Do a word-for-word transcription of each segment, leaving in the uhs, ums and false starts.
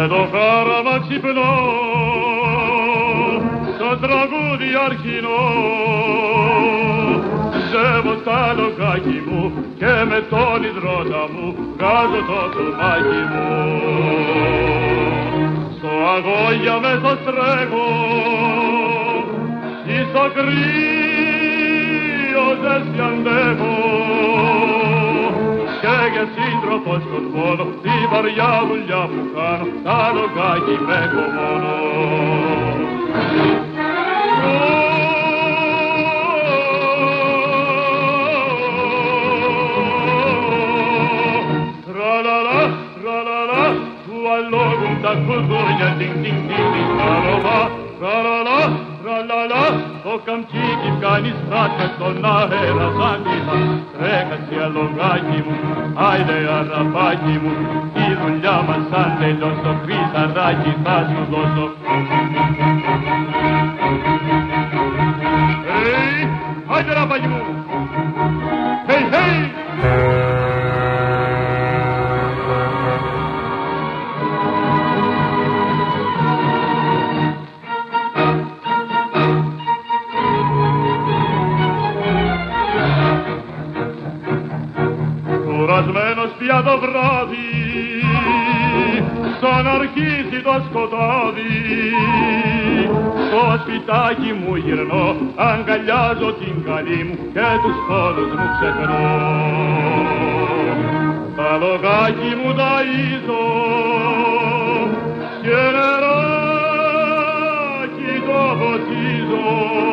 με το χάραμα ξυπνώ, στο τραγούδι αρχινό, ζεύω στα λογάκι μου και με τον υδρότα μου βγάζω το τομάκι μου. Στο αγώγια μέσα στρέχω, ή στο κρύο ζέστη αντέχω, και για σύντροφο στον πόνο, τη βαριά δουλειά που κάνω, τα λογάκι με έχω μόνο. Τραλαλά, τραλαλά, του αλόγουν τα κουδούνια, τιν τιν τιν τιν, τραλαλά, τραλαλά, τραλαλά, το καμτσίκι κάνει στράτια στον αέρα σαν κύμα. Τρέχασε αλογάκι μου, άιντε αραπάκι μου, η δουλειά μας αν τελειώσω, χρυσαράκι θα σου δώσω. Hey, άιντε αραπάκι μου, hey, hey! Κουρασμένος πια το βράδυ, σαν αρχίσει το σκοτάδι, στο σπιτάκι μου γυρνώ, αγκαλιάζω την καλή μου και τους πόνους μου ξεχνώ. Τα λογάκι μου ταΐζω και νεράκι το ποτίζω,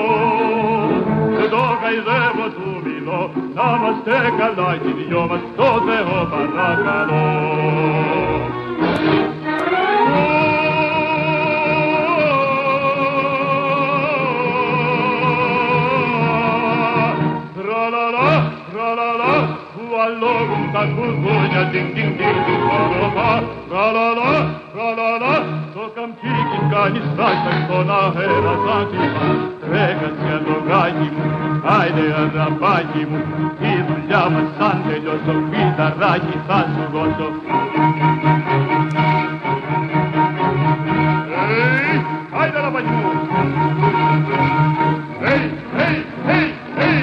το καηδεύω του μιλώ, να είμαστε καλά κι οι δυο μας, το Θεό παρακαλώ. Τραλαλά, τραλαλά, που αλόγουν τα κουδούνια, τιν τιν τιν τιν, τραλαλά, τραλαλά, το καμτσίκι κάνει στάχια στον αέρα σαν κύμα. Τρέχασε αλογάκι μου, άιντε αραπάκι μου, η δουλειά μας σαν τελειώσω, φυταράκι θα σου δώσω. Hey, άιντε αραπάκι μου, hey, hey, hey, hey,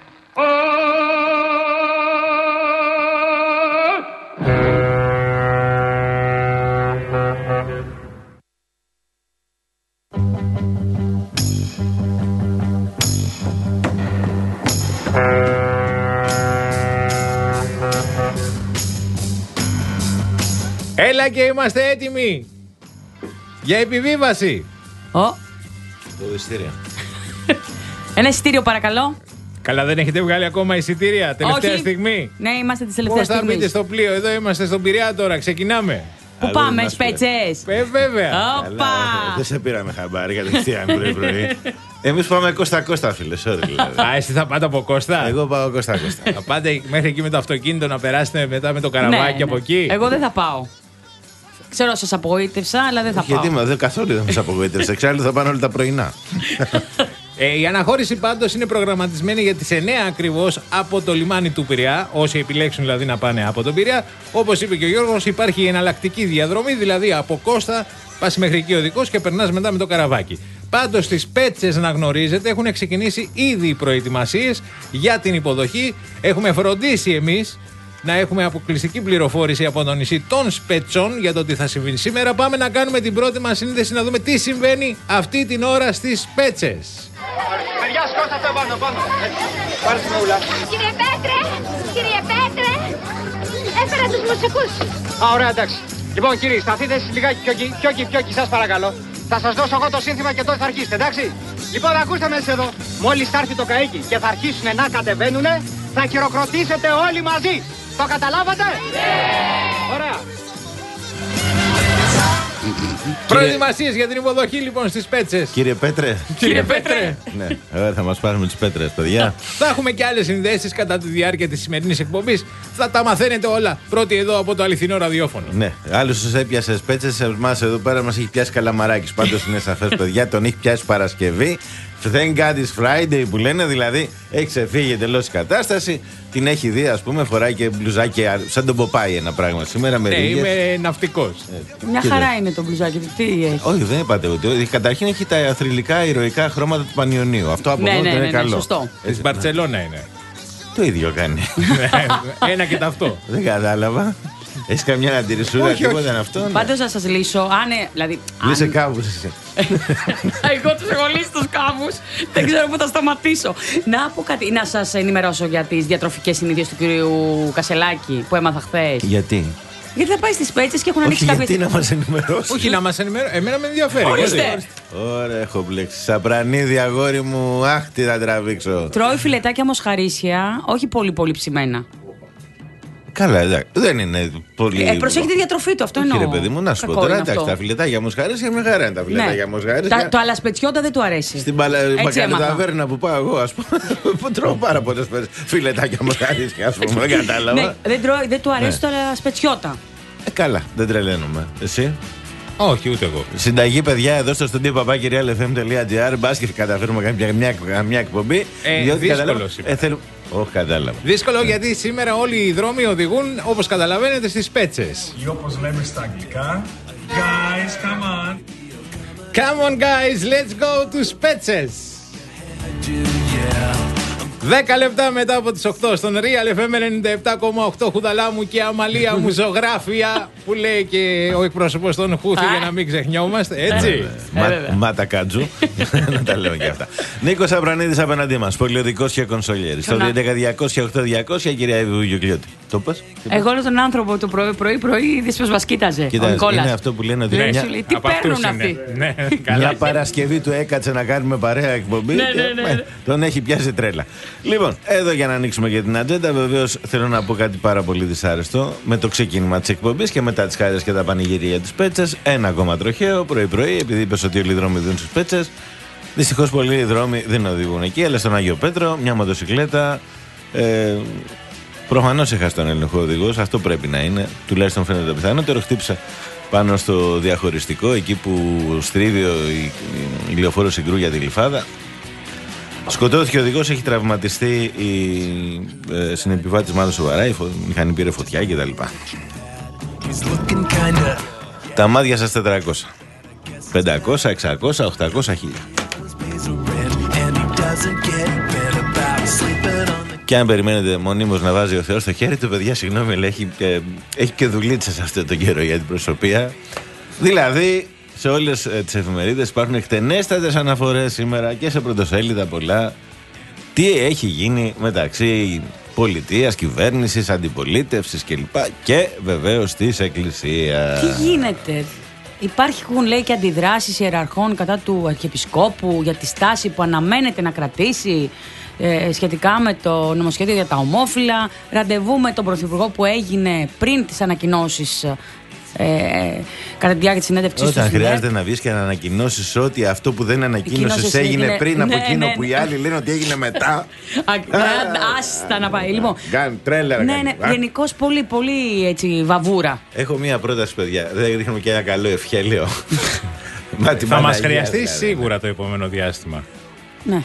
Έλα και είμαστε έτοιμοι για επιβίβαση. Ω. Το εισιτήριο. Ένα εισιτήριο παρακαλώ. Καλά, δεν έχετε βγάλει ακόμα εισιτήρια τελευταία Όχι. στιγμή? Ναι, είμαστε τις τελευταίες Πώς θα στιγμής. μπείτε στο πλοίο? Εδώ είμαστε στον Πειραιά τώρα, ξεκινάμε. Πού πάμε, Σπέτσες? Ε, βέβαια. Όπα. Δεν σε πήραμε χαμπάρι κατευθείαν πρωί-πρωί. Εμείς πάμε Κώστα-Κώστα, φίλε. Sorry, δηλαδή. Α, εσύ θα πάτε από Κώστα? Εγώ πάω Κώστα-Κώστα. Θα πάτε μέχρι εκεί με το αυτοκίνητο να περάσετε μετά με το καραβάκι Ναι, από ναι. εκεί? Εγώ δεν θα πάω. Ξέρω σας απογοήτευσα, αλλά δεν θα Γιατί πάω. μα, δεν καθόλου δεν μας απογοήτευσε. Εξάλλου θα πάνε όλα τα πρωινά. Ε, η αναχώρηση πάντως είναι προγραμματισμένη για τις εννιά ακριβώς από το λιμάνι του Πειραιά. Όσοι επιλέξουν δηλαδή να πάνε από τον Πειραιά. Όπως είπε και ο Γιώργος, υπάρχει η εναλλακτική διαδρομή, δηλαδή από Κώστα πας μέχρι εκεί οδικός και περνάς μετά με το καραβάκι. Πάντως στις Πέτσες, να γνωρίζετε, έχουν ξεκινήσει ήδη οι προετοιμασίες για την υποδοχή. Έχουμε φροντίσει εμείς να έχουμε αποκλειστική πληροφόρηση από το νησί των Σπετσών για το τι θα συμβεί σήμερα. Πάμε να κάνουμε την πρώτη μας σύνδεση να δούμε τι συμβαίνει αυτή την ώρα στις Πέτσες. Παιδιά, σκόσατε πάνω, πάνω. Πάρε την ούλα. Κύριε Πέτρε, κύριε Πέτρε, έφερα τους μουσικούς. Α, ωραία, εντάξει. Λοιπόν, κύριοι, σταθείτε εσείς λιγάκι πιο εκεί, πιο εκεί, πιο εκεί, σας παρακαλώ. Θα σας δώσω εγώ το σύνθημα και τότε θα αρχίσετε, εντάξει. Λοιπόν, ακούστε με εδώ. Μόλις θα έρθει το καΐκι και θα αρχίσουν να κατεβαίνουνε, θα χειροκροτήσετε όλοι μαζί. Το καταλάβατε? Yeah. Ωραία. Προετοιμασίες για την υποδοχή λοιπόν στις Πέτσες. Κύριε Πέτρε. Κύριε Πέτρε. Ναι, ωραία, θα μας πάρουμε τις πέτρες, παιδιά. Θα έχουμε και άλλες συνδέσεις κατά τη διάρκεια της σημερινής εκπομπής. Θα τα μαθαίνετε όλα πρώτοι εδώ από το αληθινό ραδιόφωνο. Ναι, άλλους τους έπιασε Πέτσες, εμάς εδώ πέρα μας έχει πιάσει Καλαμαράκης. Πάντως είναι σαφές, παιδιά, τον έχει πιάσει Παρασκευή. Thank God it's Friday που λένε, δηλαδή έχει ξεφύγει εντελώς η κατάσταση. Την έχει δει, ας πούμε, φοράει και μπλουζάκι σαν τον Ποπάι ένα πράγμα σήμερα με Ναι, ρίγες. είμαι ναυτικός. Μια Κοίτα. χαρά είναι το μπλουζάκι του. Τι έχει. Όχι, δεν είπατε ούτε. Καταρχήν έχει τα θρυλικά ηρωικά χρώματα του Πανιωνίου. Αυτό από Ναι, μόνο ναι, δεν ναι, είναι ναι, καλό. σωστό. Της Μπαρτσελώνα είναι. Το ίδιο κάνει. Ένα και ταυτό. Δεν κατάλαβα. Έχει καμιά αντιρρησούρα, Όχι, τίποτα όχι. είναι αυτό. Πάντως να σας λύσω, αν. ε, Δηλαδή. Λύσε αν- κάπως εσύ. Εγώ τους έχω λύσει τους κάμους. Δεν ξέρω πού θα σταματήσω. Να πω κάτι, να σας ενημερώσω για τις διατροφικές συνήθειες του κυρίου Κασελάκη που έμαθα χθες. Γιατί? Γιατί θα πάει στις Πέτσες και έχουν Όχι, ανοίξει γιατί κάποιες. να μας ενημερώσει. Όχι, να μας ενημερώσει. Εμένα με ενδιαφέρει. Ορίστε. Γιατί? Ωραία, έχω μπλέξει. Σαπρανίδι, αγόρι μου, αχ, τι θα τραβήξω. Τρώει φιλετάκια μοσχαρίσια, όχι πολύ πολύ ψημένα. Καλά, εντάξει. Δεν είναι πολύ. Ε, προσέχει τη διατροφή του, αυτό Όχι, εννοώ. ρε παιδί μου, να σου πω Κακό τώρα, είναι εντάξει, αυτό. τα φιλετάκια μοσχαρίσια με χαρά είναι τα φιλετάκια Ναι. μοσχαρίσια. Τα- Το αλασπετσιόντα δεν του αρέσει. Στην παλα... Έτσι έμαθα. Μακαροταβέρνα που πάω εγώ, α πούμε, που τρώω πάρα πολλέ φορέ φιλετάκια μοσχαρίσια, α πούμε, δεν κατάλαβα. Ναι, δεν, τρώει, δεν του αρέσει Ναι. το αλασπετσιότα. Ε, καλά, δεν τρελαίνομαι. Εσύ. Όχι, ούτε εγώ. Συνταγή, παιδιά, εδώ στο studio παπάκι real εφ εμ τελεία τζι άρ. Μπα και καταφέρουμε κάποια μια, μια εκπομπή. Ε, διότι δύσκολο κατάλαβα- σήμερα. Ε, θέλω... Όχι, κατάλαβα. Δύσκολο γιατί σήμερα όλοι οι δρόμοι οδηγούν, όπως καταλαβαίνετε, στις Πέτσες. Ή όπως λέμε στα αγγλικά, guys, come on. Come on guys, let's go to Πέτσες. Δέκα λεπτά μετά από τις οκτώ στον Real εφ εμ ενενήντα επτά κόμμα οκτώ, Χουδαλά μου και Αμαλία μου ζωγράφια, που λέει και ο εκπρόσωπος των Χούθη για να μην ξεχνιόμαστε, έτσι. Μα, βέβαια. Μάτα κάτζου. Να τα λέω και αυτά. Νίκος Απρανίδης απέναντί μας, πολιτικός και κονσολιέρης. Στο Καλά. δύο ένα διακόσια οκτώ διακόσια, κυρία Ιβουγιουκλιώτη. Το πας? Εγώ όλο τον άνθρωπο το πρωί, πρωί, πρωί είδες πως μας κοίταζε. Ο Κοιτάξτε, Νικόλας. είναι αυτό που λένε ότι Ναι, μια, σου λέει, τι Από αυτούς παίρνουν είναι. αυτοί. Ναι, μια καλά. Παρασκευή του έκατσε να κάνουμε παρέα εκπομπή. Ναι, και, ναι, ναι, ναι. ε, τον έχει πιάσει τρέλα. Λοιπόν, εδώ για να ανοίξουμε και την ατζέντα, βεβαίως θέλω να πω κάτι πάρα πολύ δυσάρεστο. Με το ξεκίνημα της εκπομπής και μετά τις χάρες και τα πανηγυρία της Πέτσες, ένα ακόμα τροχαίο πρωί-πρωί, επειδή είπες ότι όλοι οι δρόμοι δίνουν στις Πέτσες. Δυστυχώς πολλοί δρόμοι δεν οδηγούν εκεί, αλλά στον Άγιο Πέτρο, μια μοτοσυκλέτα. Ε, Προφανώς έχασε τον έλεγχο οδηγός, αυτό πρέπει να είναι, τουλάχιστον φαίνεται το πιθανότερο. Χτύπησε πάνω στο διαχωριστικό, εκεί που στρίβει ο, η, η λεωφόρο Συγκρού για τη Γλυφάδα. Σκοτώθηκε ο οδηγός, έχει τραυματιστεί η ε, συνεπιβάτης μάλλον σοβαρά, η φω, μηχανή πήρε φωτιά κτλ. Τα μάτια σας τετρακόσια. πεντακόσια, εξακόσια, οκτακόσια, χίλια. Και αν περιμένετε μονίμως να βάζει ο Θεός στο χέρι του, παιδιά, συγγνώμη, αλλά έχει και, έχει και δουλίτσες αυτό το καιρό για την προσωπία. Δηλαδή, σε όλες ε, τις εφημερίδες υπάρχουν εκτενέστατες αναφορές σήμερα και σε πρωτοσέλιδα πολλά. Τι έχει γίνει μεταξύ πολιτείας, κυβέρνησης, αντιπολίτευσης κλπ. Και βεβαίως της Εκκλησίας. Τι γίνεται. Υπάρχουν, λέει, και αντιδράσεις ιεραρχών κατά του Αρχιεπισκόπου για τη στάση που αναμένεται να κρατήσει ε, σχετικά με το νομοσχέδιο για τα ομόφυλα. Ραντεβού με τον Πρωθυπουργό που έγινε πριν τις ανακοινώσεις ε, κατά τη διάρκεια της συνέντευξης Όταν του στην χρειάζεται ΕΡΤ. να βγεις και να ανακοινώσεις ότι αυτό που δεν ανακοίνωσες Ανακοίνωσες έγινε έγινε- πριν από ναι, εκείνο ναι, που οι ναι. άλλοι λένε ότι έγινε μετά. Α, Άστα να πάει. Λοιπόν, Κάνει τρέλα, ρε, ναι, κάνει. ναι, Α. γενικώς πολύ, πολύ έτσι βαβούρα. Έχω μία πρόταση, παιδιά. Δεν ρίχνουμε και ένα καλό ευχέλαιο. Μα την Θα μας Παναγία, χρειαστεί δηλαδή. σίγουρα το επόμενο διάστημα. Ναι.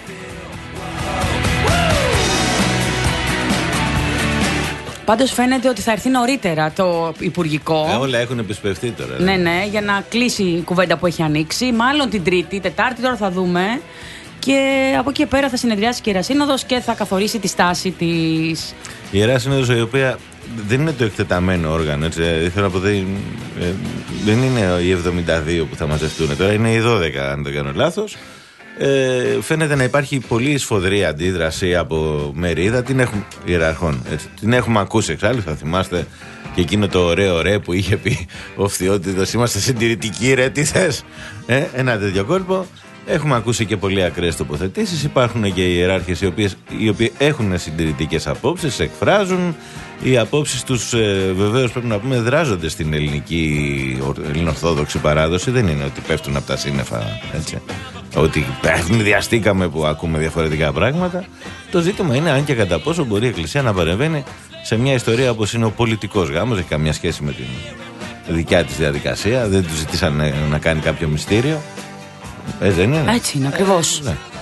Πάντως φαίνεται ότι θα έρθει νωρίτερα το Υπουργικό. Ε, όλα έχουν επισπευτεί τώρα. Ναι, ναι, για να κλείσει η κουβέντα που έχει ανοίξει. Μάλλον την Τρίτη, Τετάρτη, τώρα θα δούμε. Και από εκεί και πέρα θα συνεδριάσει και η Ιερά Σύνοδος και θα καθορίσει τη στάση της. Η Ιερά Σύνοδος, η οποία δεν είναι το εκτεταμένο όργανο, έτσι. ε, Θέλω να πω, δεν, ε, δεν είναι οι εβδομήντα δύο που θα μαζευτούν τώρα, είναι οι δώδεκα, αν δεν κάνω λάθος. Ε, φαίνεται να υπάρχει πολύ σφοδρή αντίδραση από μερίδα την έχουμε, ιεραρχών. Έτσι. Την έχουμε ακούσει εξάλλου, θα θυμάστε και εκείνο το ωραίο ρε που είχε πει ο Φθιώτιδος, είμαστε συντηρητικοί, ρε, τι θες. Ε, ένα τέτοιο κόλπο. Έχουμε ακούσει και πολύ ακραίες τοποθετήσεις. Υπάρχουν και οι ιεράρχες οι, οποίες, οι οποίοι έχουν συντηρητικές απόψεις, εκφράζουν. Οι απόψεις τους ε, βεβαίως πρέπει να πούμε δράζονται στην ελληνική ελληνοορθόδοξη παράδοση. Δεν είναι ότι πέφτουν από τα σύννεφα, έτσι. Ότι ευνηδιαστήκαμε που ακούμε διαφορετικά πράγματα. Το ζήτημα είναι αν και κατά πόσο μπορεί η Εκκλησία να παρεμβαίνει σε μια ιστορία όπως είναι ο πολιτικός γάμος. Έχει καμία σχέση με την δικιά της διαδικασία. Δεν του ζητήσαν να κάνει κάποιο μυστήριο. Έτσι δεν είναι. Έτσι είναι, ακριβώς. Ναι.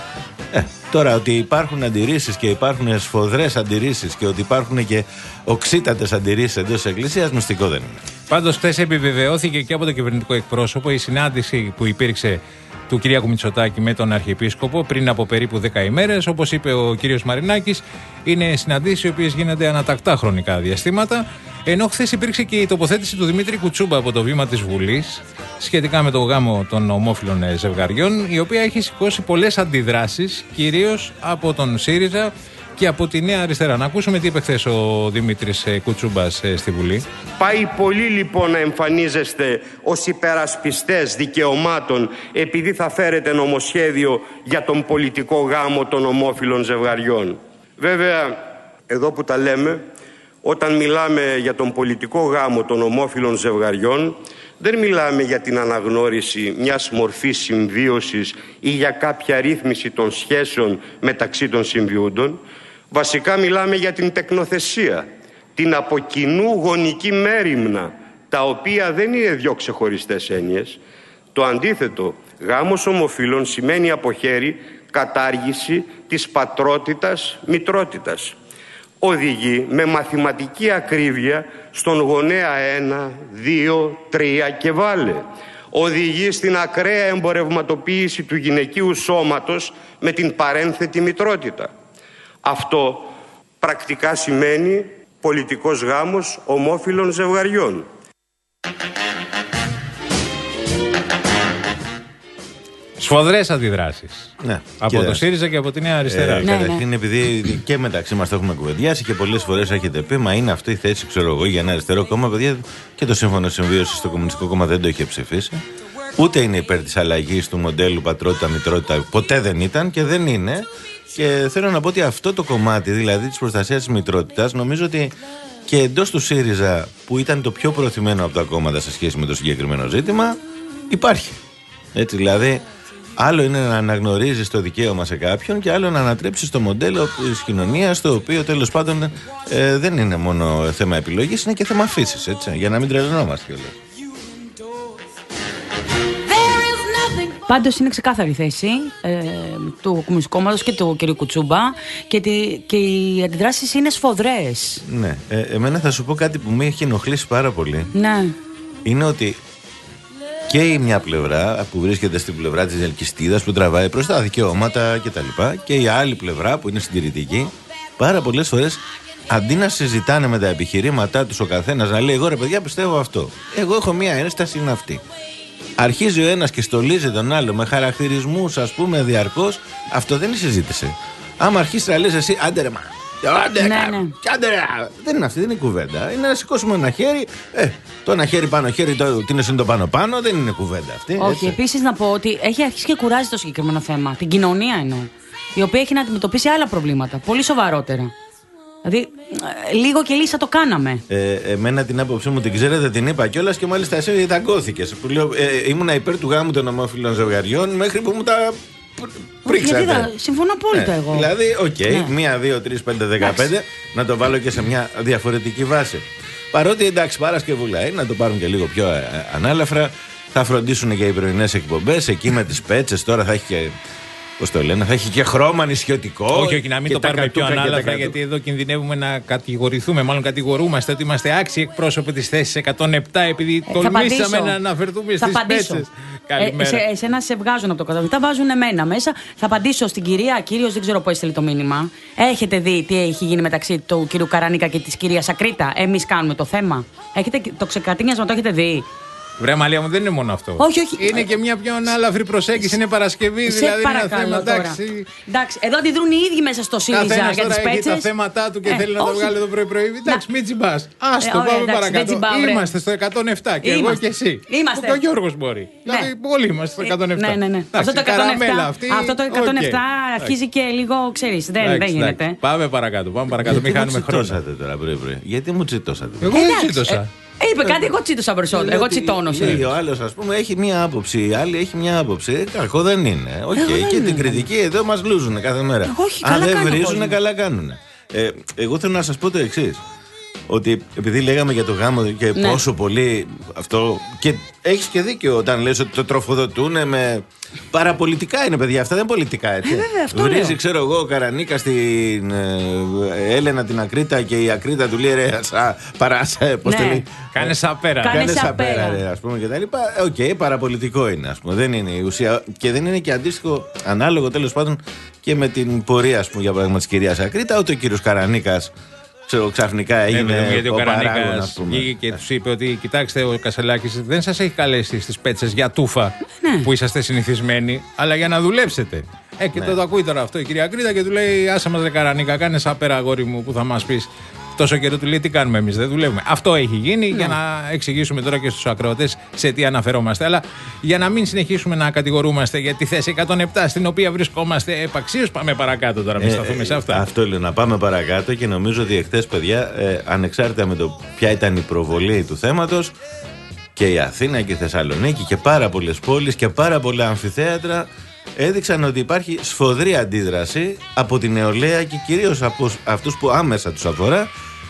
Τώρα, ότι υπάρχουν αντιρρήσεις και υπάρχουν σφοδρές αντιρρήσεις και ότι υπάρχουν και οξύτατες αντιρρήσεις εντός της Εκκλησίας, μυστικό δεν είναι. Πάντως, χθες επιβεβαιώθηκε και από το κυβερνητικό εκπρόσωπο η συνάντηση που υπήρξε του Κυριάκου Μητσοτάκη με τον Αρχιεπίσκοπο πριν από περίπου δέκα ημέρες. Όπως είπε ο κύριος Μαρινάκης, είναι συναντήσεις οι οποίες γίνονται ανατακτά χρονικά διαστήματα. Ενώ χθες υπήρξε και η τοποθέτηση του Δημήτρη Κουτσούμπα από το βήμα της Βουλής σχετικά με το γάμο των ομόφυλων ζευγαριών, η οποία έχει σηκώσει πολλές αντιδράσεις, κυρίως από τον ΣΥΡΙΖΑ και από τη Νέα Αριστερά. Να ακούσουμε τι είπε χθες ο Δημήτρης Κουτσούμπας στη Βουλή. Πάει πολύ λοιπόν να εμφανίζεστε ως υπερασπιστές δικαιωμάτων επειδή θα φέρετε νομοσχέδιο για τον πολιτικό γάμο των ομόφυλων ζευγαριών. Βέβαια, εδώ που τα λέμε, όταν μιλάμε για τον πολιτικό γάμο των ομόφυλων ζευγαριών, δεν μιλάμε για την αναγνώριση μιας μορφής συμβίωσης ή για κάποια ρύθμιση των σχέσεων μεταξύ των συμβιούντων. Βασικά μιλάμε για την τεκνοθεσία, την από κοινού γονική μέριμνα, τα οποία δεν είναι δύο ξεχωριστές έννοιες. Το αντίθετο, γάμος ομοφύλων σημαίνει από χέρι κατάργηση της πατρότητας μητρότητας. Οδηγεί με μαθηματική ακρίβεια στον γονέα ένα, δύο, τρία και βάλε. Οδηγεί στην ακραία εμπορευματοποίηση του γυναικείου σώματος με την παρένθετη μητρότητα. Αυτό πρακτικά σημαίνει πολιτικός γάμος ομόφυλων ζευγαριών. Σφοδρές αντιδράσεις. Ναι. Από το ΣΥΡΙΖΑ και από τη Νέα Αριστερά. Ε, ναι, καταρχήν, ναι. επειδή και μεταξύ μας το έχουμε κουβεντιάσει και πολλές φορές έχετε πει, μα είναι αυτή η θέση, ξέρω εγώ, για ένα αριστερό κόμμα. Παιδιά, και το Σύμφωνο Συμβίωσης στο Κομμουνιστικό Κόμμα δεν το είχε ψηφίσει. Ούτε είναι υπέρ της αλλαγής του μοντέλου πατρότητα-μητρότητα. Ποτέ δεν ήταν και δεν είναι. Και θέλω να πω ότι αυτό το κομμάτι, δηλαδή της προστασίας της μητρότητας, νομίζω ότι και εντός του ΣΥΡΙΖΑ, που ήταν το πιο προωθημένο από τα κόμματα σε σχέση με το συγκεκριμένο ζήτημα, υπάρχει. Έτσι, δηλαδή. Άλλο είναι να αναγνωρίζεις το δικαίωμα σε κάποιον και άλλο να ανατρέψεις το μοντέλο της κοινωνίας, το οποίο τέλος πάντων ε, δεν είναι μόνο θέμα επιλογής, είναι και θέμα φύσης, έτσι, για να μην τρελαινόμαστε κιόλας. Πάντως είναι ξεκάθαρη η θέση ε, του Κομμουνιστικού Κόμματος και του κ. Κουτσούμπα και, τη, και οι αντιδράσεις είναι σφοδρές. Ναι, ε, εμένα θα σου πω κάτι που με έχει ενοχλήσει πάρα πολύ. Ναι. Είναι ότι και η μια πλευρά που βρίσκεται στην πλευρά της ελκυστίδας που τραβάει προς τα δικαιώματα κτλ. Και η άλλη πλευρά που είναι συντηρητική, πάρα πολλές φορές αντί να συζητάνε με τα επιχειρήματά τους ο καθένας να λέει: εγώ ρε παιδιά πιστεύω αυτό, εγώ έχω μια ένσταση, είναι αυτή. Αρχίζει ο ένας και στολίζει τον άλλο με χαρακτηρισμούς, ας πούμε, διαρκώς. Αυτό δεν είναι συζήτηση. Άμα αρχίσει να λες εσύ, άντε ρε μα, άντε, Ναι, κα, ναι. άντε ρε. Δεν είναι αυτή, δεν είναι κουβέντα. Είναι να σηκώσουμε ένα χέρι. Ε, το ένα χέρι πάνω χέρι, το, τι είναι το πάνω πάνω, δεν είναι κουβέντα αυτή. Όχι, επίσης να πω ότι έχει αρχίσει και κουράζει το συγκεκριμένο θέμα. Την κοινωνία εννοώ. Η οποία έχει να αντιμετωπίσει άλλα προβλήματα. Πολύ σοβαρότερα. Δηλαδή, ε, λίγο και λύσα το κάναμε. Ε, εμένα την άποψή μου την ξέρετε, την είπα κιόλας και μάλιστα εσύ δαγκώθηκες. Που λέω, ε, ήμουνα υπέρ του γάμου των ομόφυλων ζευγαριών μέχρι που μου τα πρίξατε. Γιατί θα, συμφωνώ απόλυτα ε, εγώ. Δηλαδή, οκ, okay, Ναι. μία, δύο, τρεις, πέντε, δεκαπέντε, να το βάλω και σε μια διαφορετική βάση. Παρότι εντάξει, Παρασκευούλα είναι, να το πάρουν και λίγο πιο ε, ε, ανάλαφρα. Θα φροντίσουν και οι πρωινές εκπομπές εκεί με τις πέτσες. Τώρα θα έχει και. Πώς το λένε, θα έχει και χρώμα νησιωτικό. Όχι, όχι, να μην και το τα πάρουμε πιο κατούκα και τα ανάλαφρα, κατούκα. γιατί εδώ κινδυνεύουμε να κατηγορηθούμε, μάλλον κατηγορούμαστε ότι είμαστε άξιοι εκπρόσωποι της θέσης εκατόν επτά, επειδή Ε, θα τολμήσαμε απαντήσω. να αναφερθούμε Θα στις απαντήσω. πέτσες. Ε, Καλημέρα. σε, εσένα σε βγάζουν από το καταβολή. Τα βάζουν εμένα μέσα. Θα απαντήσω στην κυρία, κύριος, δεν ξέρω πού έστειλε το μήνυμα. Έχετε δει τι έχει γίνει μεταξύ του κύριου Καρανίκα και της κυρίας Ακρίτα? Εμείς κάνουμε το θέμα. Έχετε το ξεκατίνιασμα, το έχετε δει? Βρε Μαλία μου, δεν είναι μόνο αυτό. Όχι, όχι. Είναι και μια πιο ανάλαφρη προσέγγιση. Είναι Παρασκευή, Σε δηλαδή είναι ένα παρακαλώ θέμα. τώρα. Εντάξει. Εντάξει, εδώ αντιδρούν οι ίδιοι μέσα στο ΣΥΡΙΖΑ Καθένας για τις τώρα έχει πέτσες. τα θέματα του και Ε, θέλει να το όχι. βγάλει το πρωί-πρωί. Εντάξει, μην τσιμπάς. Άστο, Ε, ωραία, πάμε εντάξει, δεν παρακάτω. τσιμπάω, βρε. Είμαστε στο εκατόν επτά και εγώ Είμαστε. και εσύ. Είμαστε. Και ο Γιώργος μπορεί. Δηλαδή, όλοι είμαστε στο εκατόν επτά. Ναι, ναι, ναι. Εντάξει, Αυτό το καραμέλα εκατόν επτά, αυτή, αυτό το εκατόν επτά οκ. αρχίζει και λίγο, ξέρεις, δεν, Εντάξει, δεν εντάξει. γίνεται. Πάμε παρακάτω, πάμε παρακάτω, μην Γιατί χάνουμε μου χρόνο. τσιτώσατε τώρα πρωί-πρωί. Γιατί μου τσιτώσατε. Εγώ δεν Εντάξει, τσίτωσα. ε, Είπε κάτι, εγώ τσίτωσα περισσότερο. Εγώ τσιτώνωσα. Λέει ο άλλος, ας πούμε, έχει μία άποψη, η άλλη έχει μία άποψη. Ε, Κακό δεν είναι. Οκ, Εγώ δεν και την είναι. κριτική εδώ μας λούζουν κάθε μέρα. Εγώ όχι, Αν καλά δεν κάνει ο βρίζουν, κόσμος. καλά κάνουν. Ε, εγώ θέλω να σας πω το εξής. ότι επειδή λέγαμε για το γάμο και ναι. πόσο πολύ αυτό. Και έχεις και δίκιο όταν λες ότι το τροφοδοτούν με. Παραπολιτικά είναι, παιδιά. Αυτά δεν είναι πολιτικά, έτσι. Ε, Βρίζει, ξέρω εγώ, ο Καρανίκα στην ε, Έλενα την Ακρίτα και η Ακρίτα του λέει ρε, σα, παράσε. Πώς ναι. το λέει. Κάνε σαπέρα. Κάνε σαπέρα, ρε, ας πούμε και τα λοιπά. Οκ, okay, παραπολιτικό είναι, ας πούμε. Δεν είναι η ουσία. Και δεν είναι και αντίστοιχο, ανάλογο τέλος πάντων και με την πορεία, ας πούμε, για παράδειγμα της κυρίας Ακρίτα, ούτε ο κύριος Καρανίκας. Ξέρω, ξαφνικά έγινε ε, γιατί ο, ο Καρανίκας βγήκε και τους είπε ότι κοιτάξτε, ο Κασελάκης δεν σας έχει καλέσει στις πέτσες για τούφα ναι. που είσαστε συνηθισμένοι, αλλά για να δουλέψετε. Ε, και ναι. το ακούει τώρα αυτό η κυρία Κρήτα και του λέει: άσε μας, ρε Καρανίκα, κάνε σαπέρα, αγόρι μου, που θα μας πεις. Τόσο καιρό του λέει: τι κάνουμε εμείς, δεν δουλεύουμε. Αυτό έχει γίνει ναι. για να εξηγήσουμε τώρα και στους ακροατές σε τι αναφερόμαστε. Αλλά για να μην συνεχίσουμε να κατηγορούμαστε για τη θέση εκατόν επτά στην οποία βρισκόμαστε επαξίως, πάμε παρακάτω τώρα. Μην ε, σταθούμε σε αυτά. Αυτό λέω, να πάμε παρακάτω και νομίζω ότι εχθές, παιδιά, ε, ανεξάρτητα με το ποια ήταν η προβολή του θέματος, και η Αθήνα και η Θεσσαλονίκη και πάρα πολλές πόλεις και πάρα πολλά αμφιθέατρα έδειξαν ότι υπάρχει σφοδρή αντίδραση από την νεολαία και κυρίως από αυτούς που άμεσα τους αφορά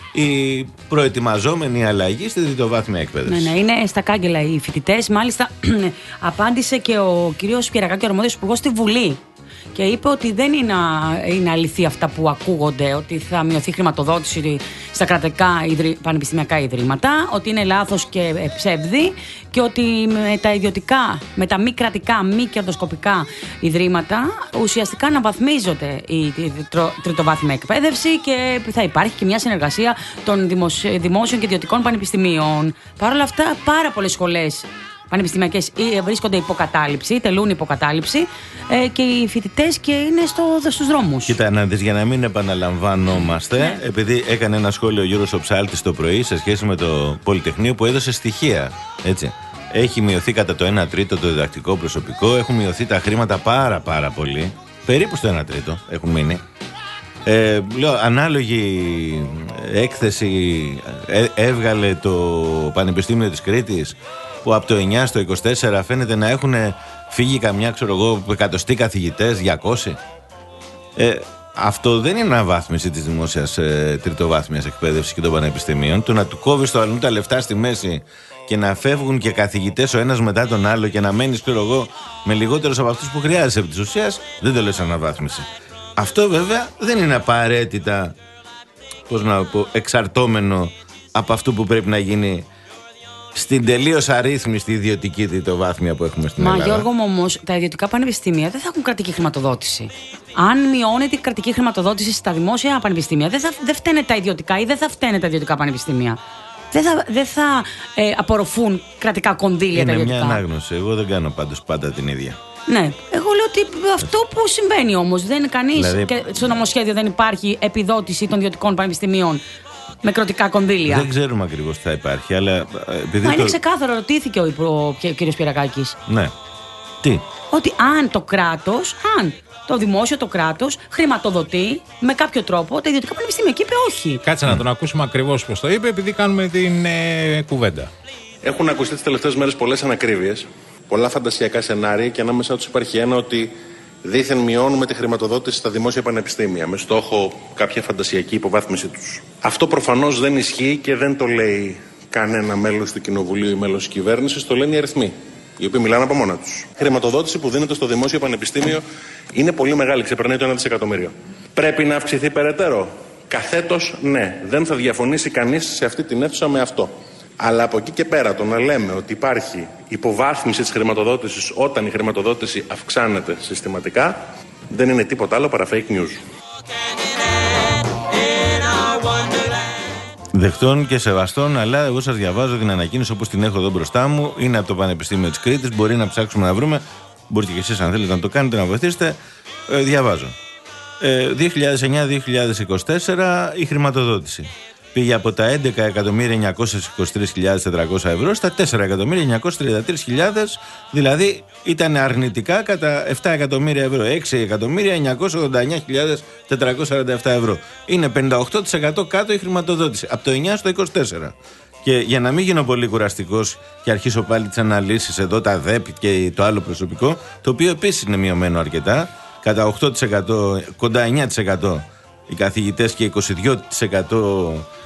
η προετοιμαζόμενη αλλαγή στη τριτοβάθμια εκπαίδευση. Ναι, ναι, είναι στα κάγκελα οι φοιτητές. Μάλιστα, απάντησε και ο κύριος Πιερακάκη, ο αρμόδιος υπουργός, στη Βουλή. Και είπε ότι δεν είναι, είναι αληθή αυτά που ακούγονται, ότι θα μειωθεί χρηματοδότηση στα κρατικά πανεπιστημιακά ιδρύματα, ότι είναι λάθος και ψεύδι και ότι με τα ιδιωτικά, με τα μη κρατικά, μη κερδοσκοπικά ιδρύματα ουσιαστικά αναβαθμίζονται η τριτοβάθμια εκπαίδευση και θα υπάρχει και μια συνεργασία των δημόσιων και ιδιωτικών πανεπιστημίων. Παρ' όλα αυτά, πάρα πολλές σχολές πανεπιστημιακές βρίσκονται υποκατάληψη, τελούν υποκατάληψη ε, και οι φοιτητές και είναι στο, στους δρόμους. Κοίτα, να δεις, για να μην επαναλαμβανόμαστε, ναι. επειδή έκανε ένα σχόλιο ο Γιώργος ο Ψάλτης το πρωί σε σχέση με το Πολυτεχνείο που έδωσε στοιχεία, έτσι. Έχει μειωθεί κατά το ένα τρίτο το διδακτικό προσωπικό, έχουν μειωθεί τα χρήματα πάρα πάρα πολύ, περίπου στο ένα τρίτο έχουν μείνει. Ε, λέω, ανάλογη έκθεση ε, έβγαλε το Πανεπιστήμιο της Κρήτης, που από το εννιά στο είκοσι τέσσερα φαίνεται να έχουν φύγει καμιά, ξέρω εγώ, εκατοστή καθηγητές, διακόσιοι. Ε, αυτό δεν είναι αναβάθμιση της δημόσιας ε, τριτοβάθμιας εκπαίδευσης και των πανεπιστημίων. Το να του κόβεις το αλλού τα λεφτά στη μέση και να φεύγουν και καθηγητές ο ένας μετά τον άλλο και να μένεις, ξέρω εγώ, με λιγότερους από αυτούς που χρειάζεσαι επί της ουσίας, δεν το λες αναβάθμιση. Αυτό βέβαια δεν είναι απαραίτητα, πώς να πω, εξαρτώμενο από αυτό που πρέπει να γίνει στην τελείως αρρύθμιστη ιδιωτική τριτοβάθμια που έχουμε στην Μα, Ελλάδα. Μα Γιώργο μου, όμως, τα ιδιωτικά πανεπιστήμια δεν θα έχουν κρατική χρηματοδότηση. Αν μειώνεται η κρατική χρηματοδότηση στα δημόσια πανεπιστήμια, δεν, θα, δεν φταίνε τα ιδιωτικά ή δεν θα φταίνε τα ιδιωτικά πανεπιστήμια. Δεν θα, δεν θα ε, απορροφούν κρατικά κονδύλια είναι τα ιδιωτικά. Είναι μια ανάγνωση. Εγώ δεν κάνω πάντως πάντα την ίδια. Ναι. Εγώ λέω ότι αυτό που συμβαίνει όμως. Δεν είναι κανείς. Δηλαδή, και στο νομοσχέδιο δεν υπάρχει επιδότηση των ιδιωτικών πανεπιστημίων με κρατικά κονδύλια. Δεν ξέρουμε ακριβώς τι θα υπάρχει, αλλά. Επειδή Μα το... είναι ξεκάθαρο, ρωτήθηκε ο, ο, ο κ. Πιερακάκης. Ναι. Τι. Ότι αν το κράτος, αν το δημόσιο, το κράτος, χρηματοδοτεί με κάποιο τρόπο τα ιδιωτικά πανεπιστήμια. Και είπε όχι. Κάτσε mm. να τον ακούσουμε ακριβώς πώς το είπε, επειδή κάνουμε την ε, κουβέντα. Έχουν ακουστεί τις τελευταίες μέρες πολλές ανακρίβειες, πολλά φαντασιακά σενάρια και ανάμεσά τους υπάρχει ένα ότι δήθεν μειώνουμε τη χρηματοδότηση στα δημόσια πανεπιστήμια με στόχο κάποια φαντασιακή υποβάθμιση τους. Αυτό προφανώς δεν ισχύει και δεν το λέει κανένα μέλος του Κοινοβουλίου ή μέλος της κυβέρνησης, το λένε οι αριθμοί, οι οποίοι μιλάνε από μόνα τους. Η χρηματοδότηση που δίνεται στο δημόσιο πανεπιστήμιο είναι πολύ μεγάλη, ξεπερνάει το ένα δισεκατομμύριο. Πρέπει να αυξηθεί περαιτέρω. Καθέτος, ναι, δεν θα διαφωνήσει κανείς σε αυτή την αίθουσα με αυτό. Αλλά από εκεί και πέρα το να λέμε ότι υπάρχει υποβάθμιση της χρηματοδότησης όταν η χρηματοδότηση αυξάνεται συστηματικά δεν είναι τίποτα άλλο παρά fake news. Δεχτών και σεβαστών, αλλά εγώ σας διαβάζω την ανακοίνωση όπως την έχω εδώ μπροστά μου. Είναι από το Πανεπιστήμιο της Κρήτης. Μπορεί να ψάξουμε να βρούμε. Μπορείτε και εσείς, αν θέλετε, να το κάνετε, να βοηθήσετε. Ε, διαβάζω. Ε, δύο χιλιάδες εννιά δύο χιλιάδες είκοσι τέσσερα η χρηματοδότηση πήγε από τα έντεκα εκατομμύρια εννιακόσιες είκοσι τρεις χιλιάδες τετρακόσια ευρώ στα τέσσερα εκατομμύρια εννιακόσιες τριάντα τρεις χιλιάδες, δηλαδή ήταν αρνητικά κατά επτά εκατομμύρια ευρώ, έξι εκατομμύρια εννιακόσιες ογδόντα εννιά χιλιάδες τετρακόσια σαράντα επτά ευρώ. Είναι πενήντα οκτώ τοις εκατό κάτω η χρηματοδότηση, από το εννιά στο είκοσι τέσσερα. Και για να μην γίνω πολύ κουραστικός και αρχίσω πάλι τις αναλύσεις εδώ, τα ΔΕΠ και το άλλο προσωπικό, το οποίο επίσης είναι μειωμένο αρκετά, κατά οκτώ τοις εκατό, κοντά εννιά τοις εκατό οι καθηγητές και είκοσι δύο τοις εκατό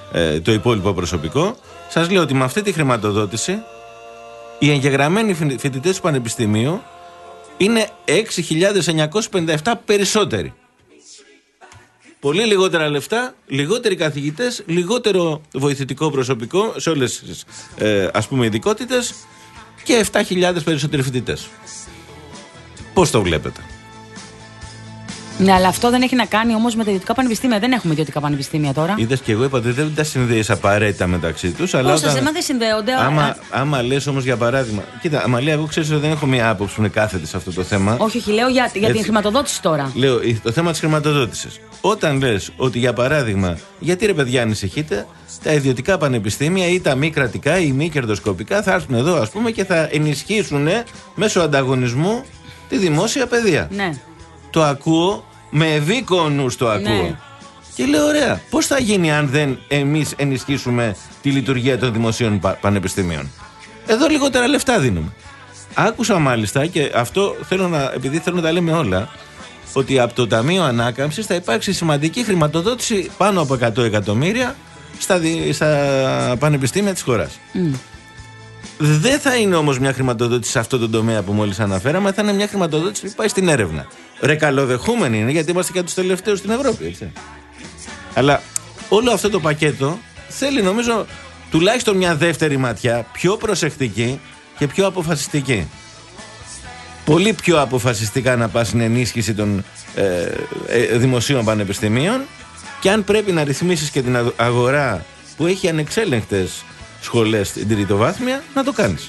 ε, το υπόλοιπο προσωπικό. Σας λέω ότι με αυτή τη χρηματοδότηση οι εγγεγραμμένοι φοιτητές του Πανεπιστημίου είναι έξι χιλιάδες εννιακόσιοι πενήντα επτά περισσότεροι. Πολύ λιγότερα λεφτά, λιγότεροι καθηγητές, λιγότερο βοηθητικό προσωπικό σε όλες τις ε, ας πούμε ειδικότητες και επτά χιλιάδες περισσότεροι φοιτητές. Πώς το βλέπετε? Ναι, αλλά αυτό δεν έχει να κάνει όμως με τα ιδιωτικά πανεπιστήμια. Δεν έχουμε ιδιωτικά πανεπιστήμια τώρα. Είδες και εγώ είπα ότι δεν τα συνδέεις απαραίτητα μεταξύ τους. Αλλά Όσα όταν... δεν συνδέονται. Άμα, άμα λες όμως για παράδειγμα. Κοίτα, Αμαλία, εγώ ξέρω ότι δεν έχω μία άποψη που είναι κάθετη σε αυτό το θέμα. Όχι, όχι, λέω για, για την χρηματοδότηση τώρα. Λέω το θέμα της χρηματοδότησης. Όταν λες ότι για παράδειγμα, γιατί ρε παιδιά ανησυχείτε, τα ιδιωτικά πανεπιστήμια ή τα μη κρατικά ή μη κερδοσκοπικά θα έρθουν εδώ ας πούμε και θα ενισχύσουν μέσω ανταγωνισμού τη δημόσια παιδεία. Ναι. Το ακούω, με ευήκο νους το ακούω. Ναι. Και λέω ωραία, πώς θα γίνει αν δεν εμείς ενισχύσουμε τη λειτουργία των δημοσίων πα- πανεπιστημίων? Εδώ λιγότερα λεφτά δίνουμε. Άκουσα μάλιστα και αυτό θέλω να, επειδή θέλω να τα λέμε όλα, ότι από το Ταμείο Ανάκαμψης θα υπάρξει σημαντική χρηματοδότηση πάνω από εκατό εκατομμύρια στα, δι, στα πανεπιστήμια της χώρας. Mm. Δεν θα είναι όμως μια χρηματοδότηση σε αυτό το τομέα που μόλις αναφέραμε, θα είναι μια χρηματοδότηση που πάει στην έρευνα. Ρε καλοδεχούμενοι είναι, γιατί είμαστε και τους τελευταίους στην Ευρώπη, έτσι. Αλλά όλο αυτό το πακέτο θέλει νομίζω τουλάχιστον μια δεύτερη ματιά, πιο προσεκτική και πιο αποφασιστική. Πολύ πιο αποφασιστικά να πας στην ενίσχυση των ε, ε, δημοσίων πανεπιστημίων, και αν πρέπει να ρυθμίσεις και την αγορά που έχει ανεξέλεγκτες σχολές στην τριτοβάθμια, να το κάνεις.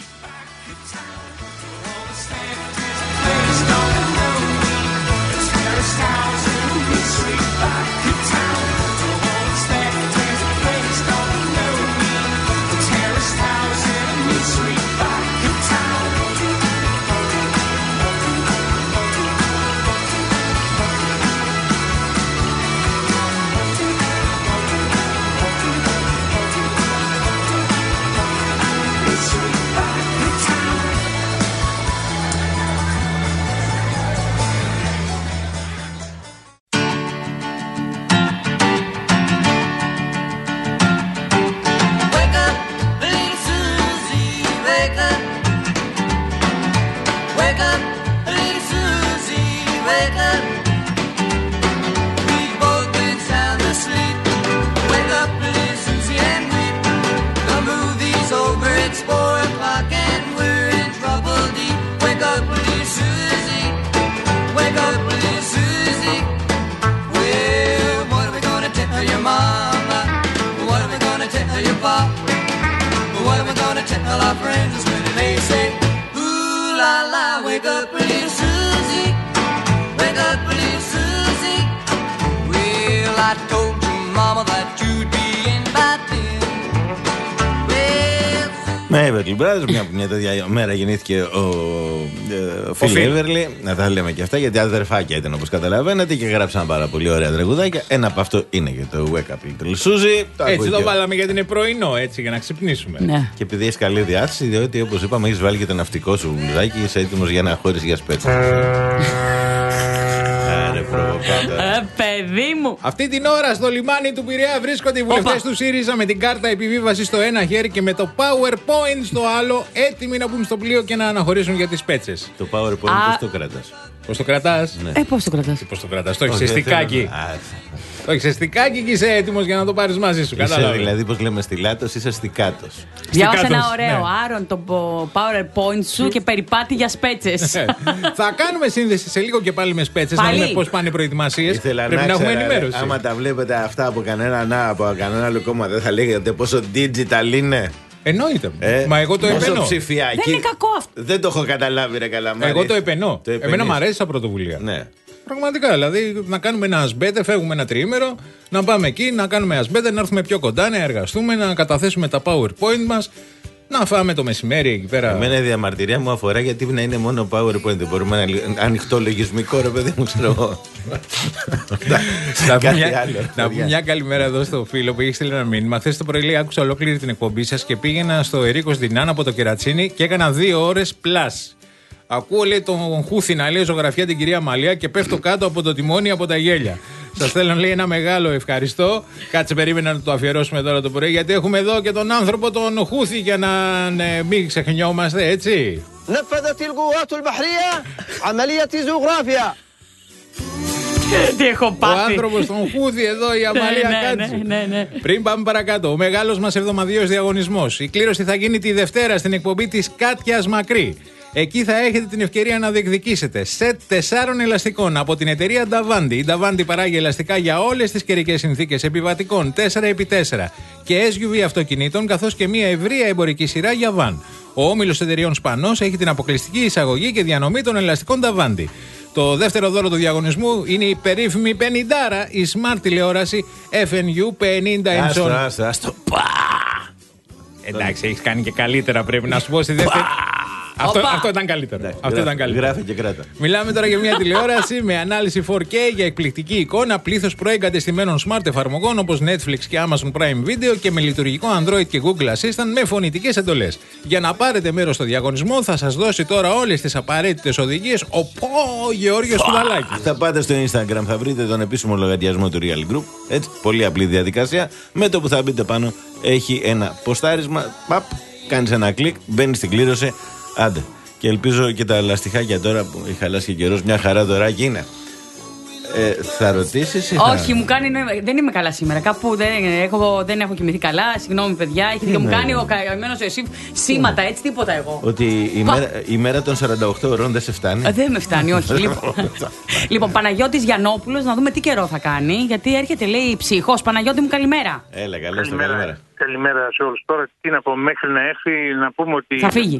Ναι, Everly Brothers, μια, μια τέτοια μέρα γεννήθηκε ο Phil Everly. Να τα λέμε και αυτά, γιατί αδερφάκια ήταν όπως καταλαβαίνετε και γράψαν πάρα πολύ ωραία τραγουδάκια. Ένα από αυτό είναι και το Wake Up Little Susie. Το έτσι το βάλαμε γιατί είναι πρωινό, έτσι, για να ξυπνήσουμε. Ναι. Και επειδή έχει καλή διάθεση, διότι όπως είπαμε, έχει βάλει και το ναυτικό σου μπλουζάκι και είσαι έτοιμος για ένα χώρισμα για σπέτσα. Ε, παιδί μου. Αυτή την ώρα στο λιμάνι του Πειραιά βρίσκονται οι βουλευτές του ΣΥΡΙΖΑ με την κάρτα επιβίβαση στο ένα χέρι και με το PowerPoint στο άλλο, έτοιμοι να μπουν στο πλοίο και να αναχωρήσουν για τις πέτσες. Το PowerPoint πώς το κρατάς? Πώς το κρατάς? Ναι. Ε, πώς το κρατάς? Πώς το κρατάς? Το έχεις σε στικάκι. Το έχεις σε στικάκι και είσαι έτοιμος για να το πάρεις μαζί σου. Κατάλαβε. Δηλαδή, πώς λέμε στιλάτος, είσαι στικάτος. Διάβασα ένα ωραίο, ναι. Άρον το PowerPoint σου και περιπάτη για σπέτσες. Θα κάνουμε σύνδεση σε λίγο και πάλι με σπέτσες, να δούμε πώς πάνε οι προετοιμασίες. Πρέπει να, να έχουμε ενημέρωση. Άμα τα βλέπετε αυτά από κανένα, να, από κανένα άλλο κόμμα, δεν θα λέγεται πόσο digital είναι. Εννοείται. Ε, Μα εγώ το επενώ. Ψηφιακή. Δεν είναι κακό αυτό. Δεν το έχω καταλάβει, ρε καλά. Εγώ το επενώ. Το Εμένα μου αρέσει σαν πρωτοβουλία. Ναι. Πραγματικά. Δηλαδή να κάνουμε ένα ασμπέτε, φεύγουμε ένα τριήμερο, να πάμε εκεί, να κάνουμε ασμπέτε, να έρθουμε πιο κοντά, να εργαστούμε, να καταθέσουμε τα PowerPoint μας, να φάμε το μεσημέρι εκεί πέρα. Εμένα η διαμαρτυρία μου αφορά γιατί να είναι μόνο PowerPoint. Δεν μπορούμε να ανοιχτό λογισμικό, ρε παιδί μου, ξέρω εγώ. Να πούμε μια καλημέρα εδώ στο φίλο που έχει στείλει ένα μήνυμα. Χθες το πρωί άκουσα ολόκληρη την εκπομπή σας και πήγαινα στο Ερίκος Δινάν από το Κερατσίνι και έκανα δύο ώρες πλάς. Ακούω, λέει, τον Χούθη να λέει ζωγραφιά την κυρία Μαλία και πέφτω κάτω από το τιμόνι από τα γέλια. Σας θέλω, λέει, ένα μεγάλο ευχαριστώ. Κάτσε, περίμενα να το αφιερώσουμε τώρα το πρωί, γιατί έχουμε εδώ και τον άνθρωπο τον Χούθη για να ναι, μην ξεχνιόμαστε, έτσι. نفذت القوات البحرية عملية جغرافيا. Τι έχω πάθει. Ο άνθρωπος των Χούθη εδώ, η Αμαλία ναι, Κάτση. ναι, ναι, ναι. Πριν πάμε παρακάτω, ο μεγάλος μας εβδομαδιαίος διαγωνισμός. Η κλήρωση θα γίνει τη Δευτέρα στην εκπομπή της Κάτιας Μακρύ. Εκεί θα έχετε την ευκαιρία να διεκδικήσετε σετ τεσσάρων ελαστικών από την εταιρεία Davanti. Η Davanti παράγει ελαστικά για όλες τις καιρικές συνθήκες επιβατικών τέσσερα επί τέσσερα και ες γιου βι αυτοκινήτων, καθώς και μια ευρεία εμπορική σειρά για βαν. Ο όμιλος εταιρεών Σπανός έχει την αποκλειστική εισαγωγή και διανομή των ελαστικών Davanti. Το δεύτερο δώρο του διαγωνισμού είναι η περίφημη πενηντάρα, η smart τηλεόραση εφ εν γιου πενήντα inch. Άστο, άστο, άστο. Εντάξει, έχεις κάνει και καλύτερα, πρέπει να σου πω στη δεύτερη. Αυτό, αυτό ήταν καλύτερο. Ναι, αυτό γράφε, ήταν καλύτερο. Γράφε και κράτα. Μιλάμε τώρα για μια τηλεόραση με ανάλυση φορ κέι για εκπληκτική εικόνα, πλήθος προεγκατεστημένων smart εφαρμογών όπως Netflix και Amazon Prime Video και με λειτουργικό Android και Google Assistant με φωνητικές εντολές. Για να πάρετε μέρος στο διαγωνισμό θα σας δώσει τώρα όλες τις απαραίτητες οδηγίες ο Πο Γεώργιος Κουβαλάκης. Θα πάτε στο Instagram, θα βρείτε τον επίσημο λογαριασμό του Real Group. Έτσι, πολύ απλή διαδικασία. Με το που θα μπείτε πάνω έχει ένα ποστάρισμα. Παπ, κάνεις ένα κλικ, μπαίνεις στην κλήρωση. Άντε. Και ελπίζω και τα λαστιχάκια τώρα που έχει χαλάσει και καιρός, μια χαρά δωράκι είναι. Ε, θα ρωτήσεις ή θα... Όχι, μου κάνει νόημα. Δεν είμαι καλά σήμερα. Κάπου δεν έχω, δεν έχω κοιμηθεί καλά. Συγγνώμη, παιδιά. Έχει δίκιο. Μου κάνει ο καημένος εσύ σήματα, έτσι, τίποτα εγώ. Ότι η μέρα, η μέρα των σαράντα οκτώ ώρων δεν σε φτάνει. Δεν με φτάνει, όχι. Λοιπόν, λοιπόν, Παναγιώτης Γιαννόπουλος, να δούμε τι καιρό θα κάνει. Γιατί έρχεται, λέει, ψυχός. Παναγιώτη μου, καλημέρα. Έλα, καλώς το καλημέρα. Καλημέρα σε όλους. Τώρα τι να πω, μέχρι να έρθει να πούμε ότι. Θα φύγει.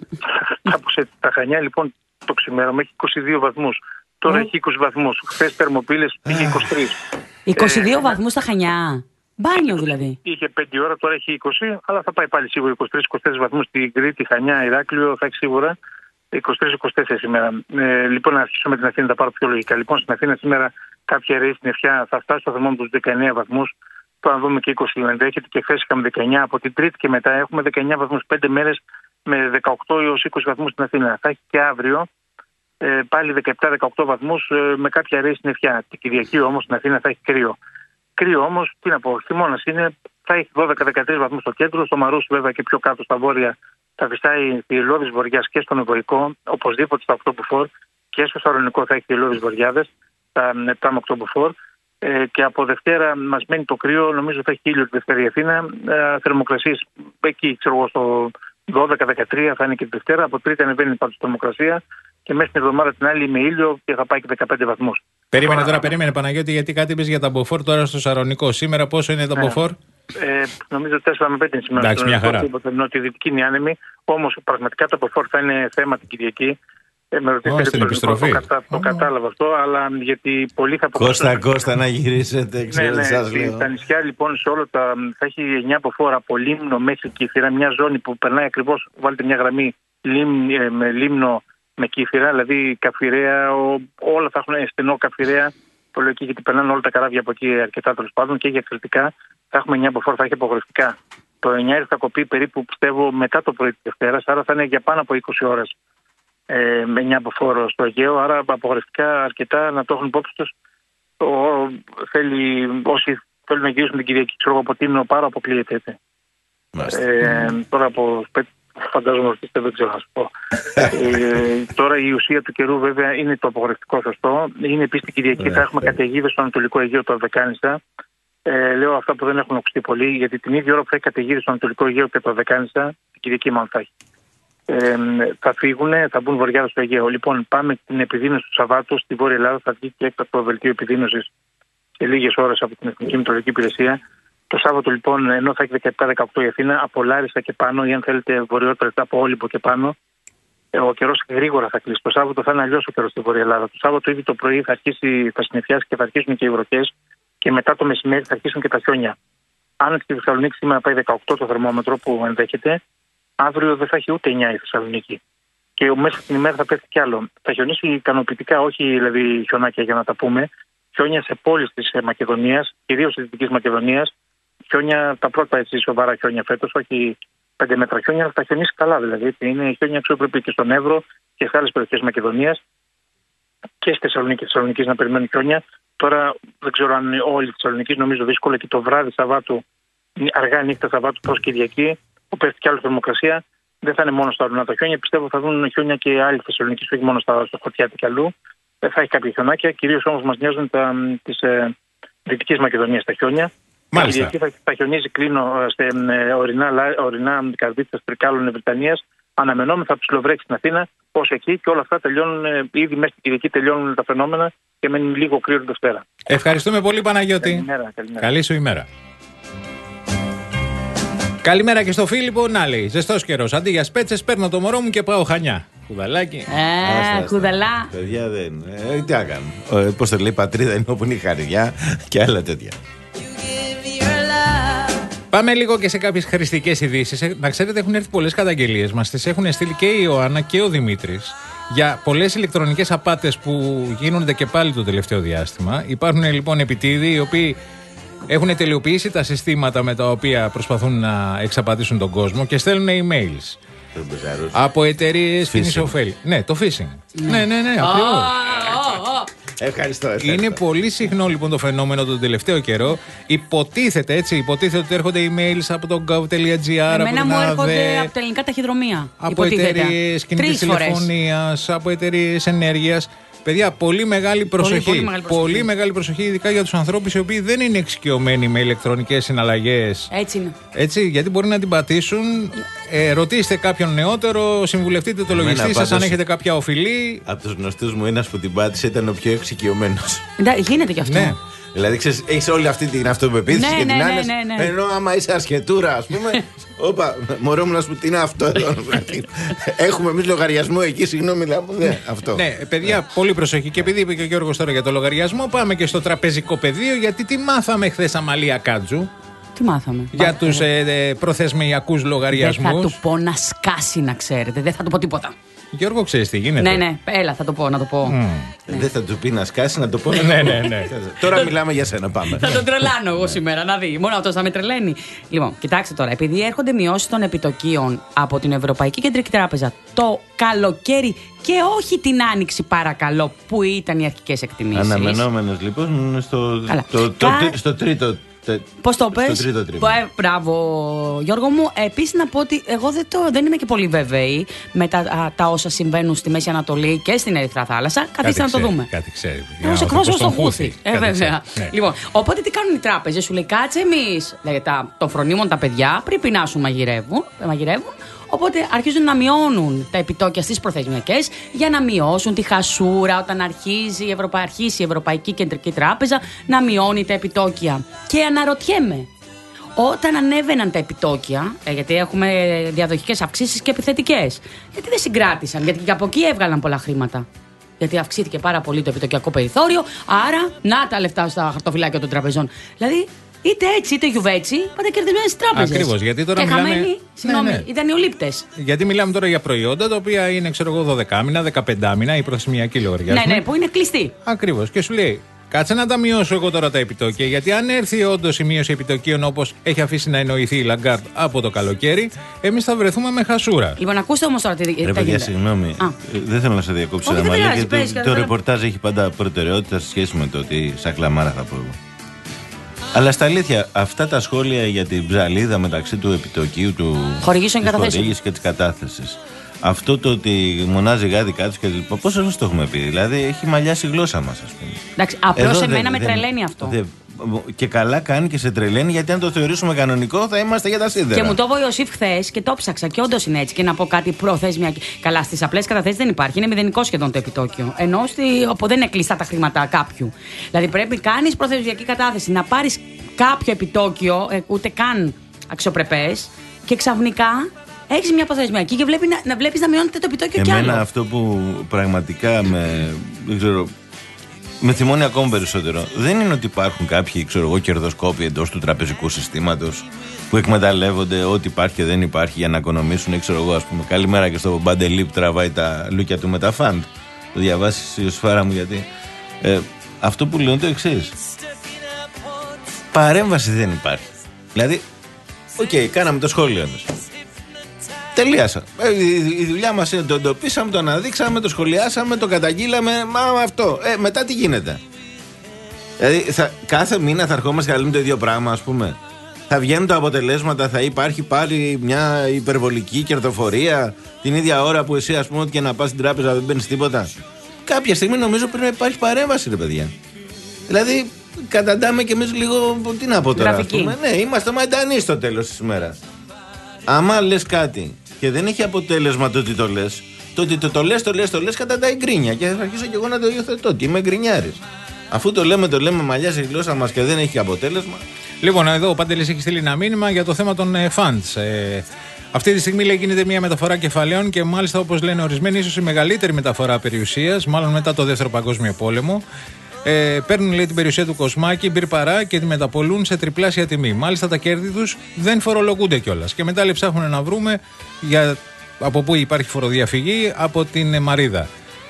Κάπου σε τα Χανιά, λοιπόν, το ξημέρωμα έχει είκοσι δύο βαθμούς. Τώρα έχει είκοσι βαθμούς. Χθες Θερμοπύλες πήγε είκοσι τρεις. είκοσι δύο βαθμούς στα Χανιά. Μπάνιο δηλαδή. Είχε πέντε ώρα, τώρα έχει είκοσι, αλλά θα πάει πάλι σίγουρα είκοσι τρεις είκοσι τέσσερις βαθμούς στην Κρήτη, Χανιά, Ηράκλειο, θα έχει σίγουρα είκοσι τρεις είκοσι τέσσερα σήμερα. Ε, λοιπόν, να αρχίσουμε με την Αθήνα, τα πάρω πιο λογικά. Λοιπόν, στην Αθήνα σήμερα κάποια ρέη στην Ευχιά θα φτάσει στο θερμόμετρο τους δεκαεννέα βαθμούς. Τώρα να δούμε και είκοσι ενδέχεται και χθες είχαμε δεκαεννέα. Από την Τρίτη και μετά έχουμε δεκαεννέα βαθμούς, πέντε μέρες με δεκαοκτώ έως είκοσι βαθμούς στην Αθήνα. Θα έχει και αύριο ε, πάλι δεκαεπτά δεκαοκτώ βαθμούς ε, με κάποια ρέη στην Ευχιά. Την Κυριακή όμως στην Αθήνα θα έχει κρύο. Κρύο όμως, τι να πω, χειμώνας είναι, θα έχει δώδεκα δεκατρείς βαθμούς στο κέντρο, στο Μαρούσι βέβαια και πιο κάτω στα βόρεια θα φυσάει θηριώδης βοριάς και στον Ευωικό, οπωσδήποτε στα οκτώ μποφόρ και στο Σαρονικό θα έχει θηριώδης βοριάδες, τα επτά με οκτώ μποφόρ. Ε, και από Δευτέρα μας μένει το κρύο, νομίζω θα έχει ήλιο τη Δευτέρα η Αθήνα. Ε, θερμοκρασίες εκεί, ξέρω εγώ, στο δώδεκα δεκατρία θα είναι και τη Δευτέρα. Από Τρίτη ανεβαίνει πάντως η θερμοκρασία και μέσα στην εβδομάδα την άλλη με ήλιο και θα πάει και δεκαπέντε βαθμούς. Περίμενε τώρα, περίμενε Παναγιώτη, γιατί κάτι είπες για τα μποφόρ τώρα στο Σαρονικό. Σήμερα πόσο είναι τα μποφόρ? Ε, νομίζω τέσσερα με πέντε είναι σήμερα. Εντάξει, μια χαρά. Νοτιοδυτική είναι η άνεμη. Όμως πραγματικά τα μποφόρ θα είναι θέμα την Κυριακή. Ε, με ρωτήσετε στην επιστροφή. Το, κατα... το κατάλαβα αυτό, αλλά γιατί πολλοί θα αποκαλύψουν. Κώστα, Κώστα, να γυρίσετε, ξέρω, ναι, ναι, σας λέω. Στα νησιά λοιπόν σε όλα τα. Θα έχει εννέα μποφόρ από Λίμνο μέχρι Κύθυρα, μια ζώνη που περνάει ακριβώς, βάλτε μια γραμμή λίμ, ε, με Λίμνο με Κύθυρα, δηλαδή Καφυρέα, ο, όλα θα έχουν στενό Καφυρέα. Το λέω εκεί γιατί περνάνε όλα τα καράβια από εκεί αρκετά τέλος πάντων και για εξαιρετικά. Θα έχουμε εννέα μποφόρ, θα έχει απογορευτικά. Το εννέα θα κοπεί περίπου πιστεύω μετά το πρωί τη Δευτέρα, άρα θα είναι για πάνω από είκοσι ώρες. Ε, με εννέα μποφόρ στο Αιγαίο, άρα απογορευτικά αρκετά να το έχουν υπόψη τους. Θέλει, όσοι θέλουν να γυρίσουν την Κυριακή, ξέρω από Τίμνο, πάρα αποκλείεται έτσι. Ε, τώρα από φαντάζομαι ότι δεν ξέρω να σου πω. ε, τώρα η ουσία του καιρού βέβαια είναι το απογορευτικό σωστό. Είναι επίσης την Κυριακή, θα έχουμε καταιγίδες στο Ανατολικό Αιγαίο, το Αρδεκάνησα. Ε, λέω αυτά που δεν έχουν ακουστεί πολύ, γιατί την ίδια ώρα που θα έχει καταιγίδες στο Ανατολικό Αιγαίο και το Αρδεκάνησα, την Κυριακή μάλλον θα έχει. Ε, θα φύγουν, θα μπουν βορειάδες στο Αιγαίο. Λοιπόν, πάμε την επιδείνωση του Σαββάτου στη Βόρεια Ελλάδα. Θα βγει και έκτακτο βελτίο επιδείνωσης σε λίγες ώρες από την Εθνική Μετεωρολογική Υπηρεσία. Το Σάββατο, λοιπόν, ενώ θα έχει δεκαεπτά δεκαοκτώ η Αθήνα, από Λάρισα και πάνω, ή αν θέλετε βορειότερα από Όλυμπο και πάνω, ο καιρός γρήγορα θα κλείσει. Το Σάββατο θα είναι αλλιώς ο καιρός στη Βόρεια Ελλάδα. Το Σάββατο ήδη το πρωί θα αρχίσει, θα συννεφιάσει και θα αρχίσουν και οι βροχές, και μετά το μεσημέρι θα αρχίσουν και τα χιόνια. Αν στη Θεσσαλονίκη σήμερα πάει δεκαοκτώ το θερμόμετρο που ενδέχεται, αύριο δεν θα έχει ούτε εννέα η Θεσσαλονίκη. Και μέσα στην ημέρα θα πέφτει κι άλλο. Θα χιονίσει ικανοποιητικά, όχι δηλαδή χιονάκια για να τα πούμε, χιόνια σε πόλεις της Μακεδονίας, κυρίως της Δυτικής Μακεδονίας. Χιόνια, τα πρώτα έτσι σοβαρά χιόνια φέτος, όχι πέντε μέτρα χιόνια, αλλά θα χιονίσει καλά δηλαδή. Είναι χιόνια αξιοπρεπή και στον Εύρο και σε άλλες περιοχές Μακεδονίας. και στη Θεσσαλονίκη, Θεσσαλονίκη να περιμένουν χιόνια. Τώρα δεν ξέρω αν όλοι τη Θεσσαλονίκη, νομίζω δύσκολο και το βράδυ Σαββάτου, αργά νύχτα Σαββάτου προς Κυριακή, που πέφτει κι άλλη θερμοκρασία. Δεν θα είναι μόνο στα ορεινά τα χιόνια. Πιστεύω θα δουν χιόνια και άλλοι Θεσσαλονίκη, όχι μόνο στα, στα χωριάτικα και αλλού. Δεν θα έχει κάποια χιονάκια. Κυρίως όμως μας νοιάζουν τη ε, Δυτικής Μακεδονίας τα χιόνια. Μάλιστα. Κυριακή θα, θα χιονίζει κλίνο σε ε, ορεινά, ορεινά Καρδίτσας, Τρικάλων, Βρυτανίας. Αναμενόμεθα από τη Σλοβρέκη στην Αθήνα, ως εκεί, και όλα αυτά τελειώνουν, ε, ήδη μέσα στην Κυριακή τελειώνουν τα φαινόμενα και μένει λίγο κρύο την Δευτέρα. Ευχαριστούμε πολύ, Παναγιώτη. Καλημέρα, καλημέρα. Καλή σου ημέρα. Καλημέρα και στο Φίλιππο. Να λέει, ζεστός καιρός. Αντί για σπέτσες, παίρνω το μωρό μου και πάω Χανιά. Κουδαλάκι. Ε, κουδαλά. Παιδιά δεν. Ε, τι να κάνουμε. Ε, πώς το λέει, πατρίδα είναι όπου είναι η χαριά και άλλα τέτοια. Πάμε λίγο και σε κάποιες χρηστικές ειδήσεις. Να ξέρετε, έχουν έρθει πολλές καταγγελίες μας. Τις έχουν στείλει και η Ιωάννα και ο Δημήτρης για πολλές ηλεκτρονικές απάτες που γίνονται και πάλι το τελευταίο διάστημα. Υπάρχουν λοιπόν επιτίδοι οι οποίοι έχουν τελειοποιήσει τα συστήματα με τα οποία προσπαθούν να εξαπατήσουν τον κόσμο και στέλνουν emails από εταιρείες κοινής ωφέλη. Ναι, το phishing. Ναι, ναι, ναι, ακριβώς. Ευχαριστώ, ευχαριστώ. Είναι πολύ συχνό λοιπόν το φαινόμενο τον τελευταίο καιρό. Υποτίθεται έτσι, υποτίθεται ότι έρχονται emails από το gov.gr. Εμένα μου έρχονται από τα ελληνικά ταχυδρομεία. Από εταιρείες κινητής τηλεφωνίας, από εταιρείες ενέργειας. Παιδιά, πολύ μεγάλη προσοχή. Πολύ, πολύ, μεγάλη προσοχή. πολύ μεγάλη προσοχή, ειδικά για τους ανθρώπους οι οποίοι δεν είναι εξοικειωμένοι με ηλεκτρονικές συναλλαγές. Έτσι είναι. Έτσι, γιατί μπορεί να την πατήσουν. Ε, ρωτήστε κάποιον νεότερο, συμβουλευτείτε το λογιστή σας αν έχετε κάποια οφειλή. Από τους γνωστούς μου, ένας που την πάτησε ήταν ο πιο εξοικειωμένος. Γίνεται κι αυτό. Ναι. Δηλαδή, ξέρεις, έχεις όλη αυτή την αυτοπεποίθηση ναι, και ναι, την ναι, άνεση. ναι, ναι. Ενώ άμα είσαι ασχετούρα, ας πούμε. Όπα, μωρό μου να σου πει τι είναι αυτό εδώ. Έχουμε εμείς λογαριασμό εκεί, συγγνώμη, ναι, αυτό. Ναι, παιδιά, ναι. Πολύ προσοχή. Και επειδή είπε και ο Γιώργος τώρα για το λογαριασμό, πάμε και στο τραπεζικό πεδίο. Γιατί τι μάθαμε χθες, Αμαλία Κάτζου. Τι μάθαμε. Για τους ε, ε, προθεσμιακούς λογαριασμούς. Δεν θα του πω να σκάσει, να ξέρετε. Δεν θα του πω τίποτα. Γιώργο, ξέρεις τι γίνεται. Ναι, ναι, έλα, θα το πω, να το πω. Mm. Ναι. Δεν θα του πει να σκάσει, να το πω. Ναι, ναι, ναι. Τώρα μιλάμε για σένα, πάμε. Θα τον τρελάνω εγώ σήμερα, να δει. Μόνο αυτός θα με τρελαίνει. Λοιπόν, κοιτάξτε τώρα, επειδή έρχονται μειώσεις των επιτοκίων από την Ευρωπαϊκή Κεντρική Τράπεζα το καλοκαίρι και όχι την άνοιξη, παρακαλώ, που ήταν οι αρχικές εκτιμήσεις. Αναμενόμενες λοιπόν στο, το, το, Κα... στο τρίτο. Πώς το πες? Ε, μπράβο, Γιώργο μου. Επίσης να πω ότι εγώ δεν, το, δεν είμαι και πολύ βέβαιη με τα, α, τα όσα συμβαίνουν στη Μέση Ανατολή και στην Ερυθρά Θάλασσα. Καθίστε να το δούμε. Κάτι ξέρει. Εγώ σε εκπρόσωπο στον Χούθη. Ε, βέβαια. Ναι. Λοιπόν, οπότε τι κάνουν οι τράπεζες, σου λέει κάτσε εμείς, δηλαδή τα, των φρονίμων τα παιδιά, πριν πεινάσουν μαγειρεύουν. μαγειρεύουν Οπότε αρχίζουν να μειώνουν τα επιτόκια στις προθεσμιακές για να μειώσουν τη χασούρα όταν αρχίζει η, Ευρωπα... αρχίσει η Ευρωπαϊκή Κεντρική Τράπεζα να μειώνει τα επιτόκια. Και αναρωτιέμαι, όταν ανέβαιναν τα επιτόκια, γιατί έχουμε διαδοχικές αυξήσεις και επιθετικές, γιατί δεν συγκράτησαν, γιατί και από εκεί έβγαλαν πολλά χρήματα. Γιατί αυξήθηκε πάρα πολύ το επιτοκιακό περιθώριο, άρα να τα λεφτά στα χαρτοφυλάκια των τραπεζών. Δηλαδή, είτε έτσι είτε γιουβέτσι, πάντα κερδισμένες στις τράπεζες. Ακριβώς, γιατί τώρα και μιλάμε. Χαμένοι, συγγνώμη, ναι, ναι. οι δανειολήπτες. Γιατί μιλάμε τώρα για προϊόντα τα οποία είναι, ξέρω εγώ, δώδεκα μήνα, δεκαπέντε μήνα, οι προθεσμιακοί λογαριασμοί. Ναι, ναι, που είναι κλειστοί. Ακριβώς. Και σου λέει, κάτσε να τα μειώσω εγώ τώρα τα επιτόκια. Γιατί αν έρθει όντως η μείωση επιτοκίων όπως έχει αφήσει να εννοηθεί η Λαγκάρτ από το καλοκαίρι, εμείς θα βρεθούμε με χασούρα. Λοιπόν, ακούστε όμως τώρα τι γίνεται. Ρε παιδιά, συγγνώμη. Δεν θέλω να σε διακόψω, Αμαλία, γιατί το, το ρεπορτάζ έχει πάντα προτεραιότητα σε σχέση με το ότι σαν κλαμάρα θα πω εγώ. Αλλά στα αλήθεια, αυτά τα σχόλια για την ψαλίδα μεταξύ του επιτοκίου, του χορηγήσεων και της κατάθεσης, αυτό το ότι μονάζει γάδι κάτω και λοιπά, πόσο ώρες το έχουμε πει? Δηλαδή έχει μαλλιάσει η γλώσσα μας, ας πούμε. Εντάξει, απλώς εμένα με τρελαίνει αυτό. Δε, και καλά κάνει και σε τρελαίνει, γιατί αν το θεωρήσουμε κανονικό θα είμαστε για τα σίδερα. Και μου το είπε ο Ιωσήφ χθες και το ψάξα και όντως είναι έτσι. Και να πω κάτι προθέσμια. Καλά, στις απλές καταθέσεις δεν υπάρχει. Είναι μηδενικό σχεδόν το επιτόκιο. Ενώ στη, όπου δεν είναι κλειστά τα χρήματα κάποιου. Δηλαδή πρέπει κάνεις προθεσμιακή κατάθεση, να πάρεις κάποιο επιτόκιο, ε, ούτε καν αξιοπρεπές, και ξαφνικά έχεις μια προθεσμιακή και βλέπει να, να βλέπεις να μειώνεται το επιτόκιο κι άλλο. Εμένα αυτό που πραγματικά με. Δεν ξέρω. Με θυμώνει ακόμα περισσότερο. Δεν είναι ότι υπάρχουν κάποιοι, ξέρω εγώ, κερδοσκόποι εντός του τραπεζικού συστήματος που εκμεταλλεύονται ό,τι υπάρχει και δεν υπάρχει για να οικονομήσουν. Ξέρω εγώ, ας πούμε, καλημέρα και στο Μπαντελή που τραβάει τα λούκια του με τα φαντ. Το διαβάσεις η σφάρα μου, γιατί. Ε, αυτό που λέω είναι το εξής. Παρέμβαση δεν υπάρχει. Δηλαδή, οκ, okay, κάναμε το σχόλιο μας. Τελείασα. Ε, η, η δουλειά μας είναι το εντοπίσαμε, το αναδείξαμε, το σχολιάσαμε, το καταγγείλαμε. Μα αυτό. Ε, μετά τι γίνεται. Δηλαδή, θα, κάθε μήνα θα ερχόμαστε και θα λέμε το ίδιο πράγμα, ας πούμε. Θα βγαίνουν τα αποτελέσματα, θα υπάρχει πάλι μια υπερβολική κερδοφορία την ίδια ώρα που εσύ, ας πούμε, ότι και να πας στην τράπεζα δεν παίρνεις τίποτα. Κάποια στιγμή νομίζω πρέπει να υπάρχει παρέμβαση, ρε παιδιά. Δηλαδή, καταντάμε κι εμείς λίγο. Τι να πω τώρα, ας πούμε. Ναι, είμαστε μαϊντανοί στο τέλος της ημέρας. Άμα λες κάτι και δεν έχει αποτέλεσμα το ότι το λες, το ότι το, το λες, το λες, το λες, καταντάει γκρίνια. Και θα αρχίσω κι εγώ να το υιοθετώ. Ότι είμαι γκρινιάρης. Αφού το λέμε, το λέμε, μαλλιάζει η γλώσσα μας και δεν έχει αποτέλεσμα. Λοιπόν, εδώ ο Παντελής έχει στείλει ένα μήνυμα για το θέμα των ε, funds. Ε, αυτή τη στιγμή λέει γίνεται μια μεταφορά κεφαλαίων και μάλιστα, όπως λένε ορισμένοι, ίσως η μεγαλύτερη μεταφορά περιουσίας, μάλλον μετά το Δεύτερο Παγκόσμιο Πόλεμο. Ε, παίρνουν, λέει, την περιουσία του Κοσμάκη, μπυρπαρά και τη μεταπολούν σε τριπλάσια τιμή. Μάλιστα τα κέρδη τους δεν φορολογούνται κιόλας. Και μετά λέει, ψάχνουν να βρούμε για, από πού υπάρχει φοροδιαφυγή, από την Μαρίδα.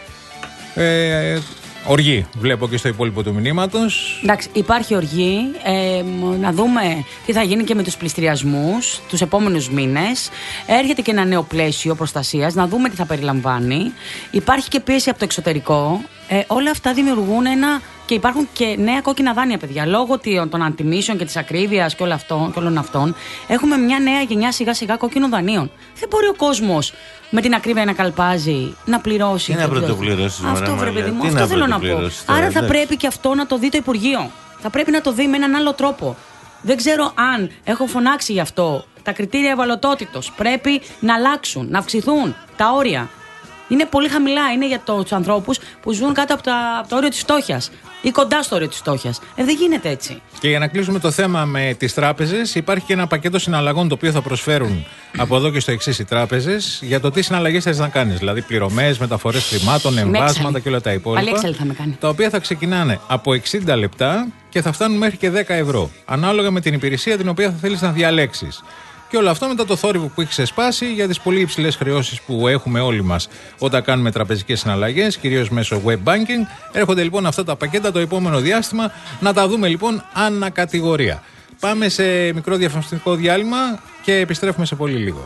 Ε, Οργή, βλέπω και στο υπόλοιπο του μηνύματος. Εντάξει, υπάρχει οργή. Ε, να δούμε τι θα γίνει και με τους πληστηριασμούς τους επόμενους μήνες. Έρχεται και ένα νέο πλαίσιο προστασίας, να δούμε τι θα περιλαμβάνει. Υπάρχει και πίεση από το εξωτερικό. Ε, όλα αυτά δημιουργούν ένα. Και υπάρχουν και νέα κόκκινα δάνεια, παιδιά. Λόγω των αντιμίσεων και της ακρίβειας και, και όλων αυτών, έχουμε μια νέα γενιά σιγά-σιγά κόκκινων δανείων. Δεν μπορεί ο κόσμος με την ακρίβεια να καλπάζει, να πληρώσει. Τι να πρωτοπληρώσει, αυτό, βρε παιδί μου, αυτό θέλω να πω. Τώρα, άρα θα πρέπει και αυτό να το δει το Υπουργείο. Θα πρέπει να το δει με έναν άλλο τρόπο. Δεν ξέρω αν έχω φωνάξει γι' αυτό. Τα κριτήρια ευαλωτότητος πρέπει να αλλάξουν, να αυξηθούν τα όρια. Είναι πολύ χαμηλά, είναι για τους ανθρώπους που ζουν κάτω από, τα, από το όριο της φτώχειας ή κοντά στο όριο της φτώχειας. Ε, δεν γίνεται έτσι. Και για να κλείσουμε το θέμα με τις τράπεζες, υπάρχει και ένα πακέτο συναλλαγών το οποίο θα προσφέρουν από εδώ και στο εξής οι τράπεζες για το τι συναλλαγές θες να κάνεις. Δηλαδή πληρωμές, μεταφορές χρημάτων, εμβάσματα και όλα τα υπόλοιπα. Θα με κάνει. Τα οποία θα ξεκινάνε από εξήντα λεπτά και θα φτάνουν μέχρι και δέκα ευρώ. Ανάλογα με την υπηρεσία την οποία θα θέλεις να διαλέξεις. Και όλο αυτό μετά το θόρυβο που έχει ξεσπάσει για τις πολύ υψηλές χρεώσεις που έχουμε όλοι μας όταν κάνουμε τραπεζικές συναλλαγές, κυρίως μέσω web banking. Έρχονται λοιπόν αυτά τα πακέτα το επόμενο διάστημα. Να τα δούμε λοιπόν ανακατηγορία. Πάμε σε μικρό διαφημιστικό διάλειμμα και επιστρέφουμε σε πολύ λίγο.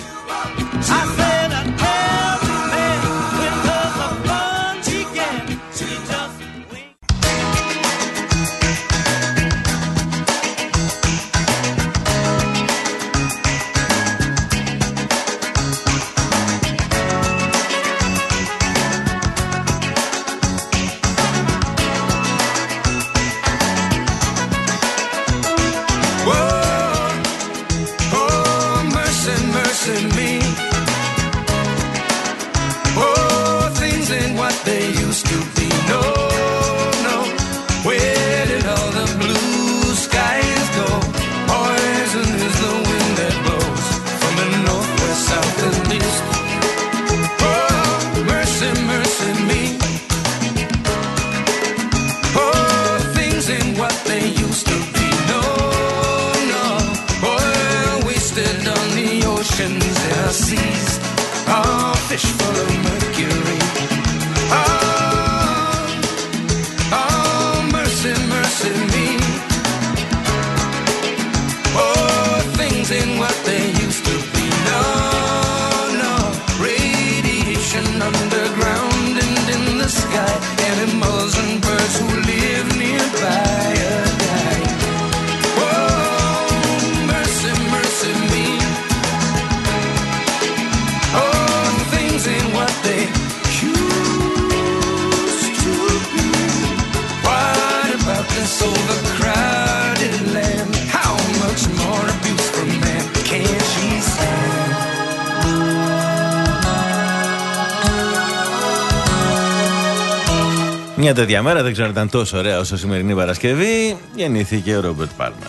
Μια τέτοια μέρα, δεν ξέρω αν ήταν τόσο ωραία όσο σημερινή Παρασκευή, γεννήθηκε ο Ρόμπερτ Πάλμερ.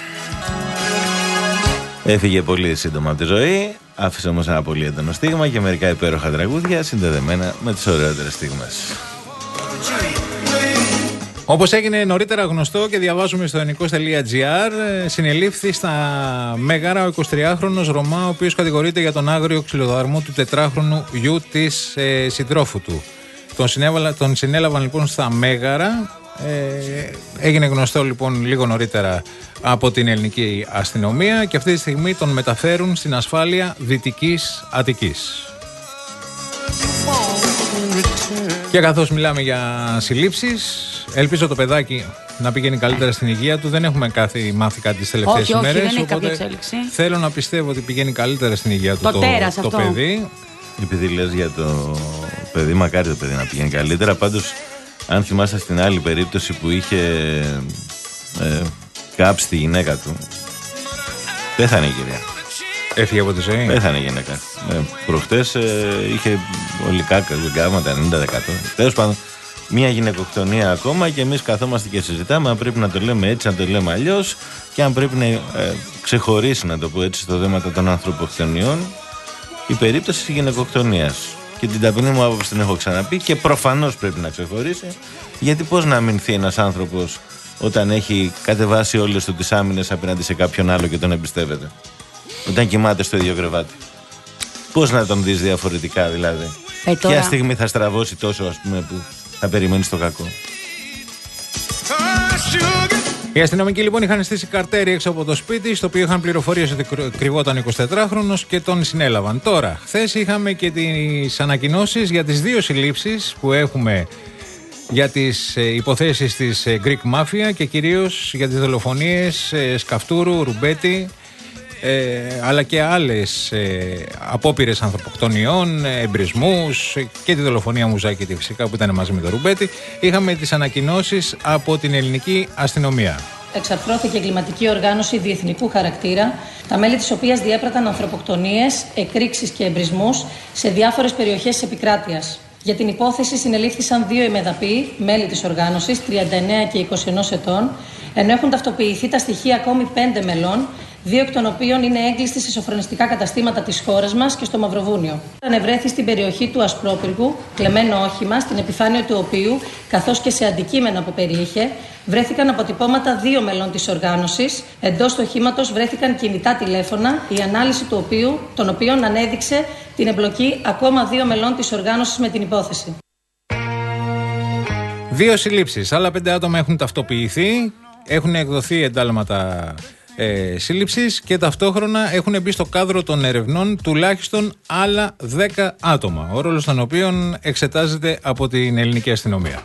Έφυγε πολύ σύντομα από τη ζωή, άφησε όμως ένα πολύ έντονο στίγμα και μερικά υπέροχα τραγούδια συνδεδεμένα με τις ωραιότερες στιγμές. Όπως έγινε νωρίτερα γνωστό και διαβάζουμε στο ενικός τελεία τζι άρ, συνελήφθη στα Μέγαρα ο εικοσιτριάχρονος Ρωμά, ο οποίος κατηγορείται για τον άγριο ξυλοδαρμό του τετράχρονου γιου της ε, συντρόφου του. Τον, συνέβαλα, τον συνέλαβαν λοιπόν στα Μέγαρα. Ε, έγινε γνωστό λοιπόν λίγο νωρίτερα από την ελληνική αστυνομία και αυτή τη στιγμή τον μεταφέρουν στην ασφάλεια Δυτικής Αττικής. Και καθώς μιλάμε για συλλήψεις, ελπίζω το παιδάκι να πηγαίνει καλύτερα στην υγεία του. Δεν έχουμε κάθε, μάθει κάτι τις τελευταίες όχι, ημέρες. Όχι, δεν οπότε έχει κάποια θέλω να πιστεύω ότι πηγαίνει καλύτερα στην υγεία του το, το, τέρας, το παιδί. Επειδή λες για το παιδί, μακάρι το παιδί να πηγαίνει καλύτερα. Πάντως, αν θυμάστε στην άλλη περίπτωση που είχε ε, κάψει τη γυναίκα του, πέθανε η κυρία. Έφυγε από τη ζωή. Πέθανε η γυναίκα. Ε, προχτές ε, είχε ολικά γκάματα ενενήντα τοις εκατό. Τέλος πάντων, μια γυναικοκτονία ακόμα και εμείς καθόμαστε και συζητάμε αν πρέπει να το λέμε έτσι, να το λέμε αλλιώς και αν πρέπει να ε, ξεχωρίσει, να το πω έτσι, στο θέμα των ανθρωποκτονιών η περίπτωση της γυναικοκτονίας. Και την ταπεινή μου άποψη την έχω ξαναπεί και προφανώς πρέπει να ξεχωρίσει, γιατί πώς να αμυνθεί ένας άνθρωπος όταν έχει κατεβάσει όλες του τις άμυνες απέναντι σε κάποιον άλλο και τον εμπιστεύεται, όταν κοιμάται στο ίδιο κρεβάτι. Πώς να τον δεις διαφορετικά δηλαδή? Ε, τώρα... Ποια στιγμή θα στραβώσει τόσο, ας πούμε, που θα περιμένεις το κακό? Οι αστυνομικοί λοιπόν είχαν στήσει καρτέρι έξω από το σπίτι, στο οποίο είχαν πληροφορίες ότι κρυβόταν εικοσιτετράχρονος και τον συνέλαβαν. Τώρα, χθες είχαμε και τις ανακοινώσεις για τις δύο συλλήψεις που έχουμε για τις υποθέσεις της Greek Mafia και κυρίως για τις δολοφονίες Σκαφτούρου, Ρουμπέτη, Ε, αλλά και άλλες ε, απόπειρες ανθρωποκτονιών, εμπρισμούς και τη δολοφονία Μουζάκητη φυσικά που ήταν μαζί με τον Ρουμπέτη. Είχαμε τις ανακοινώσεις από την ελληνική αστυνομία. Εξαρθρώθηκε εγκληματική οργάνωση διεθνικού χαρακτήρα, τα μέλη της οποίας διέπραταν ανθρωποκτονίες, εκρήξεις και εμπρισμούς σε διάφορες περιοχές της επικράτειας. Για την υπόθεση συνελήφθησαν δύο ημεδαποί, μέλη της οργάνωσης, τριάντα εννέα και είκοσι ένα ετών, ενώ έχουν ταυτοποιηθεί τα στοιχεία ακόμη πέντε μελών, δύο εκ των οποίων είναι έγκλειστοι σε σοφρονιστικά καταστήματα της χώρας μας και στο Μαυροβούνιο. Ανεβρέθη στην περιοχή του Ασπρόπυργου, κλεμμένο όχημα, στην επιφάνεια του οποίου, καθώς και σε αντικείμενα που περιείχε, βρέθηκαν αποτυπώματα δύο μελών της οργάνωσης. Εντός του οχήματος βρέθηκαν κινητά τηλέφωνα, η ανάλυση του οποίου, των οποίων ανέδειξε την εμπλοκή ακόμα δύο μελών της οργάνωσης με την υπόθεση. Δύο συλλήψεις. Άλλα πέντε άτομα έχουν ταυτοποιηθεί, έχουν εκδοθεί εντάλματα ε, σύλληψης και ταυτόχρονα έχουν μπει στο κάδρο των ερευνών τουλάχιστον άλλα δέκα άτομα, ο ρόλος των οποίων εξετάζεται από την ελληνική αστυνομία.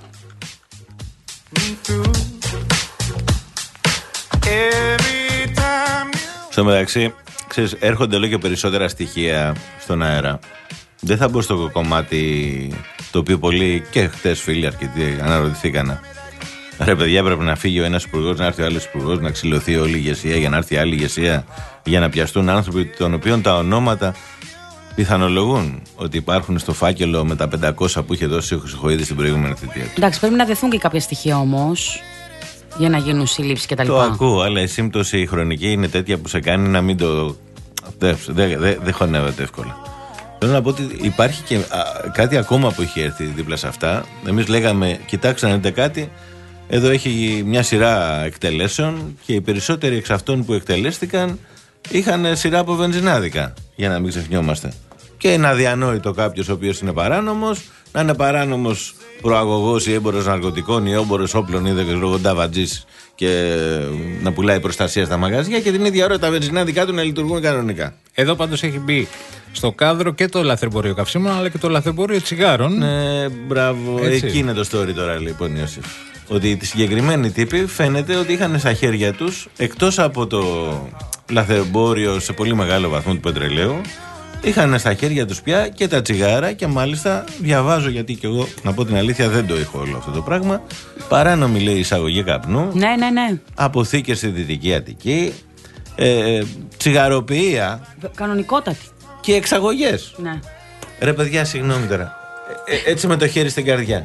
Στο μεταξύ, ξέρεις, έρχονται όλο και περισσότερα στοιχεία στον αέρα. Δεν θα μπω στο κομμάτι το οποίο πολλοί και χτες φίλοι αρκετοί αναρωτηθήκανε. Ρε παιδιά, πρέπει να φύγει ο ένας υπουργός, να έρθει ο άλλος υπουργός, να ξυλωθεί όλη η ηγεσία για να έρθει άλλη ηγεσία, για να πιαστούν άνθρωποι των οποίων τα ονόματα πιθανολογούν ότι υπάρχουν στο φάκελο με τα πεντακόσια που είχε δώσει ο Χρυσοχοΐδης στην προηγούμενη θητεία του. Εντάξει, πρέπει να δεθούν και κάποια στοιχεία όμως για να γίνουν συλλήψεις κτλ. Το ακούω, αλλά η σύμπτωση χρονική είναι τέτοια που σε κάνει να μην το. Δεν δε, δε, δε χωνεύεται εύκολα. Θέλω να πω ότι υπάρχει και α, κάτι ακόμα που έχει έρθει δίπλα σε αυτά. Εμείς λέγαμε, κοιτάξτε να δείτε κάτι. Εδώ έχει μια σειρά εκτελέσεων και οι περισσότεροι εξ αυτών που εκτελέστηκαν είχαν σειρά από βενζινάδικα, για να μην ξεχνιόμαστε. Και είναι αδιανόητο κάποιος ο οποίος είναι παράνομος να είναι παράνομος προαγωγός ή έμπορος ναρκωτικών ή έμπορος όπλων ή δεκαετρογοντάβατζής και να πουλάει προστασία στα μαγαζιά και την ίδια ώρα τα βενζινάδικα του να λειτουργούν κανονικά. Εδώ πάντως έχει μπει στο κάδρο και το λαθρεμπόριο καυσίμων αλλά και το λαθρεμπόριο τσιγάρων. Ναι, μπράβο. Έτσι. Εκεί είναι το story τώρα λοιπόν, Ιωσήφ. Ότι οι συγκεκριμένοι τύποι φαίνεται ότι είχαν στα χέρια τους, εκτός από το λαθρεμπόριο σε πολύ μεγάλο βαθμό του πετρελαίου, είχαν στα χέρια τους πια και τα τσιγάρα και μάλιστα διαβάζω, γιατί και εγώ να πω την αλήθεια δεν το έχω όλο αυτό το πράγμα, παράνομη λέει εισαγωγή καπνού, ναι, ναι, ναι. αποθήκες στη Δυτική Αττική, ε, τσιγαροποιία, κανονικότατη και εξαγωγές. Ναι. Ρε παιδιά, συγγνώμη τώρα, ε, έτσι με το χέρι στην καρδιά.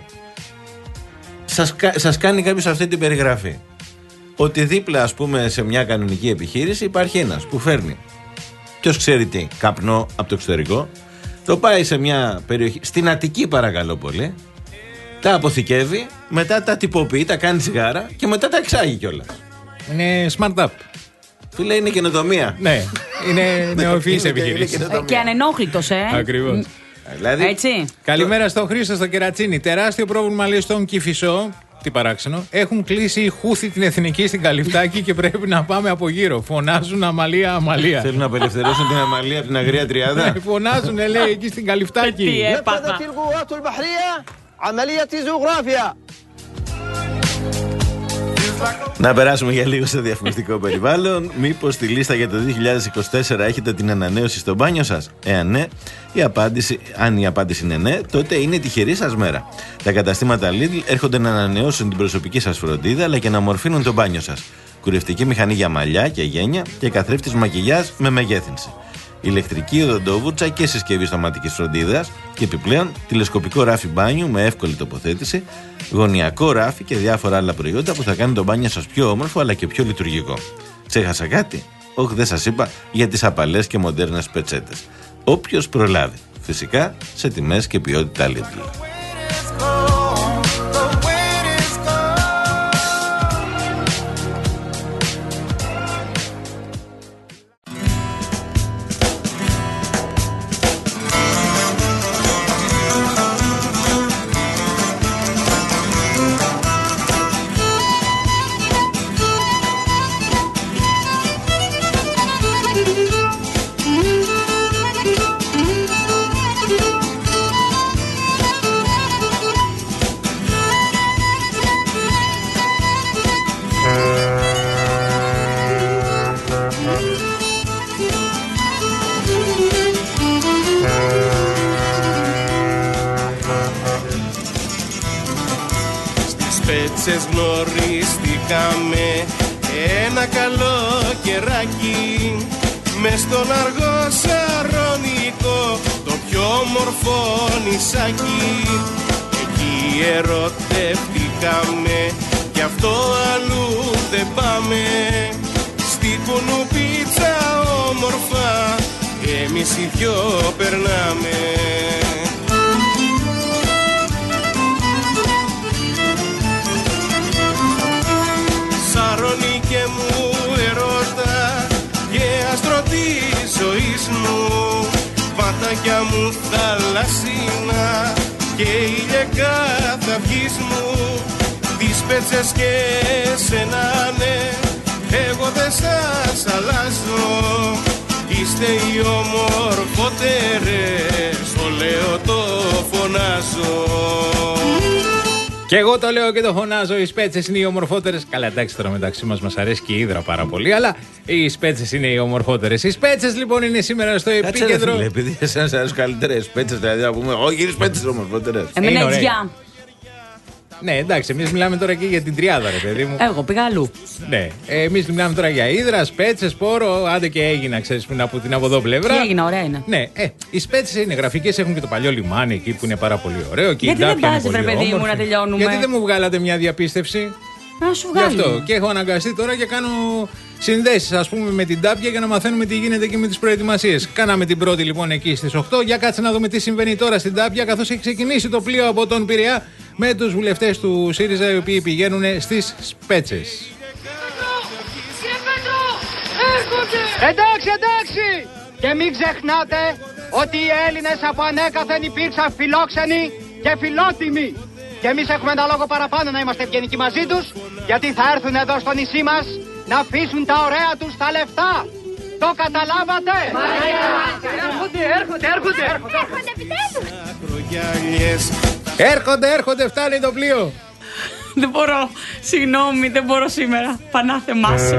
Σας, σας κάνει κάποιος αυτή την περιγραφή. Ότι δίπλα, ας πούμε, σε μια κανονική επιχείρηση υπάρχει ένας που φέρνει, ποιος ξέρει τι, καπνό από το εξωτερικό, το πάει σε μια περιοχή, στην Αττική παρακαλώ πολύ, τα αποθηκεύει, μετά τα τυποποιεί, τα κάνει τσιγάρα και μετά τα εξάγει κιόλας. Είναι smart up. Φίλε, είναι καινοτομία. Ναι, είναι νεοφυής επιχείρηση. Και ανενόχλητος, ε. Ακριβώς. Δηλαδή... Έτσι. Καλημέρα στο Χρήστο στο Κερατσίνι. Τεράστιο πρόβλημα λέει στον Κηφισό. Τι παράξενο. Έχουν κλείσει οι Χούθοι την εθνική στην Καλυφτάκη και πρέπει να πάμε από γύρω. Φωνάζουν Αμαλία, Αμαλία. Θέλουν να απελευθερώσουν την Αμαλία από την Αγρία Τριάδα. Φωνάζουν, λέει, εκεί στην Καλυφτάκη. Τι έπαθα. Να περάσουμε για λίγο στο διαφημιστικό περιβάλλον. Μήπως στη λίστα για το δύο χιλιάδες είκοσι τέσσερα έχετε την ανανέωση στο μπάνιο σας? Εάν ναι, η απάντηση, αν η απάντηση είναι ναι, τότε είναι τυχερή σας μέρα. Τα καταστήματα Lidl έρχονται να ανανεώσουν την προσωπική σας φροντίδα αλλά και να μορφύνουν το μπάνιο σας. Κουρευτική μηχανή για μαλλιά και γένια και καθρέφτης μακιγιάζ με μεγέθυνση. Ηλεκτρική οδοντόβουρτσα και συσκευή στοματικής φροντίδας και επιπλέον τηλεσκοπικό ράφι μπάνιου με εύκολη τοποθέτηση, γωνιακό ράφι και διάφορα άλλα προϊόντα που θα κάνει το μπάνιο σας πιο όμορφο αλλά και πιο λειτουργικό. Ξέχασα κάτι? Όχι, δεν σας είπα για τις απαλές και μοντέρνες πετσέτες. Όποιος προλάβει. Φυσικά σε τιμές και ποιότητα Lidl. Πέτσες γνωριστήκαμε ένα καλό καιράκι μες στον αργό Σαρονικό, το πιο όμορφο νησάκι. Εκεί ερωτεύτηκαμε, γι' αυτό αλλού δεν πάμε. Στη κουνουπίτσα όμορφα εμείς οι δυο περνάμε. Σαρονίκε μου ερώτα και άστρο της ζωής μου, βατάκια μου θαλασσίνα και ηλιακά θαυγής μου, τις Πέτσες και σένα ναι, εγώ δεν σας αλλάζω, είστε οι ομορφότερες, το λέω το φωνάζω. Και εγώ το λέω και το φωνάζω, οι Σπέτσες είναι οι ομορφότερες. Καλά, εντάξει, τώρα μεταξύ μας μας αρέσει και η Ύδρα πάρα πολύ, αλλά οι Σπέτσες είναι οι ομορφότερες. Οι Σπέτσες λοιπόν είναι σήμερα στο Κάτσε επίκεντρο. Ρε φίλε, επειδή εσάς αρέσουν καλύτερες Σπέτσες, δηλαδή να πούμε, όχι οι Σπέτσες είναι ομορφότερες. Εμένα είναι γεια. Ναι, εντάξει, εμείς μιλάμε τώρα και για την τριάδα, ρε παιδί μου. Εγώ πήγα αλλού. Ναι, εμείς μιλάμε τώρα για Ύδρα, Σπέτσες, Σπόρο, άντε και έγινα, ξέρεις, από την από εδώ πλευρά. Τι έγινα, ωραία είναι. Ναι, ε, οι Σπέτσες είναι γραφικές, έχουν και το παλιό λιμάνι εκεί που είναι πάρα πολύ ωραίο. Και γιατί δεν πάζει, βρε παιδί μου, να τελειώνουμε? Γιατί δεν μου βγάλατε μια διαπίστευση? Να σου βγάλω. Γι' αυτό. Και έχω αναγκαστεί τώρα και κάνω συνδέσεις, ας πούμε, με την Τάπια για να μαθαίνουμε τι γίνεται εκεί με τις προετοιμασίες. Κάναμε την πρώτη λοιπόν εκεί στις οκτώ. Για κάτσε να δούμε τι συμβαίνει τώρα στην Τάπια, καθώς έχει ξεκινήσει το πλοίο από τον Πειραιά με τους βουλευτές του ΣΥΡΙΖΑ, οι οποίοι πηγαίνουν στις Σπέτσες. Εντάξει, εντάξει! Και μην ξεχνάτε ότι οι Έλληνες από ανέκαθεν υπήρξαν φιλόξενοι και φιλότιμοι. Και εμείς έχουμε ένα λόγο παραπάνω να είμαστε ευγενικοί μαζί τους, γιατί θα έρθουν εδώ στο νησί μας να αφήσουν τα ωραία τους τα λεφτά. Το καταλάβατε? Έρχονται, έρχονται, έρχονται! Έρχονται επιτέλους! Έρχονται, έρχονται, φτάνει το πλοίο. Δεν μπορώ, συγγνώμη, δεν μπορώ σήμερα. Πανάθεμά σε.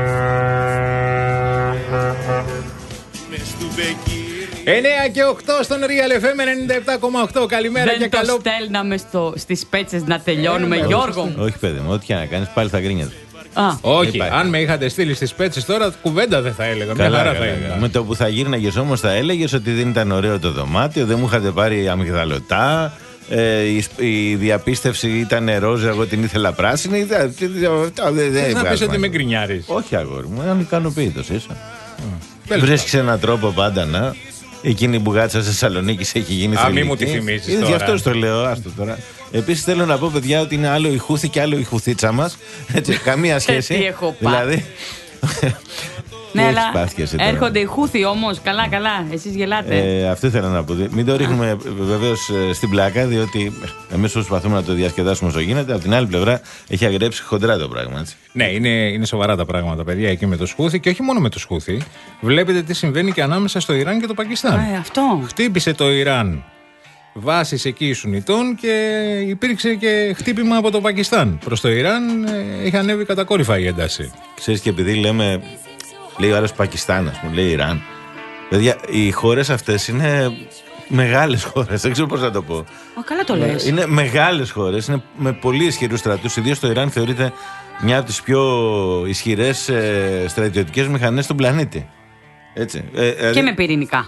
εννιά και οκτώ στον Real εφ εμ ενενήντα επτά κόμμα οκτώ. Καλημέρα δεν και το καλό. Δεν στέλναμε στο, στις Πέτσες να τελειώνουμε, ε, Γιώργο μου. Όχι, παιδί μου, ό,τι και να κάνεις πάλι θα γκρίνιαζε. Όχι, αν με είχατε στείλει στις Πέτσες τώρα, κουβέντα δεν θα έλεγα. Καλά, μια χαρά καλά, θα έλεγα. με το που θα γύρναγες όμως θα έλεγες ότι δεν ήταν ωραίο το δωμάτιο, δεν μου είχατε πάρει αμυγδαλωτά. Ε, η, η διαπίστευση ήταν ρόζα, εγώ την ήθελα πράσινη. Θες να πεις ότι με γκρινιάρεις? Όχι, αγόρι μου, αν ικανοποιητός είσαι. Βρίσκεις έναν τρόπο πάντα να. Εκείνη η μπουγάτσα στη Θεσσαλονίκη έχει γίνει θελική. Α, μη μου τη θυμίσεις τώρα. Γι' αυτό το λέω, άστο τώρα. Επίσης θέλω να πω, παιδιά, ότι είναι άλλο η χούθη και άλλο η χουθίτσα μας. Έτσι, καμία σχέση. Τι έχω πάει. Δηλαδή, Ναι, αλλά έρχονται οι Χούθοι όμως. Καλά, καλά. Εσείς γελάτε. Ε, αυτό ήθελα να πω. Μην το ρίχνουμε βεβαίως στην πλάκα, διότι εμείς προσπαθούμε να το διασκεδάσουμε όσο γίνεται. Από την άλλη πλευρά έχει αγρέψει χοντρά το πράγμα. Έτσι. Ναι, είναι, είναι σοβαρά τα πράγματα, παιδιά, εκεί με τους Χούθοι και όχι μόνο με τους Χούθοι. Βλέπετε τι συμβαίνει και ανάμεσα στο Ιράν και το Πακιστάν. Ε, αυτό. Χτύπησε το Ιράν βάσεις εκεί Σουνιτών και υπήρξε και χτύπημα από το Πακιστάν. Προς το Ιράν ε, έχει ανέβει κατακόρυφα η ένταση. Ξέρεις, και επειδή λέμε, λέει ο άλλος Πακιστάν, ας πούμε, λέει Ιράν. Παιδιά, οι χώρες αυτές είναι μεγάλες χώρες, δεν ξέρω πώς να το πω. Α, καλά το λες. Είναι μεγάλες χώρες, είναι με πολύ ισχυρούς στρατούς. Ιδίως το Ιράν θεωρείται μια από τις πιο ισχυρές ε, στρατιωτικές μηχανές στον πλανήτη. Έτσι. Ε, ε, και με πυρηνικά.